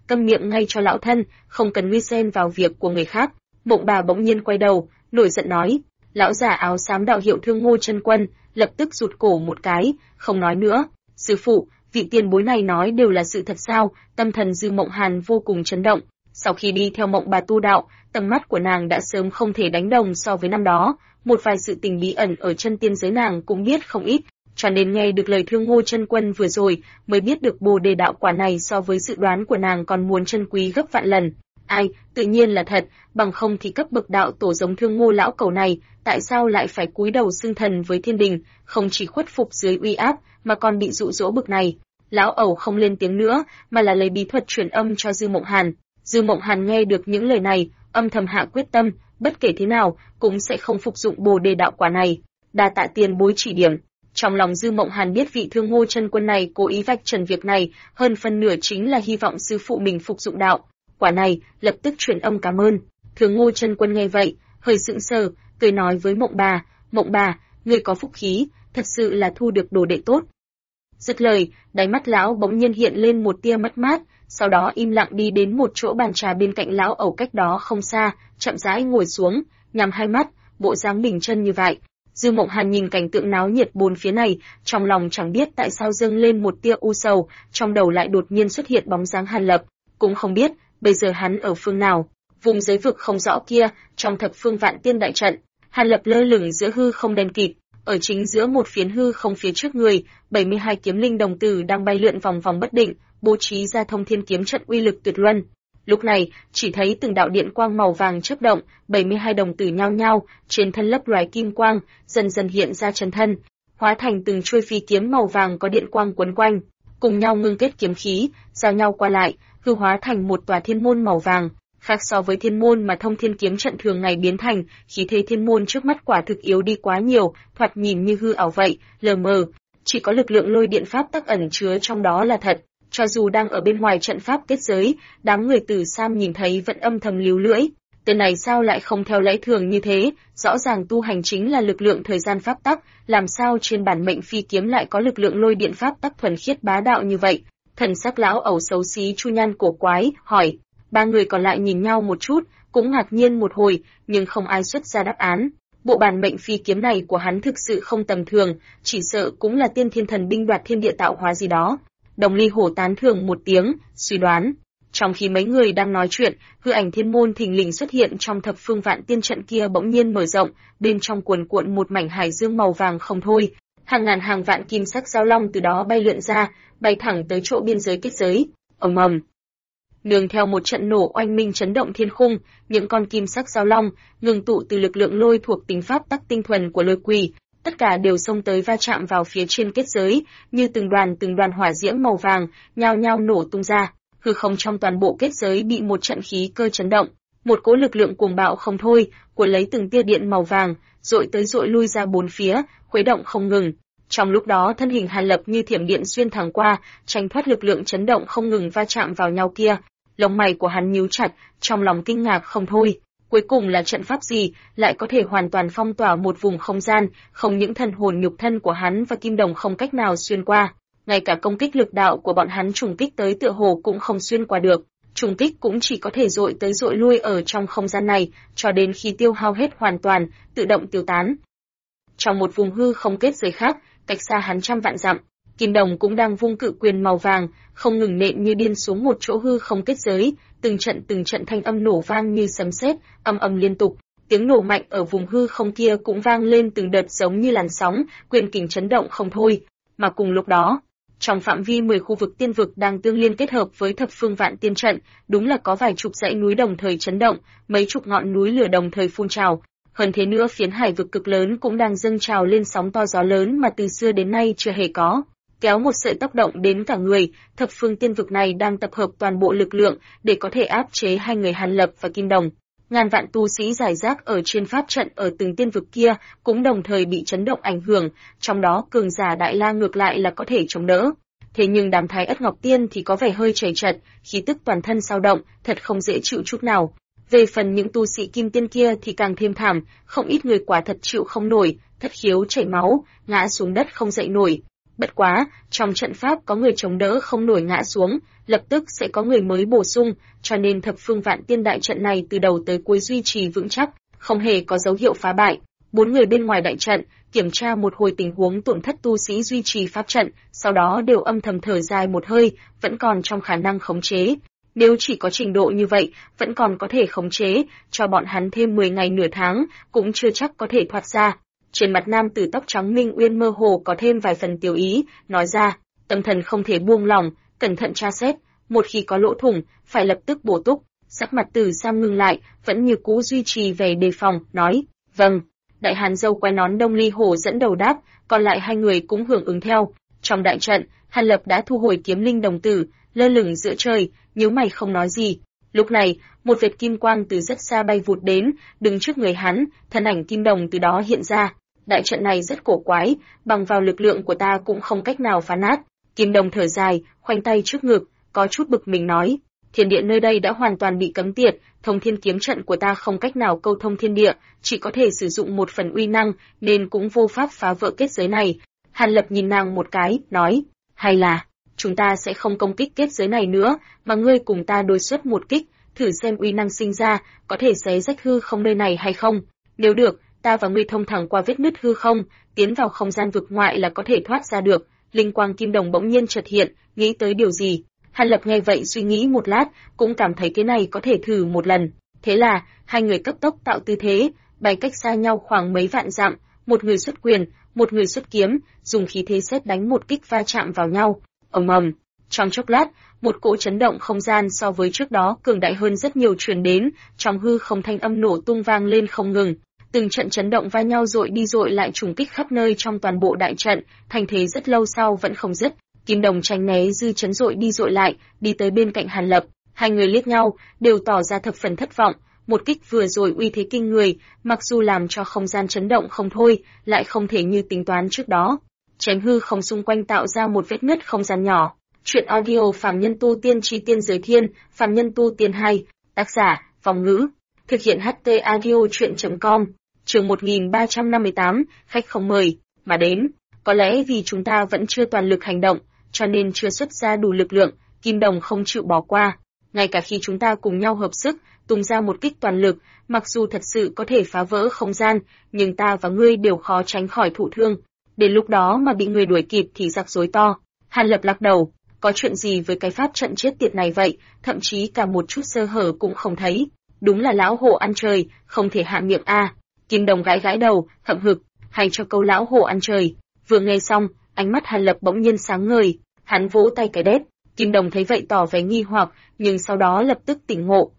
câm miệng ngay cho lão thân, không cần nguy xen vào việc của người khác. Mộng Bà bỗng nhiên quay đầu, nổi giận nói. Lão già áo xám đạo hiệu Thương Ngô Chân Quân lập tức rụt cổ một cái, không nói nữa. Sư phụ, vị tiền bối này nói đều là sự thật sao? Tâm thần Dư Mộng Hàn vô cùng chấn động. Sau khi đi theo Mộng Bà tu đạo, tầm mắt của nàng đã sớm không thể đánh đồng so với năm đó, một vài sự tình bí ẩn ở chân tiên giới nàng cũng biết không ít, cho nên nghe được lời Thương Ngô Chân Quân vừa rồi, mới biết được Bồ Đề đạo quả này so với dự đoán của nàng còn muốn chân quý gấp vạn lần. Ai, tự nhiên là thật, bằng không thì cấp bậc đạo tổ giống Thương Ngô lão cẩu này, tại sao lại phải cúi đầu xưng thần với thiên đình, không chỉ khuất phục dưới uy áp, mà còn bị dụ dỗ bực này. Lão ẩu không lên tiếng nữa, mà là lấy bí thuật truyền âm cho Dư Mộng Hàn. Dư Mộng Hàn nghe được những lời này, âm thầm hạ quyết tâm, bất kể thế nào cũng sẽ không phục dụng Bồ Đề đạo quả này. Đa tạ tiền bối chỉ điểm. Trong lòng Dư Mộng Hàn biết vị Thương Ngô Chân Quân này cố ý vạch trần việc này, hơn phân nửa chính là hy vọng sư phụ mình phục dụng đạo quả này, lập tức truyền âm cảm ơn. Thương Ngô Chân Quân nghe vậy, hơi sững sờ, cười nói với Mộng Bà, ngươi có phúc khí, thật sự là thu được đồ đệ tốt. Dứt lời, đáy mắt lão bỗng nhiên hiện lên một tia mất mát, sau đó im lặng đi đến một chỗ bàn trà bên cạnh lão ẩu cách đó không xa, chậm rãi ngồi xuống, nhắm hai mắt, bộ dáng bình chân như vậy. Dư Mộng Hàn nhìn cảnh tượng náo nhiệt bốn phía này, trong lòng chẳng biết tại sao dâng lên một tia u sầu, trong đầu lại đột nhiên xuất hiện bóng dáng Hàn Lập, cũng không biết bây giờ hắn ở phương nào. Vùng giới vực không rõ kia, trong thập phương vạn tiên đại trận, Hàn Lập lơ lửng giữa hư không đen kịt, ở chính giữa một phiến hư không phía trước người, 72 kiếm linh đồng tử đang bay lượn vòng vòng bất định, bố trí ra thông thiên kiếm trận uy lực tuyệt luân. Lúc này, chỉ thấy từng đạo điện quang màu vàng chớp động, 72 đồng tử nhao nhao, trên thân lấp loài kim quang, dần dần hiện ra chân thân, hóa thành từng chuôi phi kiếm màu vàng có điện quang quấn quanh, cùng nhau ngưng kết kiếm khí, giao nhau qua lại, hư hóa thành một tòa thiên môn màu vàng. Khác so với thiên môn mà thông thiên kiếm trận thường ngày biến thành, khí thế thiên môn trước mắt quả thực yếu đi quá nhiều, thoạt nhìn như hư ảo vậy, lờ mờ, chỉ có lực lượng lôi điện pháp tắc ẩn chứa trong đó là thật. Cho dù đang ở bên ngoài trận pháp kết giới, đám người Tử Sam nhìn thấy vẫn âm thầm líu lưỡi. Tên này sao lại không theo lẽ thường như thế, rõ ràng tu hành chính là lực lượng thời gian pháp tắc, làm sao trên bản mệnh phi kiếm lại có lực lượng lôi điện pháp tắc thuần khiết bá đạo như vậy? Thần sắc lão ẩu xấu xí chu nhan cổ quái, hỏi. Ba người còn lại nhìn nhau một chút, cũng ngạc nhiên một hồi, nhưng không ai xuất ra đáp án. Bộ bản mệnh phi kiếm này của hắn thực sự không tầm thường, chỉ sợ cũng là tiên thiên thần binh đoạt thiên địa tạo hóa gì đó. Đồng Ly Hổ tán thưởng một tiếng, suy đoán. Trong khi mấy người đang nói chuyện, hư ảnh thiên môn thình lình xuất hiện trong thập phương vạn tiên trận kia bỗng nhiên mở rộng, bên trong cuồn cuộn một mảnh hải dương màu vàng không thôi. Hàng ngàn hàng vạn kim sắc giao long từ đó bay lượn ra, bay thẳng tới chỗ biên giới kết giới. Ầm ầm. Nương theo một trận nổ oanh minh chấn động thiên khung, những con kim sắc giao long, ngưng tụ từ lực lượng lôi thuộc tính pháp tắc tinh thuần của lôi quỷ, tất cả đều xông tới va chạm vào phía trên kết giới, như từng đoàn hỏa diễm màu vàng, nhao nhao nổ tung ra. Hư không trong toàn bộ kết giới bị một trận khí cơ chấn động, một cỗ lực lượng cuồng bạo không thôi, cuốn lấy từng tia điện màu vàng, dội tới dội lui ra bốn phía, khuấy động không ngừng. Trong lúc đó thân hình Hàn Lập như thiểm điện xuyên thẳng qua, tránh thoát lực lượng chấn động không ngừng va chạm vào nhau kia. Lông mày của hắn nhíu chặt, trong lòng kinh ngạc không thôi. Cuối cùng là trận pháp gì, lại có thể hoàn toàn phong tỏa một vùng không gian, không những thần hồn nhục thân của hắn và kim đồng không cách nào xuyên qua. Ngay cả công kích lực đạo của bọn hắn trùng kích tới tựa hồ cũng không xuyên qua được. Trùng kích cũng chỉ có thể dội tới dội lui ở trong không gian này, cho đến khi tiêu hao hết hoàn toàn, tự động tiêu tán. Trong một vùng hư không kết giới khác, cách xa hắn trăm vạn dặm, Kim Đồng cũng đang vung cự quyền màu vàng, không ngừng nện như điên xuống một chỗ hư không kết giới, từng trận thanh âm nổ vang như sấm sét, ầm ầm liên tục. Tiếng nổ mạnh ở vùng hư không kia cũng vang lên từng đợt giống như làn sóng, quyền kình chấn động không thôi. Mà cùng lúc đó, trong phạm vi 10 khu vực tiên vực đang tương liên kết hợp với thập phương vạn tiên trận, đúng là có vài chục dãy núi đồng thời chấn động, mấy chục ngọn núi lửa đồng thời phun trào. Hơn thế nữa phiến hải vực cực lớn cũng đang dâng trào lên sóng to gió lớn mà từ xưa đến nay chưa hề có. Kéo một sợi tóc động đến cả người, thập phương tiên vực này đang tập hợp toàn bộ lực lượng để có thể áp chế hai người Hàn Lập và Kim Đồng. Ngàn vạn tu sĩ giải rác ở trên pháp trận ở từng tiên vực kia cũng đồng thời bị chấn động ảnh hưởng, trong đó cường giả Đại La ngược lại là có thể chống đỡ. Thế nhưng đám Thái Ất Ngọc Tiên thì có vẻ hơi chảy chật, khí tức toàn thân dao động, thật không dễ chịu chút nào. Về phần những tu sĩ Kim Tiên kia thì càng thêm thảm, không ít người quả thật chịu không nổi, thất khiếu chảy máu, ngã xuống đất không dậy nổi. Bất quá, trong trận pháp có người chống đỡ không nổi ngã xuống, lập tức sẽ có người mới bổ sung, cho nên thập phương vạn tiên đại trận này từ đầu tới cuối duy trì vững chắc, không hề có dấu hiệu phá bại. 4 người bên ngoài đại trận kiểm tra một hồi tình huống tổn thất tu sĩ duy trì pháp trận, sau đó đều âm thầm thở dài một hơi, vẫn còn trong khả năng khống chế. Nếu chỉ có trình độ như vậy, vẫn còn có thể khống chế, cho bọn hắn thêm 10 ngày nửa tháng, cũng chưa chắc có thể thoát ra. Trên mặt nam tử tóc trắng Minh Uyên mơ hồ có thêm vài phần tiểu ý, nói ra, tâm thần không thể buông lỏng, cẩn thận tra xét, một khi có lỗ thủng, phải lập tức bổ túc. Sắc mặt Tử Sam ngưng lại, vẫn như cũ duy trì vẻ đề phòng, nói, vâng. Đại hán dâu quai nón Đông Ly Hổ dẫn đầu đáp, còn lại hai người cũng hưởng ứng theo. Trong đại trận, Hàn Lập đã thu hồi kiếm linh đồng tử, lơ lửng giữa trời, nhíu mày không nói gì. Lúc này, một vệt kim quang từ rất xa bay vụt đến, đứng trước người hắn, thân ảnh kim đồng từ đó hiện ra. Đại trận này rất cổ quái, bằng vào lực lượng của ta cũng không cách nào phá nát. Kim đồng thở dài, khoanh tay trước ngực, có chút bực mình nói, thiên địa nơi đây đã hoàn toàn bị cấm tiệt, thông thiên kiếm trận của ta không cách nào câu thông thiên địa, chỉ có thể sử dụng một phần uy năng, nên cũng vô pháp phá vỡ kết giới này. Hàn Lập nhìn nàng một cái, nói, hay là, chúng ta sẽ không công kích kết giới này nữa, mà ngươi cùng ta đối xuất một kích, thử xem uy năng sinh ra, có thể xé rách hư không nơi này hay không. Nếu được, ta và ngươi thông thẳng qua vết nứt hư không, tiến vào không gian vực ngoại là có thể thoát ra được. Linh quang kim đồng bỗng nhiên chợt hiện, nghĩ tới điều gì. Hàn Lập nghe vậy suy nghĩ một lát, cũng cảm thấy cái này có thể thử một lần. Thế là, hai người cấp tốc tạo tư thế, bay cách xa nhau khoảng mấy vạn dặm, một người xuất quyền, một người xuất kiếm, dùng khí thế sét đánh một kích va chạm vào nhau. Ầm ầm, trong chốc lát, một cỗ chấn động không gian so với trước đó cường đại hơn rất nhiều truyền đến, trong hư không thanh âm nổ tung vang lên không ngừng. Từng trận chấn động va nhau dội đi dội lại trùng kích khắp nơi trong toàn bộ đại trận, thành thế rất lâu sau vẫn không dứt. Kim đồng tránh né dư chấn dội đi dội lại, đi tới bên cạnh Hàn Lập, hai người liếc nhau, đều tỏ ra thập phần thất vọng. Một kích vừa rồi uy thế kinh người, mặc dù làm cho không gian chấn động không thôi, lại không thể như tính toán trước đó. Chém hư không xung quanh tạo ra một vết nứt không gian nhỏ. Truyện audio Phàm Nhân Tu Tiên Chi Tiên Giới Thiên, Phàm Nhân Tu Tiên 2, tác giả, Vong Ngữ, thực hiện HT audio truyện.com, chương 1358, khách không mời, mà đến. Có lẽ vì chúng ta vẫn chưa toàn lực hành động, cho nên chưa xuất ra đủ lực lượng, Kim Đồng không chịu bỏ qua. Ngay cả khi chúng ta cùng nhau hợp sức, tung ra một kích toàn lực, mặc dù thật sự có thể phá vỡ không gian, nhưng ta và ngươi đều khó tránh khỏi thụ thương. Đến lúc đó mà bị người đuổi kịp thì rắc rối to. Hàn Lập lắc đầu, có chuyện gì với cái pháp trận chết tiệt này vậy, thậm chí cả một chút sơ hở cũng không thấy. Đúng là lão hổ ăn trời, không thể hạ miệng a. Kim Đồng gãi gãi đầu, hậm hực, hay cho câu lão hổ ăn trời. Vừa nghe xong, ánh mắt Hàn Lập bỗng nhiên sáng ngời, hắn vỗ tay cái đét. Kim Đồng thấy vậy tỏ vẻ nghi hoặc, nhưng sau đó lập tức tỉnh ngộ.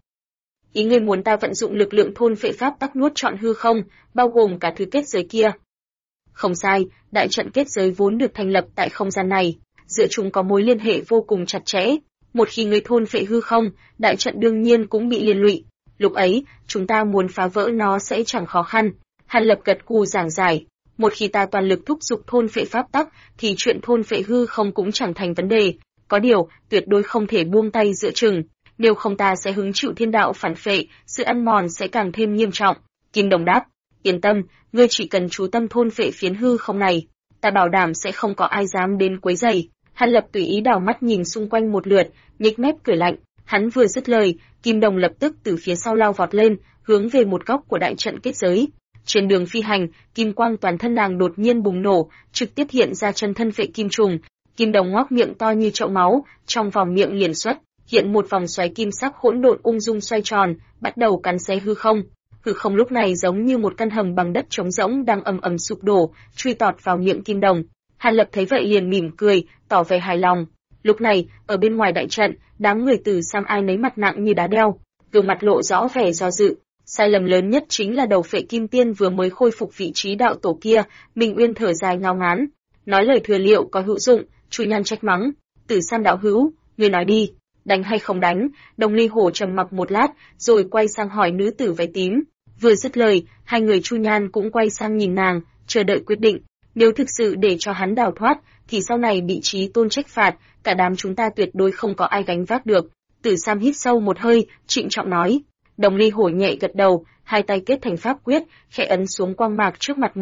Ý ngươi muốn ta vận dụng lực lượng thôn phệ pháp tắc nuốt trọn hư không, bao gồm cả thứ kết giới kia. Không sai, đại trận kết giới vốn được thành lập tại không gian này, giữa chúng có mối liên hệ vô cùng chặt chẽ. Một khi ngươi thôn phệ hư không, đại trận đương nhiên cũng bị liên lụy. Lúc ấy, chúng ta muốn phá vỡ nó sẽ chẳng khó khăn. Hàn Lập gật gù giảng giải. Một khi ta toàn lực thúc giục thôn phệ pháp tắc, thì chuyện thôn phệ hư không cũng chẳng thành vấn đề. Có điều, tuyệt đối không thể buông tay giữa chừng. Nếu không ta sẽ hứng chịu thiên đạo phản phệ, sự ăn mòn sẽ càng thêm nghiêm trọng. Kim Đồng đáp, yên tâm, ngươi chỉ cần chú tâm thôn phệ phiến hư không này, ta bảo đảm sẽ không có ai dám đến quấy rầy. Hàn Lập tùy ý đảo mắt nhìn xung quanh một lượt, nhếch mép cười lạnh. Hắn vừa dứt lời, Kim Đồng lập tức từ phía sau lao vọt lên, hướng về một góc của đại trận kết giới. Trên đường phi hành, kim quang toàn thân nàng đột nhiên bùng nổ, trực tiếp hiện ra chân thân phệ kim trùng. Kim Đồng ngoác miệng to như chậu máu, trong vòng miệng liền xuất hiện một vòng xoáy kim sắc hỗn độn ung dung xoay tròn, bắt đầu cắn xé hư không. Hư không lúc này giống như một căn hầm bằng đất trống rỗng đang ầm ầm sụp đổ, truy tọt vào miệng Kim Đồng. Hàn Lập thấy vậy liền mỉm cười, tỏ vẻ hài lòng. Lúc này, ở bên ngoài đại trận, đám người Từ Sam ai nấy mặt nặng như đá đeo, gương mặt lộ rõ vẻ do dự. Sai lầm lớn nhất chính là đầu phệ kim tiên vừa mới khôi phục vị trí đạo tổ kia. Minh Uyên thở dài ngao ngán, nói lời thừa liệu có hữu dụng. Chu Nhan trách mắng, Từ Sam đạo hữu, ngươi nói đi, đánh hay không đánh? Đông Ly Hổ trầm mặc một lát, rồi quay sang hỏi nữ tử váy tím. Vừa dứt lời, hai người Chu Nhan cũng quay sang nhìn nàng, chờ đợi quyết định. Nếu thực sự để cho hắn đào thoát, thì sau này bị Chí Tôn trách phạt, cả đám chúng ta tuyệt đối không có ai gánh vác được. Từ Sam hít sâu một hơi, trịnh trọng nói. Đông Ly Hổ nhẹ gật đầu, hai tay kết thành pháp quyết, khẽ ấn xuống quang mạc trước mặt mình.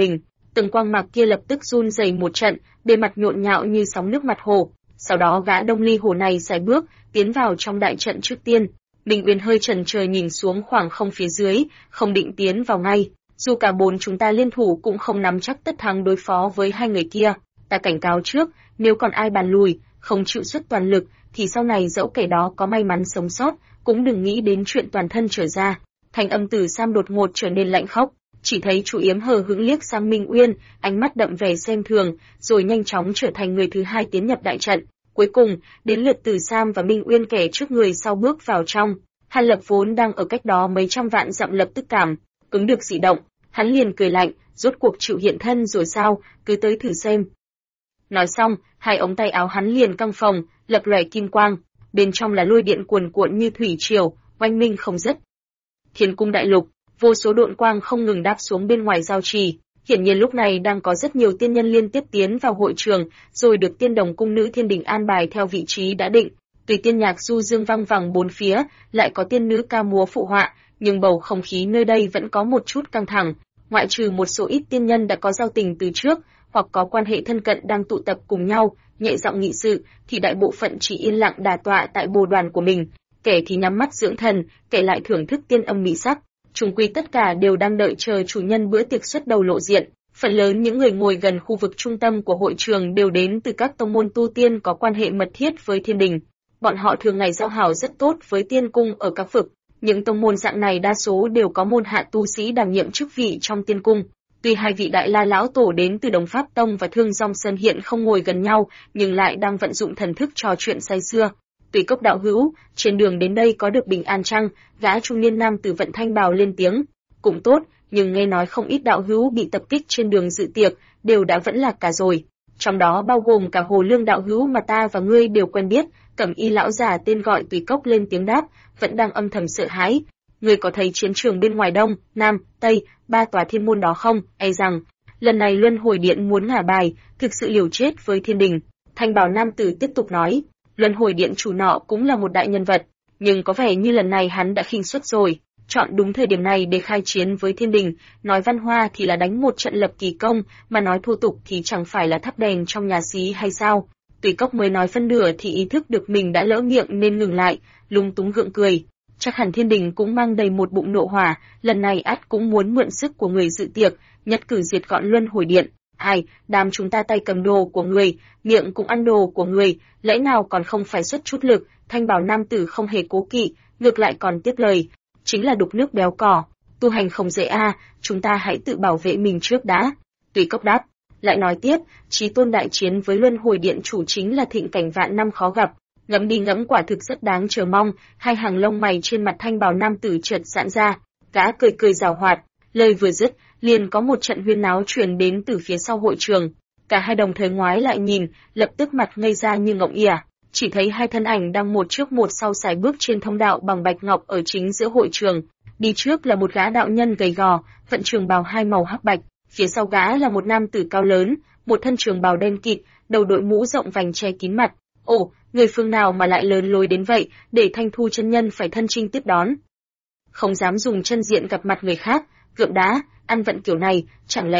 Từng quang mạc kia lập tức run rẩy một trận, bề mặt nhộn nhạo như sóng nước mặt hồ. Sau đó gã Đông Ly Hồ này sải bước, tiến vào trong đại trận trước tiên. Minh Uyên hơi chần chờ nhìn xuống khoảng không phía dưới, không định tiến vào ngay. Dù cả bốn chúng ta liên thủ cũng không nắm chắc tất thắng đối phó với hai người kia. Ta cảnh cáo trước, nếu còn ai bàn lùi, không chịu xuất toàn lực, thì sau này dẫu kẻ đó có may mắn sống sót, cũng đừng nghĩ đến chuyện toàn thân trở ra. Thanh âm Từ Sam đột ngột trở nên lạnh khốc, chỉ thấy Chu Yếm hờ hững liếc sang Minh Uyên, ánh mắt đậm vẻ xem thường, rồi nhanh chóng trở thành người thứ hai tiến nhập đại trận. Cuối cùng, đến lượt Từ Sam và Minh Uyên kẻ trước người sau bước vào trong. Hàn Lập vốn đang ở cách đó mấy trăm vạn dặm lập tức cảm cứng được dị động, hắn liền cười lạnh, rốt cuộc chịu hiện thân rồi sao, cứ tới thử xem. Nói xong, hai ống tay áo hắn liền căng phồng, lập lòe kim quang, bên trong là lôi điện cuồn cuộn như thủy triều, oanh minh không dứt. Thiên cung đại lục, vô số độn quang không ngừng đáp xuống bên ngoài giao trì. Hiển nhiên lúc này đang có rất nhiều tiên nhân liên tiếp tiến vào hội trường, rồi được Tiên Đồng cung nữ Thiên Đình an bài theo vị trí đã định. Tùy tiên nhạc du dương vang vẳng bốn phía, lại có tiên nữ ca múa phụ họa, nhưng bầu không khí nơi đây vẫn có một chút căng thẳng. Ngoại trừ một số ít tiên nhân đã có giao tình từ trước, hoặc có quan hệ thân cận đang tụ tập cùng nhau, nhẹ giọng nghị sự, thì đại bộ phận chỉ yên lặng đà tọa tại bồ đoàn của mình. Kẻ thì nhắm mắt dưỡng thần, kẻ lại thưởng thức tiên âm mỹ sắc. Chung quy tất cả đều đang đợi chờ chủ nhân bữa tiệc xuất đầu lộ diện. Phần lớn những người ngồi gần khu vực trung tâm của hội trường đều đến từ các tông môn tu tiên có quan hệ mật thiết với Thiên Đình. Bọn họ thường ngày giao hảo rất tốt với tiên cung ở các vực. Những tông môn dạng này đa số đều có môn hạ tu sĩ đảm nhiệm chức vị trong tiên cung. Tuy hai vị đại la lão tổ đến từ Đồng Pháp Tông và Thương Dong Sơn hiện không ngồi gần nhau, nhưng lại đang vận dụng thần thức trò chuyện say sưa. Tùy Cốc đạo hữu, trên đường đến đây có được bình an chăng? Gã trung niên nam tử Vận Thanh Bào lên tiếng. Cũng tốt, nhưng nghe nói không ít đạo hữu bị tập kích trên đường dự tiệc, đều đã vẫn lạc cả rồi. Trong đó bao gồm cả Hồ Lương đạo hữu mà ta và ngươi đều quen biết. Cẩm y lão già tên gọi Tùy Cốc lên tiếng đáp, vẫn đang âm thầm sợ hãi. Ngươi có thấy chiến trường bên ngoài Đông, Nam, Tây, ba tòa thiên môn đó không? E rằng, lần này Luân Hồi Điện muốn ngả bài, thực sự liều chết với Thiên Đình. Thanh bào nam tử tiếp tục nói, Luân Hồi Điện chủ nọ cũng là một đại nhân vật, nhưng có vẻ như lần này hắn đã khinh suất rồi, chọn đúng thời điểm này để khai chiến với Thiên Đình, nói văn hoa thì là đánh một trận lập kỳ công, mà nói thô tục thì chẳng phải là thắp đèn trong nhà xí hay sao? Tùy Cốc mới nói phân nửa thì ý thức được mình đã lỡ miệng nên ngừng lại, lúng túng gượng cười. Chắc hẳn Thiên Đình cũng mang đầy một bụng nộ hỏa, lần này ắt cũng muốn mượn sức của người dự tiệc, nhất cử diệt gọn Luân Hồi Điện. Ai, đám chúng ta tay cầm đồ của người, miệng cũng ăn đồ của người, lẽ nào còn không phải xuất chút lực? Thanh bào nam tử không hề cố kỵ, ngược lại còn tiếp lời, chính là đục nước béo cỏ, tu hành không dễ chúng ta hãy tự bảo vệ mình trước đã. Tùy Cốc đáp, lại nói tiếp, Chí Tôn đại chiến với Luân Hồi Điện chủ chính là thịnh cảnh vạn năm khó gặp. Ngẫm đi ngẫm quả thực rất đáng chờ mong. Hai hàng lông mày trên mặt thanh bào nam tử chợt giãn ra, gã cười cười giảo hoạt, lời vừa dứt, liền có một trận huyên náo truyền đến từ phía sau hội trường. Cả hai đồng thời ngoái lại nhìn, lập tức mặt ngây ra như ngỗng ỉa. Chỉ thấy hai thân ảnh đang một trước một sau sải bước trên thông đạo bằng bạch ngọc ở chính giữa hội trường. Đi trước là một gã đạo nhân gầy gò, vận trường bào hai màu hắc bạch, phía sau gã là một nam tử cao lớn, một thân trường bào đen kịt, đầu đội mũ rộng vành che kín mặt. Ồ, người phương nào mà lại lớn lối đến vậy, để Thanh Thu chân nhân phải thân chinh tiếp đón. Không dám dùng chân diện gặp mặt người khác, gượng đá, ăn vận kiểu này, chẳng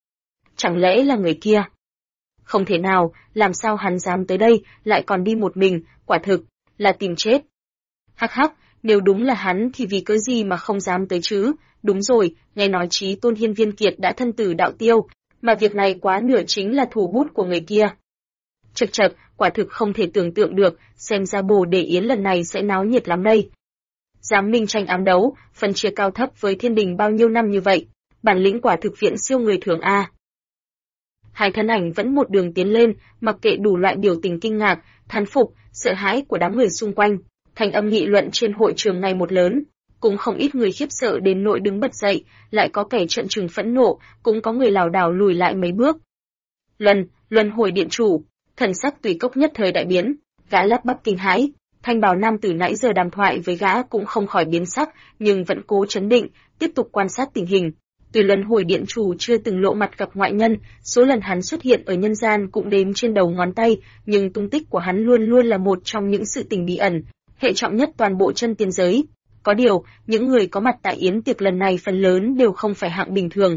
lẽ là người kia? Không thể nào, làm sao hắn dám tới đây, lại còn đi một mình, quả thực là tìm chết. Hắc hắc, nếu đúng là hắn thì vì cớ gì mà không dám tới chứ? Đúng rồi, nghe nói Chí Tôn Hiên Viên Kiệt đã thân tử đạo tiêu, mà việc này quá nửa chính là thủ bút của người kia. Chậc chậc, quả thực không thể tưởng tượng được, xem ra Bồ Đề Yến lần này sẽ náo nhiệt lắm đây. Dám minh tranh ám đấu, phân chia cao thấp với Thiên Đình bao nhiêu năm như vậy, bản lĩnh quả thực viện siêu người thường Hai thân ảnh vẫn một đường tiến lên, mặc kệ đủ loại biểu tình kinh ngạc, thán phục, sợ hãi của đám người xung quanh. Thành âm nghị luận trên hội trường ngày một lớn, cũng không ít người khiếp sợ đến nỗi đứng bật dậy, lại có kẻ trợn trừng phẫn nộ, cũng có người lảo đảo lùi lại mấy bước. Luân Hồi Điện chủ, thần sắc Tùy Cốc nhất thời đại biến, gã lắp bắp kinh hãi. Thanh bào nam tử nãy giờ đàm thoại với gã cũng không khỏi biến sắc, nhưng vẫn cố trấn định, tiếp tục quan sát tình hình. Tuy Luân Hồi Điện chủ chưa từng lộ mặt gặp ngoại nhân, số lần hắn xuất hiện ở nhân gian cũng đếm trên đầu ngón tay, nhưng tung tích của hắn luôn luôn là một trong những sự tình bí ẩn, hệ trọng nhất toàn bộ chân tiên giới. Có điều, những người có mặt tại yến tiệc lần này phần lớn đều không phải hạng bình thường.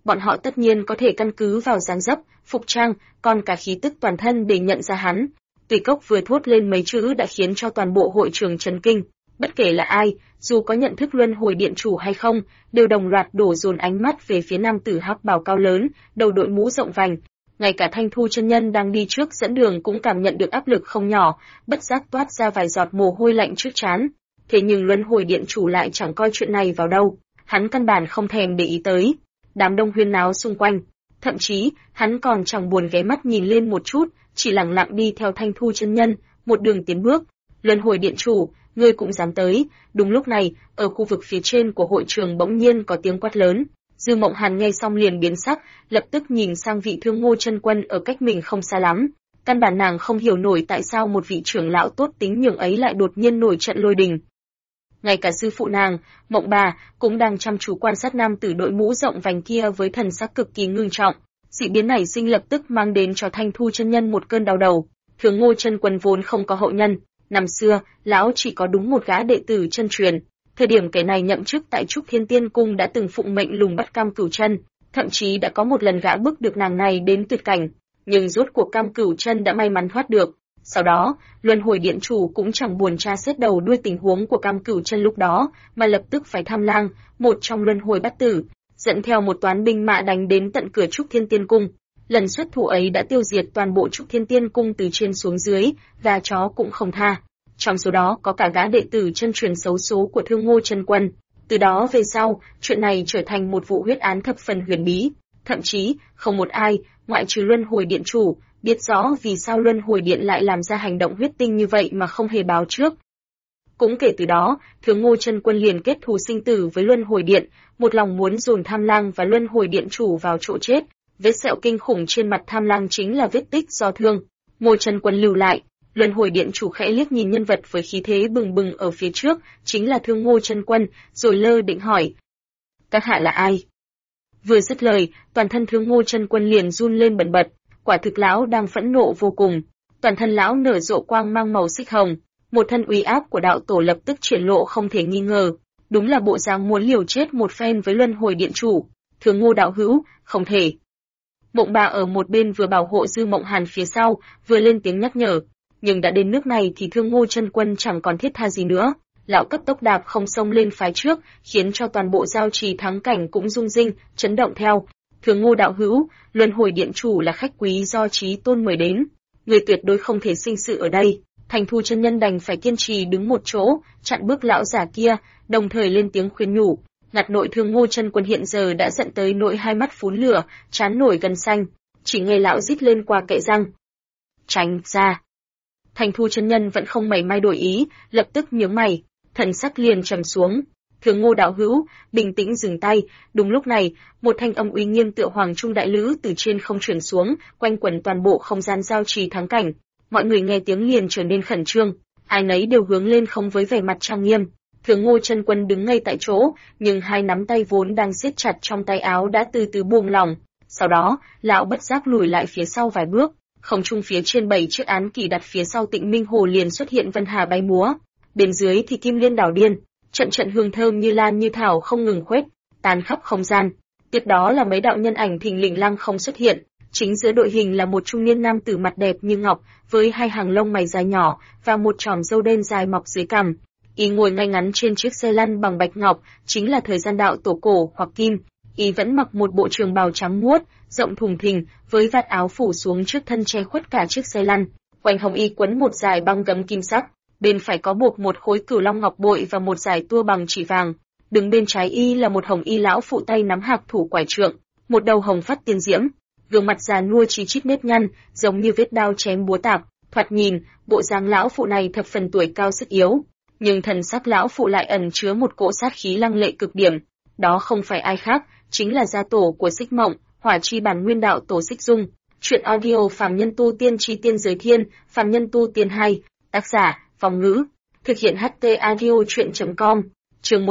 bọn họ tất nhiên có thể căn cứ vào dáng dấp, phục trang, còn cả khí tức toàn thân để nhận ra hắn. Tùy Cốc vừa thốt lên mấy chữ đã khiến cho toàn bộ hội trường chấn kinh. Bất kể là ai, dù có nhận thức luân hồi điện chủ hay không, đều đồng loạt đổ dồn ánh mắt về phía nam tử hắc bào cao lớn, đầu đội mũ rộng vành. Ngay cả Thanh Thu chân nhân đang đi trước dẫn đường cũng cảm nhận được áp lực không nhỏ, bất giác toát ra vài giọt mồ hôi lạnh trước trán. Thế nhưng luân hồi điện chủ lại chẳng coi chuyện này vào đâu, hắn căn bản không thèm để ý tới. Đám đông huyên náo xung quanh, thậm chí hắn còn chẳng buồn ghé mắt nhìn lên một chút, chỉ lặng lặng đi theo Thanh Thu chân nhân, một đường tiến bước. Luân hồi điện chủ, ngươi cũng dám tới? Đúng lúc này, ở khu vực phía trên của hội trường bỗng nhiên có tiếng quát lớn. Dư Mộng Hàn nghe xong liền biến sắc, lập tức nhìn sang vị Thương Ngô chân quân ở cách mình không xa lắm. Căn bản nàng không hiểu nổi tại sao một vị trưởng lão tốt tính nhường ấy lại đột nhiên nổi trận lôi đình. Ngay cả sư phụ nàng, Mộng Bà, cũng đang chăm chú quan sát nam tử đội mũ rộng vành kia với thần sắc cực kỳ ngưng trọng. Dị biến nảy sinh lập tức mang đến cho Thanh Thu chân nhân một cơn đau đầu. Thương Ngô chân quân vốn không có hậu nhân, năm xưa, lão chỉ có đúng một gã đệ tử chân truyền. Thời điểm kẻ này nhậm chức tại Trúc Thiên Tiên Cung đã từng phụng mệnh lùng bắt Cam Cửu Chân, thậm chí đã có một lần gã bức được nàng này đến tuyệt cảnh, nhưng rốt cuộc Cam Cửu Chân đã may mắn thoát được. Sau đó, Luân Hồi Điện chủ cũng chẳng buồn tra xét đầu đuôi tình huống của Cam Cửu Chân lúc đó, mà lập tức phải Tham Lang, một trong Luân Hồi Bát Tử, dẫn theo một toán binh mã đánh đến tận cửa Trúc Thiên Tiên Cung. Lần xuất thủ ấy đã tiêu diệt toàn bộ Trúc Thiên Tiên Cung từ trên xuống dưới, gà chó cũng không tha. Trong số đó có cả gã đệ tử chân truyền xấu số của Thương Ngô chân quân. Từ đó về sau, chuyện này trở thành một vụ huyết án thập phần huyền bí. Thậm chí, không một ai, ngoại trừ Luân Hồi Điện chủ, biết rõ vì sao Luân Hồi Điện lại làm ra hành động huyết tinh như vậy mà không hề báo trước. Cũng kể từ đó, Thương Ngô chân quân liền kết thù sinh tử với Luân Hồi Điện, một lòng muốn dồn Tham Lang và Luân Hồi Điện chủ vào chỗ chết. Vết sẹo kinh khủng trên mặt Tham Lang chính là vết tích do Thương Ngô chân quân lưu lại. Luân Hồi Điện chủ khẽ liếc nhìn nhân vật với khí thế bừng bừng ở phía trước, chính là Thương Ngô chân quân, rồi lơ định hỏi: "Các hạ là ai?" Vừa dứt lời, toàn thân Thương Ngô chân quân liền run lên bần bật, quả thực lão đang phẫn nộ vô cùng. Toàn thân lão nở rộ quang mang màu xích hồng, một thân uy áp của đạo tổ lập tức triển lộ không thể nghi ngờ, đúng là bộ dáng muốn liều chết một phen với Luân Hồi Điện chủ. Thương Ngô đạo hữu, không thể. Mộng Bà ở một bên vừa bảo hộ Dư Mộng Hàn phía sau, vừa lên tiếng nhắc nhở. Nhưng đã đến nước này thì Thương Ngô chân quân chẳng còn thiết tha gì nữa. Lão cấp tốc đạp không xông lên phái trước, khiến cho toàn bộ giao trì thắng cảnh cũng rung rinh, chấn động theo. Thương Ngô đạo hữu, Luân Hồi Điện chủ là khách quý do Chí Tôn mời đến, người tuyệt đối không thể sinh sự ở đây. Thanh Thu chân nhân đành phải kiên trì đứng một chỗ, chặn bước lão giả kia, đồng thời lên tiếng khuyên nhủ. Ngặt nội Thương Ngô chân quân hiện giờ đã giận tới nỗi hai mắt phún lửa, trán nổi gần xanh, chỉ nghe lão rít lên qua kệ răng: "Tránh ra!" Thanh Thu chân nhân vẫn không mảy may đổi ý, lập tức nhướng mày, thần sắc liền trầm xuống. Thương Ngô đạo hữu, bình tĩnh dừng tay. Đúng lúc này, một thanh âm uy nghiêm tựa hoàng trung đại lữ từ trên không truyền xuống, quanh quẩn toàn bộ không gian giao trì thắng cảnh. Mọi người nghe tiếng liền trở nên khẩn trương, ai nấy đều hướng lên không với vẻ mặt trang nghiêm. Thương Ngô chân quân đứng ngay tại chỗ, nhưng hai nắm tay vốn đang siết chặt trong tay áo đã từ từ buông lỏng. Sau đó, lão bất giác lùi lại phía sau vài bước. Không trung phía trên 7 chiếc án kỳ đặt phía sau Tịnh Minh Hồ liền xuất hiện vân hà bay múa. Bên dưới thì kim liên đảo điên, trận trận hương thơm như lan như thảo không ngừng khuếch tán khắp không gian. Tiếp đó là mấy đạo nhân ảnh thình lình lăng không xuất hiện. Chính giữa đội hình là một trung niên nam tử mặt đẹp như ngọc, với hai hàng lông mày dài nhỏ và một chòm râu đen dài mọc dưới cằm. Y ngồi ngay ngắn trên chiếc xe lăn bằng bạch ngọc, chính là thời gian đạo tổ cổ hoặc kim. Y vẫn mặc một bộ trường bào trắng muốt, rộng thùng thình, với vạt áo phủ xuống trước thân che khuất cả chiếc xe lăn. Quanh hông y quấn một dải băng gấm kim sắc, bên phải có buộc một khối cửu long ngọc bội và một dải tua bằng chỉ vàng. Đứng bên trái y là một hồng y lão phụ tay nắm hạc thủ quải trượng, một đầu hồng phát tiên diễm, gương mặt già nua chi chít nếp nhăn, giống như vết đao chém búa tạc. Thoạt nhìn, bộ dáng lão phụ này thập phần tuổi cao sức yếu, nhưng thần sắc lão phụ lại ẩn chứa một cỗ sát khí lăng lệ cực điểm. Đó không phải ai khác, chính là gia tổ của Xích Mộng, Hỏa Chi Bản Nguyên Đạo Tổ Xích Dung. Truyện audio Phàm Nhân Tu Tiên Chi Tiên Giới Thiên, Phàm Nhân Tu Tiên 2, tác giả Phong Ngữ, thực hiện HT audio truyện.com. Chương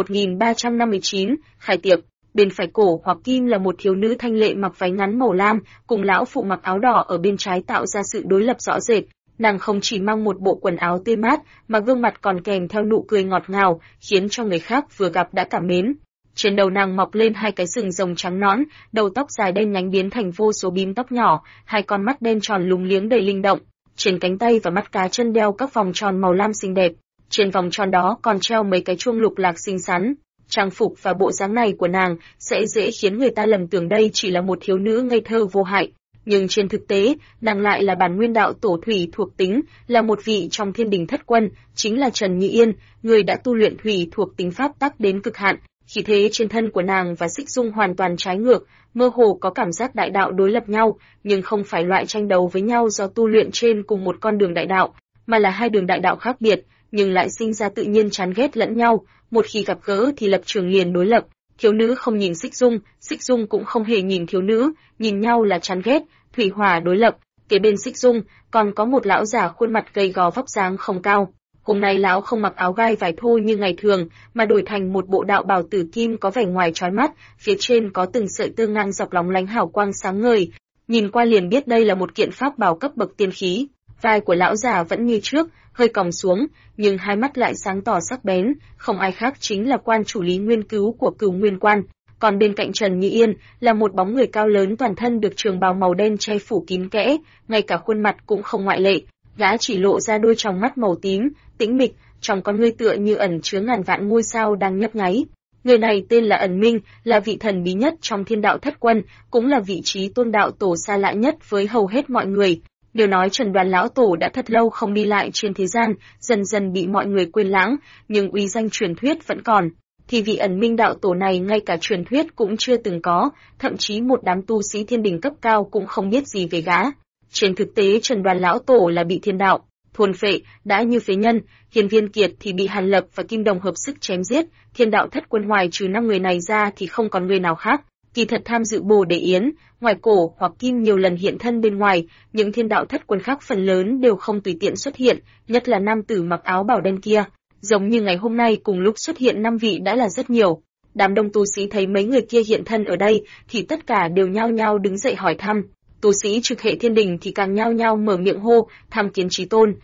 1359, khai tiệc. Bên phải cổ hoặc kim là một thiếu nữ thanh lệ mặc váy ngắn màu lam, cùng lão phụ mặc áo đỏ ở bên trái tạo ra sự đối lập rõ rệt. Nàng không chỉ mang một bộ quần áo tươi mát, mà gương mặt còn kèm theo nụ cười ngọt ngào, khiến cho người khác vừa gặp đã cảm mến. Trên đầu nàng mọc lên hai cái sừng rồng trắng nõn, đầu tóc dài đen nhánh biến thành vô số bím tóc nhỏ, hai con mắt đen tròn lúng liếng đầy linh động. Trên cánh tay và mắt cá chân đeo các vòng tròn màu lam xinh đẹp, trên vòng tròn đó còn treo mấy cái chuông lục lạc xinh xắn. Trang phục và bộ dáng này của nàng sẽ dễ khiến người ta lầm tưởng đây chỉ là một thiếu nữ ngây thơ vô hại, nhưng trên thực tế, nàng lại là bản nguyên đạo tổ thủy thuộc tính, là một vị trong Thiên Đình Thất Quân, chính là Trần Nhị Yên, người đã tu luyện thủy thuộc tính pháp tắc đến cực hạn. Khí thế trên thân của nàng và Xích Dung hoàn toàn trái ngược, mơ hồ có cảm giác đại đạo đối lập nhau, nhưng không phải loại tranh đấu với nhau do tu luyện trên cùng một con đường đại đạo, mà là hai đường đại đạo khác biệt, nhưng lại sinh ra tự nhiên chán ghét lẫn nhau, một khi gặp gỡ thì lập trường liền đối lập. Thiếu nữ không nhìn Xích Dung cũng không hề nhìn thiếu nữ, nhìn nhau là chán ghét, thủy hỏa đối lập. Kế bên Xích Dung còn có một lão già khuôn mặt gầy gò vóc dáng không cao. Hôm nay lão không mặc áo gai vải thô như ngày thường, mà đổi thành một bộ đạo bào tử kim có vẻ ngoài chói mắt, phía trên có từng sợi tơ ngang dọc lóng lánh hào quang sáng ngời, nhìn qua liền biết đây là một kiện pháp bảo cấp bậc tiên khí. Vai của lão già vẫn như trước, hơi còng xuống, nhưng hai mắt lại sáng tỏ sắc bén, không ai khác chính là quan chủ Lý Nguyên Cứu của Cửu Nguyên Quan. Còn bên cạnh Trần Nhị Yên là một bóng người cao lớn, toàn thân được trường bào màu đen che phủ kín kẽ, ngay cả khuôn mặt cũng không ngoại lệ. Gã chỉ lộ ra đôi tròng mắt màu tím, tĩnh mịch, trong con ngươi tựa như ẩn chứa ngàn vạn ngôi sao đang nhấp nháy. Người này tên là Ẩn Minh, là vị thần bí nhất trong Thiên Đạo Thất Quân, cũng là vị trí tôn đạo tổ xa lạ nhất với hầu hết mọi người. Điều nói Trần Đoàn lão tổ đã thật lâu không đi lại trên thế gian, dần dần bị mọi người quên lãng, nhưng uy danh truyền thuyết vẫn còn. Thì vị Ẩn Minh đạo tổ này ngay cả truyền thuyết cũng chưa từng có, thậm chí một đám tu sĩ thiên đình cấp cao cũng không biết gì về gã. Trên thực tế Trần Đoàn lão tổ là bị thiên đạo thôn phệ, đã như phế nhân. Hiên Viên Kiệt thì bị Hàn Lập và Kim Đồng hợp sức chém giết. Thiên Đạo Thất Quân ngoài trừ 5 người này ra thì không còn người nào khác. Kỳ thật tham dự Bồ Đề Yến, ngoài Cổ hoặc Kim nhiều lần hiện thân bên ngoài, những Thiên Đạo Thất Quân khác phần lớn đều không tùy tiện xuất hiện, nhất là nam tử mặc áo bảo đen kia. Giống như ngày hôm nay cùng lúc xuất hiện 5 vị đã là rất nhiều. Đám đông tu sĩ thấy mấy người kia hiện thân ở đây thì tất cả đều nhao nhao đứng dậy hỏi thăm. Tu sĩ trực hệ thiên đình thì càng nhao nhao mở miệng hô, tham kiến chí tôn.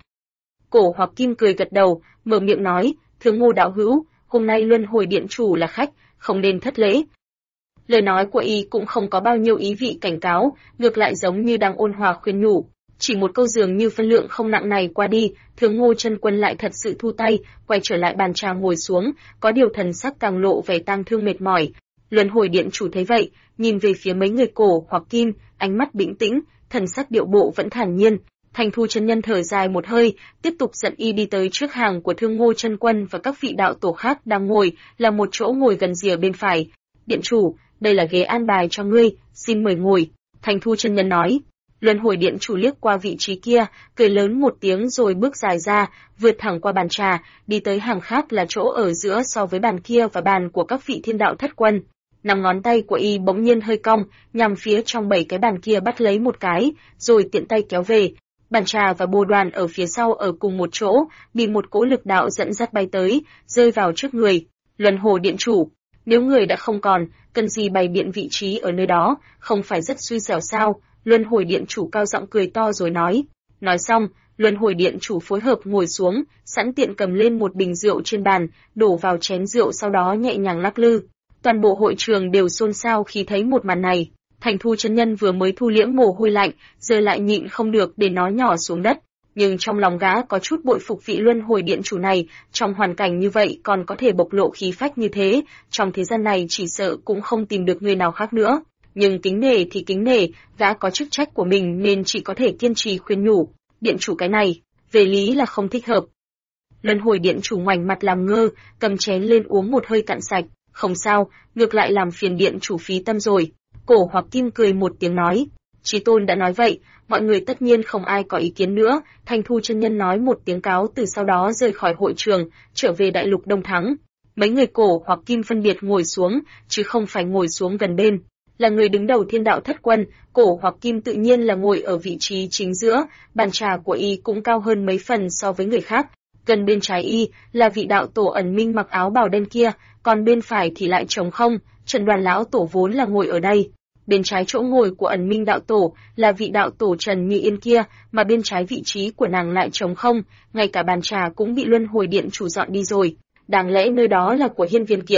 Cổ hoặc Kim cười gật đầu, mở miệng nói, thưa Ngô đạo hữu, hôm nay Luân Hồi Điện chủ là khách, không nên thất lễ. Lời nói của y cũng không có bao nhiêu ý vị cảnh cáo, ngược lại giống như đang ôn hòa khuyên nhủ. Chỉ một câu dường như phân lượng không nặng này qua đi, Thường Ngô chân quân lại thật sự thu tay, quay trở lại bàn trà ngồi xuống, có điều thần sắc càng lộ vẻ tang thương mệt mỏi. Luân Hồi Điện chủ thấy vậy, nhìn về phía mấy người Cổ hoặc Kim, ánh mắt bình tĩnh, thần sắc điệu bộ vẫn thản nhiên. Thành Thu chân nhân thở dài một hơi, tiếp tục dẫn y đi tới trước hàng của Thương Ngô chân quân và các vị đạo tổ khác đang ngồi, là một chỗ ngồi gần rìa bên phải. Điện chủ, đây là ghế an bài cho ngươi, xin mời ngồi. Thành Thu chân nhân nói. Luân Hồi Điện chủ liếc qua vị trí kia, cười lớn một tiếng rồi bước dài ra, vượt thẳng qua bàn trà, đi tới hàng khác là chỗ ở giữa so với bàn kia và bàn của các vị Thiên Đạo Thất Quân. 5 ngón tay của y bỗng nhiên hơi cong, nhằm phía trong 7 cái bàn kia bắt lấy một cái, rồi tiện tay kéo về. Bàn trà và bồ đoàn ở phía sau ở cùng một chỗ, bị một cỗ lực đạo dẫn dắt bay tới, rơi vào trước người. Luân Hồi Điện chủ, nếu người đã không còn, cần gì bày biện vị trí ở nơi đó, không phải rất xui xẻo sao? Luân Hồi Điện chủ cao giọng cười to rồi nói. Nói xong, Luân Hồi Điện chủ phối hợp ngồi xuống, sẵn tiện cầm lên một bình rượu trên bàn, đổ vào chén rượu sau đó nhẹ nhàng lắc lư. Toàn bộ hội trường đều xôn xao khi thấy một màn này. Thành Thu chân nhân vừa mới thu liễm mồ hôi lạnh, giờ lại nhịn không được để nói nhỏ xuống đất. Nhưng trong lòng gã có chút bội phục vị Luân Hồi Điện chủ này, trong hoàn cảnh như vậy còn có thể bộc lộ khí phách như thế, trong thế gian này chỉ sợ cũng không tìm được người nào khác nữa. Nhưng kính nể thì kính nể, gã có chức trách của mình nên chỉ có thể kiên trì khuyên nhủ. Điện chủ cái này, về lý là không thích hợp. Luân Hồi Điện chủ ngoảnh mặt làm ngơ, cầm chén lên uống một hơi cạn sạch. Không sao, ngược lại làm phiền điện chủ phí tâm rồi. Cổ hoặc Kim cười một tiếng nói. Chí tôn đã nói vậy, mọi người tất nhiên không ai có ý kiến nữa. Thành Thu chân nhân nói một tiếng cáo từ sau đó rời khỏi hội trường, trở về đại lục Đông Thắng. Mấy người Cổ hoặc Kim phân biệt ngồi xuống, chứ không phải ngồi xuống gần bên. Là người đứng đầu Thiên Đạo Thất Quân, Cổ hoặc Kim tự nhiên là ngồi ở vị trí chính giữa, bàn trà của y cũng cao hơn mấy phần so với người khác. Gần bên trái y là vị đạo tổ Ẩn Minh mặc áo bào đen kia, còn bên phải thì lại trống không, Trần Đoàn lão tổ vốn là ngồi ở đây. Bên trái chỗ ngồi của Ẩn Minh đạo tổ là vị đạo tổ Trần Nhị Yên kia, mà bên trái vị trí của nàng lại trống không, ngay cả bàn trà cũng bị Luân Hồi Điện chủ dọn đi rồi. Đáng lẽ nơi đó là của Hiên Viên Kiệt,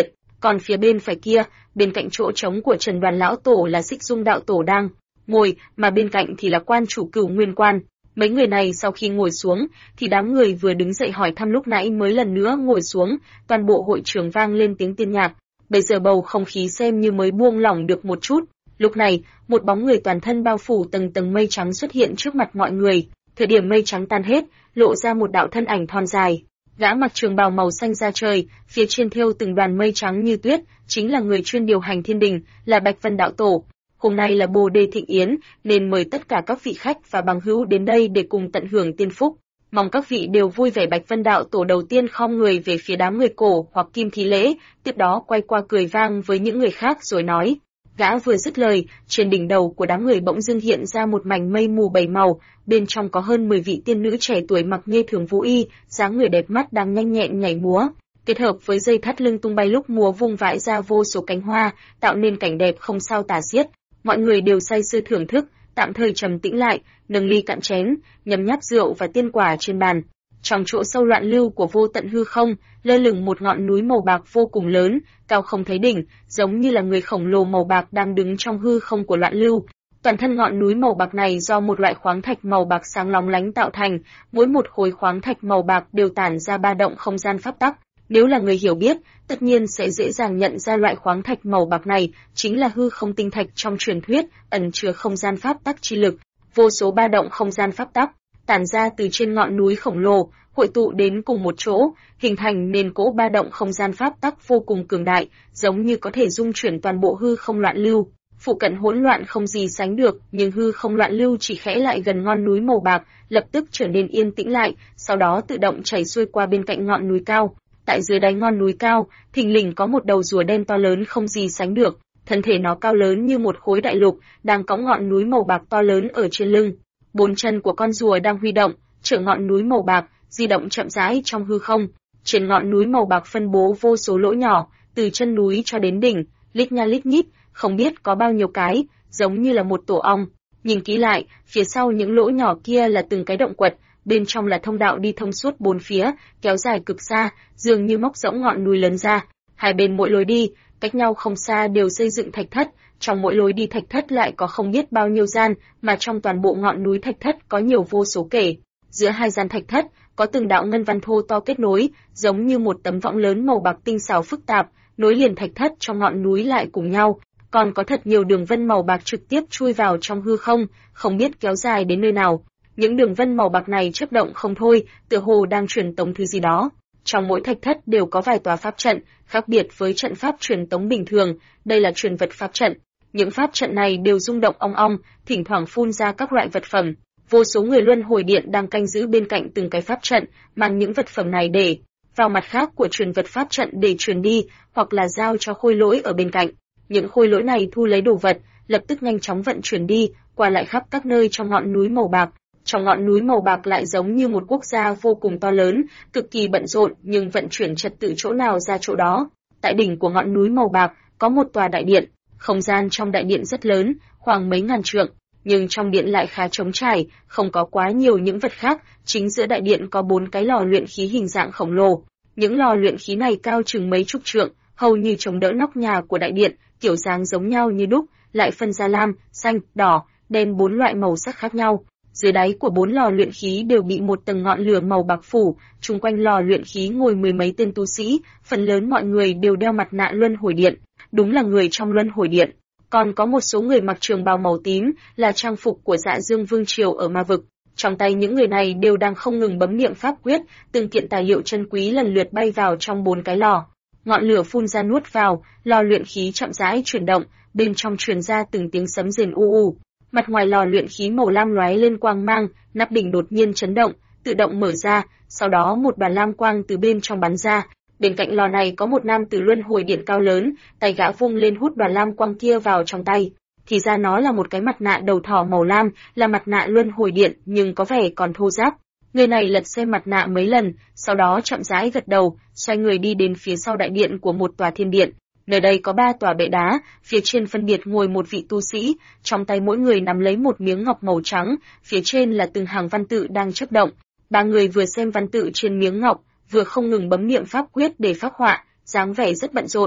Còn phía bên phải kia, bên cạnh chỗ trống của Trần Đoàn lão tổ là Xích Dung đạo tổ đang ngồi, mà bên cạnh thì là quan chủ Cửu Nguyên Quan. Mấy người này sau khi ngồi xuống, thì đám người vừa đứng dậy hỏi thăm lúc nãy mới lần nữa ngồi xuống, toàn bộ hội trường vang lên tiếng tiên nhạc. Bây giờ bầu không khí xem như mới buông lỏng được một chút. Lúc này, một bóng người toàn thân bao phủ tầng tầng mây trắng xuất hiện trước mặt mọi người. Thời điểm mây trắng tan hết, lộ ra một đạo thân ảnh thon dài. Gã mặc trường bào màu xanh da trời, phía trên thêu từng đoàn mây trắng như tuyết, chính là người chuyên điều hành thiên đình, là Bạch Vân đạo tổ. Hôm nay là Bồ Đề Thịnh Yến, nên mời tất cả các vị khách và bằng hữu đến đây để cùng tận hưởng tiên phúc. Mong các vị đều vui vẻ. Bạch Vân đạo tổ đầu tiên khom người về phía đám người cổ hoặc kim thí lễ, tiếp đó quay qua cười vang với những người khác rồi nói. Gã vừa dứt lời, trên đỉnh đầu của đám người bỗng dưng hiện ra một mảnh mây mù bảy màu, bên trong có hơn 10 vị tiên nữ trẻ tuổi mặc như thường vũ y, dáng người đẹp mắt đang nhanh nhẹn nhảy múa, kết hợp với dây thắt lưng tung bay lúc múa vung vãi ra vô số cánh hoa, tạo nên cảnh đẹp không sao tả xiết. Mọi người đều say sưa thưởng thức, tạm thời trầm tĩnh lại, nâng ly cạn chén, nhấm nháp rượu và tiên quả trên bàn. Trong chỗ sâu loạn lưu của vô tận hư không, lơ lửng một ngọn núi màu bạc vô cùng lớn, cao không thấy đỉnh, giống như là người khổng lồ màu bạc đang đứng trong hư không của loạn lưu. Toàn thân ngọn núi màu bạc này do một loại khoáng thạch màu bạc sáng lóng lánh tạo thành, mỗi một khối khoáng thạch màu bạc đều tản ra ba động không gian pháp tắc. Nếu là người hiểu biết, tất nhiên sẽ dễ dàng nhận ra loại khoáng thạch màu bạc này chính là hư không tinh thạch trong truyền thuyết, ẩn chứa không gian pháp tắc chi lực. Vô số ba động không gian pháp tắc tản ra từ trên ngọn núi khổng lồ, hội tụ đến cùng một chỗ, hình thành nên cỗ ba động không gian pháp tắc vô cùng cường đại, giống như có thể dung chuyển toàn bộ hư không loạn lưu. Phụ cận hỗn loạn không gì sánh được, nhưng hư không loạn lưu chỉ khẽ lại gần ngọn núi màu bạc, lập tức trở nên yên tĩnh lại, sau đó tự động chảy xuôi qua bên cạnh ngọn núi cao. Tại dưới đáy ngọn núi cao, thình lình có một đầu rùa đen to lớn không gì sánh được, thân thể nó cao lớn như một khối đại lục, đang cõng ngọn núi màu bạc to lớn ở trên lưng. Bốn chân của con rùa đang huy động, chở ngọn núi màu bạc, di động chậm rãi trong hư không. Trên ngọn núi màu bạc phân bố vô số lỗ nhỏ, từ chân núi cho đến đỉnh, lít nha lít nhít, không biết có bao nhiêu cái, giống như là một tổ ong. Nhìn kỹ lại, phía sau những lỗ nhỏ kia là từng cái động quật, bên trong là thông đạo đi thông suốt bốn phía, kéo dài cực xa, dường như móc rỗng ngọn núi lớn ra. Hai bên mỗi lối đi, cách nhau không xa đều xây dựng thạch thất, trong mỗi lối đi thạch thất lại có không biết bao nhiêu gian, mà trong toàn bộ ngọn núi thạch thất có nhiều vô số kể. Giữa hai gian thạch thất, có từng đạo ngân văn thô to kết nối, giống như một tấm võng lớn màu bạc tinh xảo phức tạp, nối liền thạch thất trong ngọn núi lại cùng nhau. Còn có thật nhiều đường vân màu bạc trực tiếp chui vào trong hư không, không biết kéo dài đến nơi nào. Những đường vân màu bạc này chớp động không thôi, tựa hồ đang truyền tống thứ gì đó. Trong mỗi thạch thất đều có vài tòa pháp trận, khác biệt với trận pháp truyền tống bình thường, đây là truyền vật pháp trận. Những pháp trận này đều rung động ong ong, thỉnh thoảng phun ra các loại vật phẩm. Vô số người luân hồi điện đang canh giữ bên cạnh từng cái pháp trận, mang những vật phẩm này để vào mặt khác của truyền vật pháp trận để truyền đi, hoặc là giao cho khôi lỗi ở bên cạnh. Những khôi lỗi này thu lấy đồ vật, lập tức nhanh chóng vận chuyển đi, qua lại khắp các nơi trong ngọn núi màu bạc. Trong ngọn núi màu bạc lại giống như một quốc gia vô cùng to lớn, cực kỳ bận rộn nhưng vận chuyển trật tự chỗ nào ra chỗ đó. Tại đỉnh của ngọn núi màu bạc có một tòa đại điện, không gian trong đại điện rất lớn, khoảng mấy ngàn trượng, nhưng trong điện lại khá trống trải, không có quá nhiều những vật khác. Chính giữa đại điện có 4 cái lò luyện khí hình dạng khổng lồ. Những lò luyện khí này cao chừng mấy chục trượng, hầu như chống đỡ nóc nhà của đại điện, kiểu dáng giống nhau như đúc, lại phân ra lam, xanh, đỏ, đen 4 loại màu sắc khác nhau. Dưới đáy của 4 lò luyện khí đều bị một tầng ngọn lửa màu bạc phủ, chung quanh lò luyện khí ngồi mười mấy tên tu sĩ, phần lớn mọi người đều đeo mặt nạ luân hồi điện, đúng là người trong luân hồi điện. Còn có một số người mặc trường bào màu tím, là trang phục của Dạ Dương Vương triều ở ma vực. Trong tay những người này đều đang không ngừng bấm niệm pháp quyết, từng kiện tài liệu chân quý lần lượt bay vào trong 4 cái lò. Ngọn lửa phun ra nuốt vào, lò luyện khí chậm rãi chuyển động, bên trong truyền ra từng tiếng sấm rền u u. Mặt ngoài lò luyện khí màu lam lóe lên quang mang, nắp đỉnh đột nhiên chấn động, tự động mở ra, sau đó một đoàn lam quang từ bên trong bắn ra. Bên cạnh lò này có một nam tử luân hồi điện cao lớn, tay gã vung lên hút đoàn lam quang kia vào trong tay. Thì ra nó là một cái mặt nạ đầu thỏ màu lam, là mặt nạ luân hồi điện, nhưng có vẻ còn thô ráp. Người này lật xem mặt nạ mấy lần, sau đó chậm rãi gật đầu, xoay người đi đến phía sau đại điện của một tòa thiên điện. Nơi đây có 3 tòa bệ đá, phía trên phân biệt ngồi một vị tu sĩ, trong tay mỗi người nắm lấy một miếng ngọc màu trắng, phía trên là từng hàng văn tự đang chớp động. 3 người vừa xem văn tự trên miếng ngọc, vừa không ngừng bấm niệm pháp quyết để phác họa, dáng vẻ rất bận rộn.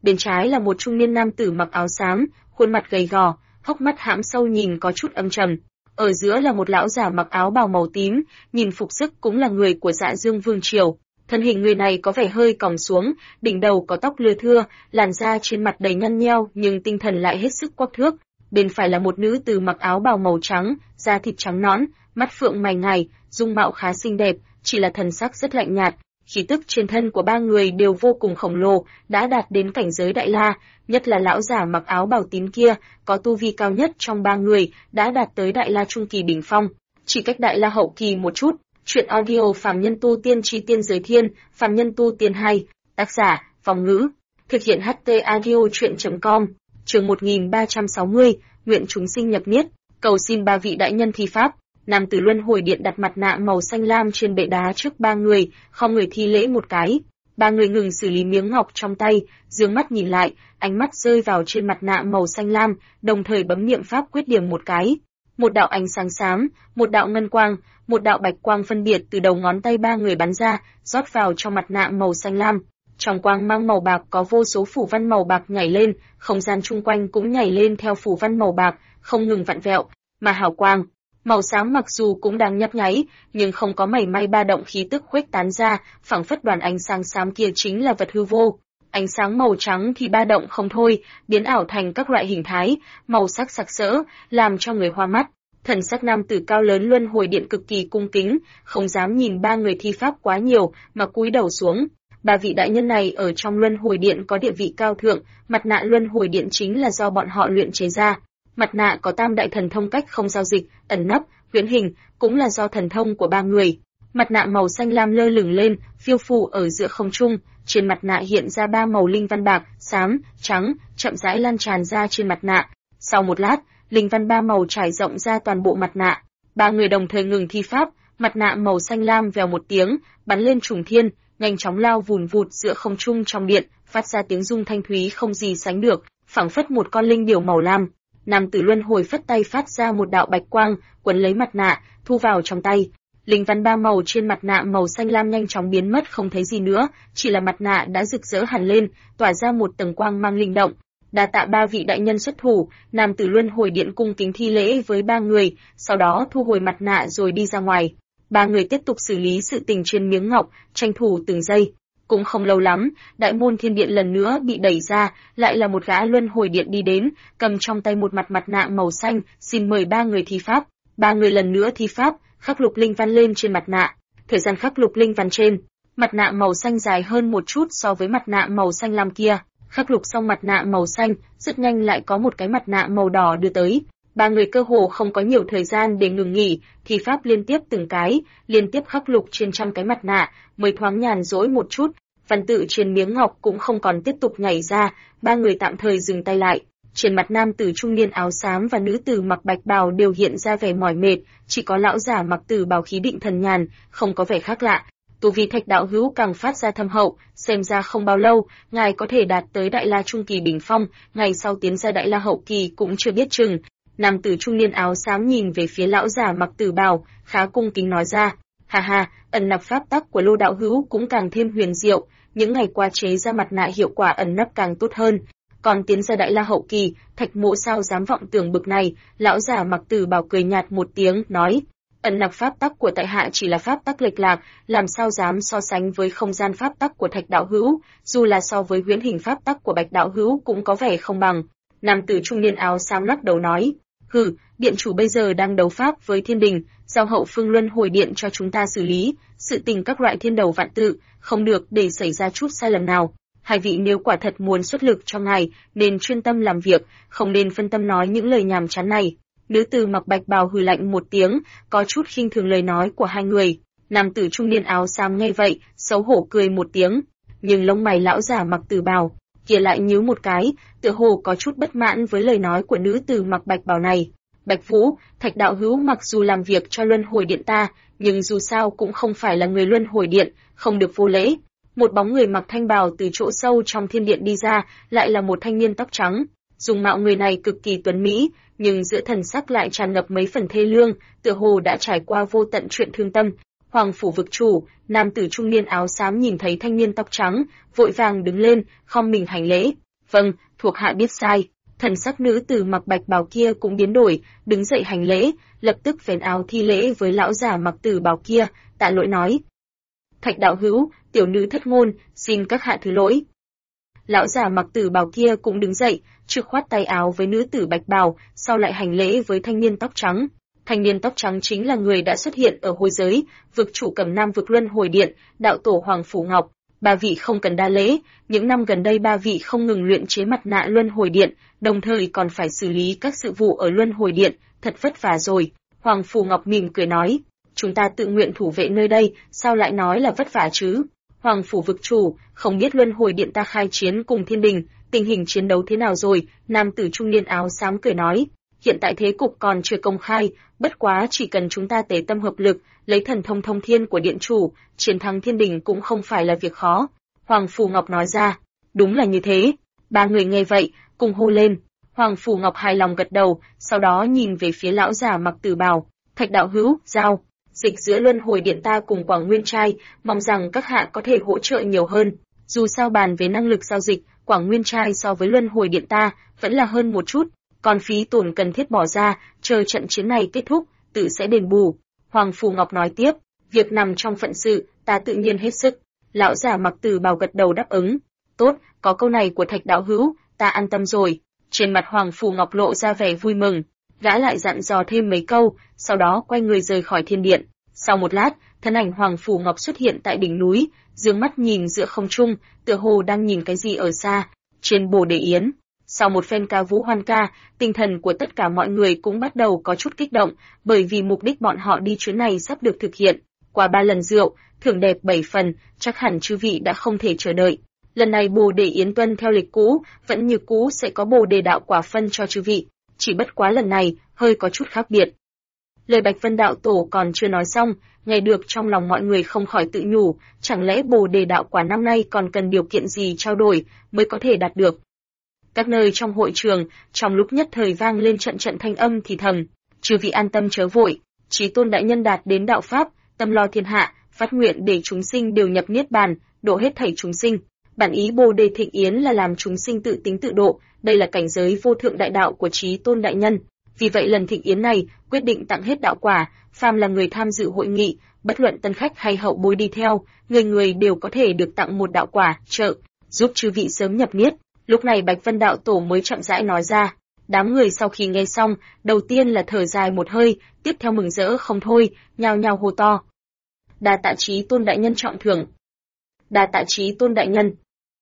bên trái là một trung niên nam tử mặc áo xám, khuôn mặt gầy gò, hốc mắt hãm sâu nhìn có chút âm trầm. Ở giữa là một lão giả mặc áo bào màu tím, nhìn phục sức cũng là người của Dạ Dương Vương triều. Thân hình người này có vẻ hơi còng xuống, đỉnh đầu có tóc lưa thưa, làn da trên mặt đầy nhăn nheo nhưng tinh thần lại hết sức quắc thước. Bên phải là một nữ tử mặc áo bào màu trắng, da thịt trắng nõn, mắt phượng mày ngài, dung mạo khá xinh đẹp, chỉ là thần sắc rất lạnh nhạt. Khí tức trên thân của ba người đều vô cùng khổng lồ, đã đạt đến cảnh giới đại la, nhất là lão giả mặc áo bào tím kia, có tu vi cao nhất trong ba người, đã đạt tới đại la trung kỳ đỉnh phong, chỉ cách đại la hậu kỳ một chút. Truyện audio Phàm Nhân Tu Tiên Chi Tiên Giới Thiên, Phàm Nhân Tu Tiên 2, tác giả, Phong Ngữ, thực hiện HT audio truyện.com, chương 1360, nguyện chúng sinh nhập niết, cầu xin ba vị đại nhân thi pháp. Nam tử Luân Hồi Điện đặt mặt nạ màu xanh lam trên bệ đá trước ba người, không người thi lễ một cái. Ba người ngừng xử lý miếng ngọc trong tay, dương mắt nhìn lại, ánh mắt rơi vào trên mặt nạ màu xanh lam, đồng thời bấm niệm pháp quyết điểm một cái. Một đạo ánh sáng xám, một đạo ngân quang, một đạo bạch quang phân biệt từ đầu ngón tay ba người bắn ra, rót vào trong mặt nạ màu xanh lam. Trong quang mang màu bạc có vô số phủ văn màu bạc nhảy lên, không gian chung quanh cũng nhảy lên theo phủ văn màu bạc, không ngừng vặn vẹo, mà hào quang màu xám mặc dù cũng đang nhấp nháy, nhưng không có mảy may ba động khí tức khuếch tán ra, phảng phất đoàn ánh sáng xám kia chính là vật hư vô. Ánh sáng màu trắng thì ba động không thôi, biến ảo thành các loại hình thái, màu sắc sặc sỡ, làm cho người hoa mắt. Thần sắc nam tử cao lớn Luân Hồi Điện cực kỳ cung kính, không dám nhìn ba người thi pháp quá nhiều, mà cúi đầu xuống. Ba vị đại nhân này ở trong Luân Hồi Điện có địa vị cao thượng, mặt nạ Luân Hồi Điện chính là do bọn họ luyện chế ra. Mặt nạ có tam đại thần thông cách không giao dịch, ẩn nấp, huyễn hình, cũng là do thần thông của ba người. Mặt nạ màu xanh lam lơ lửng lên, phiêu phù ở giữa không trung, trên mặt nạ hiện ra ba màu linh văn bạc, xám, trắng, chậm rãi lan tràn ra trên mặt nạ. Sau một lát, linh văn ba màu trải rộng ra toàn bộ mặt nạ. Ba người đồng thời ngừng thi pháp, mặt nạ màu xanh lam vèo một tiếng, bắn lên trùng thiên, nhanh chóng lao vùn vụt giữa không trung trong điện, phát ra tiếng rung thanh thúy không gì sánh được, phảng phất một con linh điểu màu lam. Nam tử Luân Hồi phất tay phát ra một đạo bạch quang, quấn lấy mặt nạ, thu vào trong tay. Linh văn ba màu trên mặt nạ màu xanh lam nhanh chóng biến mất không thấy gì nữa, chỉ là mặt nạ đã rực rỡ hẳn lên, tỏa ra một tầng quang mang linh động. Đa tạ ba vị đại nhân xuất thủ, Nam tử Luân Hồi Điện cung kính thi lễ với ba người, sau đó thu hồi mặt nạ rồi đi ra ngoài. Ba người tiếp tục xử lý sự tình trên miếng ngọc, tranh thủ từng giây. Cũng không lâu lắm, đại môn thiên điện lần nữa bị đẩy ra, lại là một gã Luân Hồi Điện đi đến, cầm trong tay một mặt nạ màu xanh, xin mời ba người thi pháp. Ba người lần nữa thi pháp, khắc lục linh văn lên trên mặt nạ. Thời gian khắc lục linh văn trên mặt nạ màu xanh dài hơn một chút so với mặt nạ màu xanh lam kia. Khắc lục xong mặt nạ màu xanh, rất nhanh lại có một cái mặt nạ màu đỏ đưa tới. Ba người cơ hồ không có nhiều thời gian để ngừng nghỉ, thi pháp liên tiếp từng cái, liên tiếp khắc lục trên trăm cái mặt nạ, mới thoáng nhàn rỗi một chút. Văn tự trên miếng ngọc cũng không còn tiếp tục nhảy ra, ba người tạm thời dừng tay lại. Trên mặt nam tử trung niên áo xám và nữ tử mặc bạch bào đều hiện ra vẻ mỏi mệt, chỉ có lão giả mặc tử bào khí định thần nhàn, không có vẻ khác lạ. Tu vi Thạch đạo hữu càng phát ra thâm hậu, xem ra không bao lâu, ngài có thể đạt tới đại la trung kỳ đỉnh phong, ngày sau tiến ra đại la hậu kỳ cũng chưa biết chừng. Nam tử trung niên áo xám nhìn về phía lão giả mặc tử bào, khá cung kính nói ra, ha ha, ẩn nặc pháp tắc của Lô đạo hữu cũng càng thêm huyền diệu, những ngày qua chế ra mặt nạ hiệu quả ẩn nấp càng tốt hơn. Còn tiến ra đại la hậu kỳ, Thạch Mộ sao dám vọng tưởng bực này? Lão giả mặc tử bào cười nhạt một tiếng, nói, ẩn nặc pháp tắc của tại hạ chỉ là pháp tắc lệch lạc, làm sao dám so sánh với không gian pháp tắc của Thạch đạo hữu, dù là so với huyễn hình pháp tắc của Bạch đạo hữu cũng có vẻ không bằng. Nam tử trung niên áo xám lắc đầu nói, hừ, điện chủ bây giờ đang đấu pháp với thiên đình, giao hậu phương Luân Hồi Điện cho chúng ta xử lý, sự tình các loại thiên đầu vạn tự, không được để xảy ra chút sai lầm nào. Hai vị nếu quả thật muốn xuất lực cho ngài, nên chuyên tâm làm việc, không nên phân tâm nói những lời nhàm chán này. Nữ tử mặc bạch bào hừ lạnh một tiếng, có chút khinh thường lời nói của hai người. Nam tử trung niên áo xám nghe vậy, xấu hổ cười một tiếng, nhưng lông mày lão giả mặc tử bào kia lại nhíu một cái, tựa hồ có chút bất mãn với lời nói của nữ tử mặc bạch bào này. Bạch Vũ, Thạch đạo hữu mặc dù làm việc cho Luân Hồi Điện ta, nhưng dù sao cũng không phải là người Luân Hồi Điện, không được vô lễ. Một bóng người mặc thanh bào từ chỗ sâu trong thiên điện đi ra, lại là một thanh niên tóc trắng. Dung mạo người này cực kỳ tuấn mỹ, nhưng giữa thần sắc lại tràn ngập mấy phần thê lương, tựa hồ đã trải qua vô tận chuyện thương tâm. Hoàng phủ vực chủ, nam tử trung niên áo xám nhìn thấy thanh niên tóc trắng, vội vàng đứng lên, khom mình hành lễ. Vâng, thuộc hạ biết sai. Thần sắc nữ tử mặc bạch bào kia cũng biến đổi, đứng dậy hành lễ, lập tức vén áo thi lễ với lão giả mặc tử bào kia, tạ lỗi nói: Thạch đạo hữu, tiểu nữ thất ngôn, xin các hạ thứ lỗi. Lão giả mặc tử bào kia cũng đứng dậy, trước khoát tay áo với nữ tử bạch bào, sau lại hành lễ với thanh niên tóc trắng. Thanh niên tóc trắng chính là người đã xuất hiện ở hôi giới, vực chủ Cẩm Nam vực luân hồi điện, đạo tổ Hoàng Phủ Ngọc. Ba vị không cần đa lễ, những năm gần đây ba vị không ngừng luyện chế mặt nạ luân hồi điện, đồng thời còn phải xử lý các sự vụ ở luân hồi điện, thật vất vả rồi. Hoàng Phủ Ngọc mỉm cười nói, chúng ta tự nguyện thủ vệ nơi đây, sao lại nói là vất vả chứ? Hoàng Phủ vực chủ, không biết luân hồi điện ta khai chiến cùng thiên đình, tình hình chiến đấu thế nào rồi? Nam tử trung niên áo xám cười nói, hiện tại thế cục còn chưa công khai, bất quá chỉ cần chúng ta tế tâm hợp lực, lấy thần thông thông thiên của điện chủ, chiến thắng thiên đình cũng không phải là việc khó. Hoàng Phủ Ngọc nói ra, đúng là như thế. Ba người nghe vậy, cùng hô lên. Hoàng Phủ Ngọc hài lòng gật đầu, sau đó nhìn về phía lão giả mặc tử bào, Thạch đạo hữu, giao dịch giữa luân hồi điện ta cùng Quảng Nguyên trai, mong rằng các hạ có thể hỗ trợ nhiều hơn. Dù sao bàn về năng lực giao dịch, Quảng Nguyên trai so với luân hồi điện ta vẫn là hơn một chút, còn phí tổn cần thiết bỏ ra, chờ trận chiến này kết thúc, tự sẽ đền bù. Hoàng Phủ Ngọc nói tiếp, việc nằm trong phận sự, ta tự nhiên hết sức. Lão giả mặc tử bào gật đầu đáp ứng. Tốt, có câu này của Thạch đạo hữu, ta an tâm rồi. Trên mặt Hoàng Phủ Ngọc lộ ra vẻ vui mừng, gã lại dặn dò thêm mấy câu, sau đó quay người rời khỏi thiên điện. Sau một lát, thân ảnh Hoàng Phủ Ngọc xuất hiện tại đỉnh núi, dương mắt nhìn giữa không trung, tựa hồ đang nhìn cái gì ở xa. Trên bồ đề yến, sau một phen ca vũ hoan ca, tinh thần của tất cả mọi người cũng bắt đầu có chút kích động, bởi vì mục đích bọn họ đi chuyến này sắp được thực hiện. Qua 3 lần rượu, thưởng đẹp 7 phần, chắc hẳn chư vị đã không thể chờ đợi. Lần này bồ đề yến tuân theo lịch cũ, vẫn như cũ sẽ có bồ đề đạo quả phân cho chư vị, chỉ bất quá lần này hơi có chút khác biệt. Lời Bạch Vân đạo tổ còn chưa nói xong, nghe được trong lòng mọi người không khỏi tự nhủ, chẳng lẽ bồ đề đạo quả năm nay còn cần điều kiện gì trao đổi mới có thể đạt được. Các nơi trong hội trường, trong lúc nhất thời vang lên trận trận thanh âm thì thầm, chư vị an tâm chớ vội, Chí Tôn đại nhân đạt đến đạo pháp, tâm lo thiên hạ, phát nguyện để chúng sinh đều nhập niết bàn, độ hết thảy chúng sinh. Bản ý bồ đề thịnh yến là làm chúng sinh tự tính tự độ, đây là cảnh giới vô thượng đại đạo của Chí Tôn đại nhân. Vì vậy lần thịnh yến này, quyết định tặng hết đạo quả, phàm là người tham dự hội nghị, bất luận tân khách hay hậu bối đi theo, người người đều có thể được tặng một đạo quả, trợ giúp chư vị sớm nhập niết. Lúc này Bạch Vân đạo tổ mới chậm rãi nói ra. Đám người sau khi nghe xong, đầu tiên là thở dài một hơi, tiếp theo mừng rỡ không thôi, nhao nhao hô to. Đa tạ Chí Tôn đại nhân trọng thưởng. Đa tạ Chí Tôn đại nhân.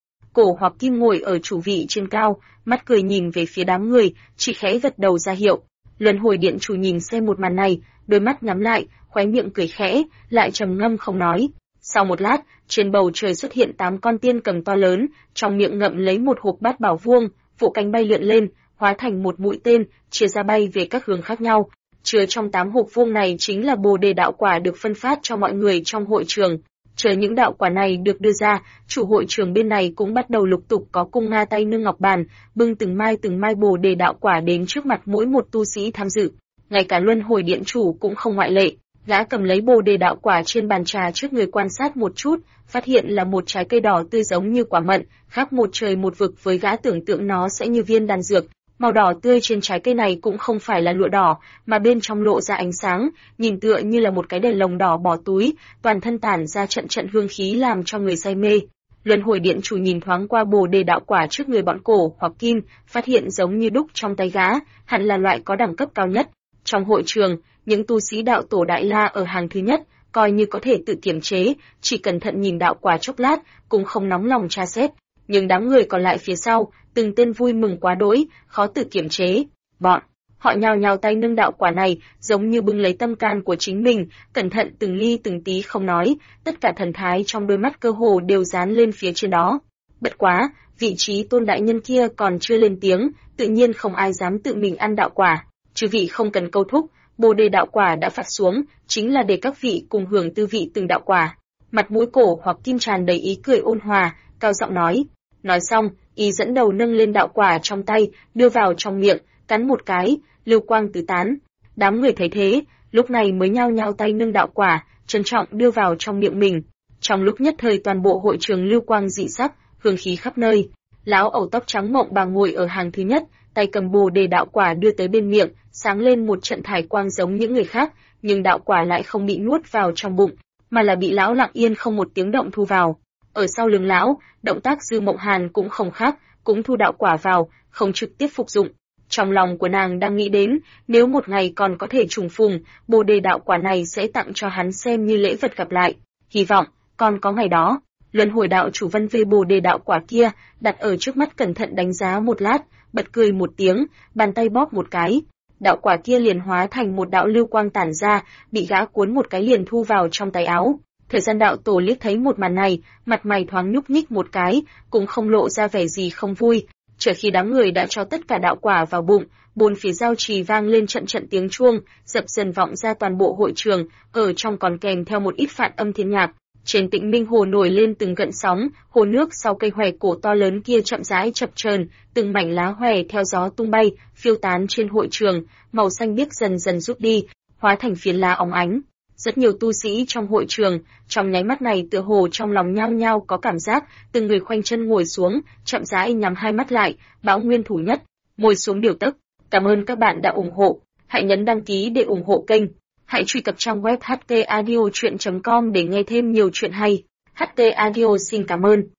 Cổ Hoặc Kim ngồi ở chủ vị trên cao, mắt cười nhìn về phía đám người, chỉ khẽ gật đầu ra hiệu. Luân hồi điện chủ nhìn xem một màn này, đôi mắt nhắm lại, khóe miệng cười khẽ, lại trầm ngâm không nói. Sau một lát, trên bầu trời xuất hiện 8 con tiên cầm to lớn, trong miệng ngậm lấy một hộp bát bảo vuông, vỗ cánh bay lượn lên, hóa thành một mũi tên, chia ra bay về các hướng khác nhau. Chứa trong 8 hộp vuông này chính là bồ đề đạo quả được phân phát cho mọi người trong hội trường. Chờ những đạo quả này được đưa ra, chủ hội trường bên này cũng bắt đầu lục tục có cung nga tay nâng ngọc bàn, bưng từng mai bồ đề đạo quả đến trước mặt mỗi một tu sĩ tham dự. Ngay cả luân hồi điện chủ cũng không ngoại lệ. Gã cầm lấy bồ đề đạo quả trên bàn trà trước người quan sát một chút, phát hiện là một trái cây đỏ tươi giống như quả mận, khác một trời một vực với gã tưởng tượng nó sẽ như viên đan dược. Màu đỏ tươi trên trái cây này cũng không phải là lụa đỏ, mà bên trong lộ ra ánh sáng, nhìn tựa như là một cái đèn lồng đỏ bỏ túi, toàn thân tản ra trận trận hương khí làm cho người say mê. Luân hồi điện chủ nhìn thoáng qua bồ đề đạo quả trước người bọn Cổ Hoặc Kim, phát hiện giống như đúc trong tay gã, hẳn là loại có đẳng cấp cao nhất. Trong hội trường, những tu sĩ đạo tổ Đại La ở hàng thứ nhất, coi như có thể tự kiểm chế, chỉ cẩn thận nhìn đạo quả chốc lát, cũng không nóng lòng tra xét. Nhưng đám người còn lại phía sau, từng tên vui mừng quá đỗi, khó tự kiểm chế. Họ nhao nhao tay nâng đạo quả này, giống như bưng lấy tâm can của chính mình, cẩn thận từng ly từng tí không nói, tất cả thần thái trong đôi mắt cơ hồ đều dán lên phía trên đó. Bất quá, vị trí Tôn đại nhân kia còn chưa lên tiếng, tự nhiên không ai dám tự mình ăn đạo quả. Chư vị không cần câu thúc, bồ đề đạo quả đã phát xuống, chính là để các vị cùng hưởng tư vị từng đạo quả. Mặt mũi Cổ Hoặc Kim tràn đầy ý cười ôn hòa, cao giọng nói. Nói xong, y dẫn đầu nâng lên đạo quả trong tay, đưa vào trong miệng, cắn một cái, lưu quang tứ tán. Đám người thấy thế, lúc này mới nhao nhao tay nâng đạo quả, trân trọng đưa vào trong miệng mình. Trong lúc nhất thời toàn bộ hội trường lưu quang dị sắc, hương khí khắp nơi. Lão ẩu tóc trắng mộng bà ngồi ở hàng thứ nhất, tay cầm Bồ Đề đạo quả đưa tới bên miệng, sáng lên một trận thải quang giống những người khác, nhưng đạo quả lại không bị nuốt vào trong bụng, mà là bị lão lặng yên không một tiếng động thu vào. Ở sau lưng lão, động tác Dư Mộng Hàn cũng không khác, cũng thu đạo quả vào, không trực tiếp phục dụng. Trong lòng của nàng đang nghĩ đến, nếu một ngày còn có thể trùng phùng, Bồ Đề đạo quả này sẽ tặng cho hắn xem như lễ vật gặp lại. Hy vọng còn có ngày đó. Luân hồi đạo chủ vân vê Bồ Đề đạo quả kia, đặt ở trước mắt cẩn thận đánh giá một lát, bật cười một tiếng, bàn tay bóp một cái, đạo quả kia liền hóa thành một đạo lưu quang tản ra, bị gã cuốn một cái liền thu vào trong tay áo. Thời gian đạo tổ liếc thấy một màn này, mặt mày thoáng nhúc nhích một cái, cũng không lộ ra vẻ gì không vui. Chờ khi đám người đã cho tất cả đạo quả vào bụng, bốn phía giao trì vang lên trận trận tiếng chuông, dập dần vọng ra toàn bộ hội trường, ở trong còn kèm theo một ít phản âm thiên nhạc. Trên Tịnh Minh Hồ nổi lên từng gợn sóng, hồ nước sau cây hòe cổ to lớn kia chậm rãi chập chờn, từng mảnh lá hòe theo gió tung bay, phiêu tán trên hội trường, màu xanh biếc dần dần rút đi, hóa thành phiến lá óng ánh. Rất nhiều tu sĩ trong hội trường, trong nháy mắt này tựa hồ trong lòng nhao nhao có cảm giác, từng người khoanh chân ngồi xuống, chậm rãi nhắm hai mắt lại, bão nguyên thủ nhất, ngồi xuống điều tức. Cảm ơn các bạn đã ủng hộ, hãy nhấn đăng ký để ủng hộ kênh. Hãy truy cập trang web htaudio.com để nghe thêm nhiều chuyện hay. HT Audio xin cảm ơn.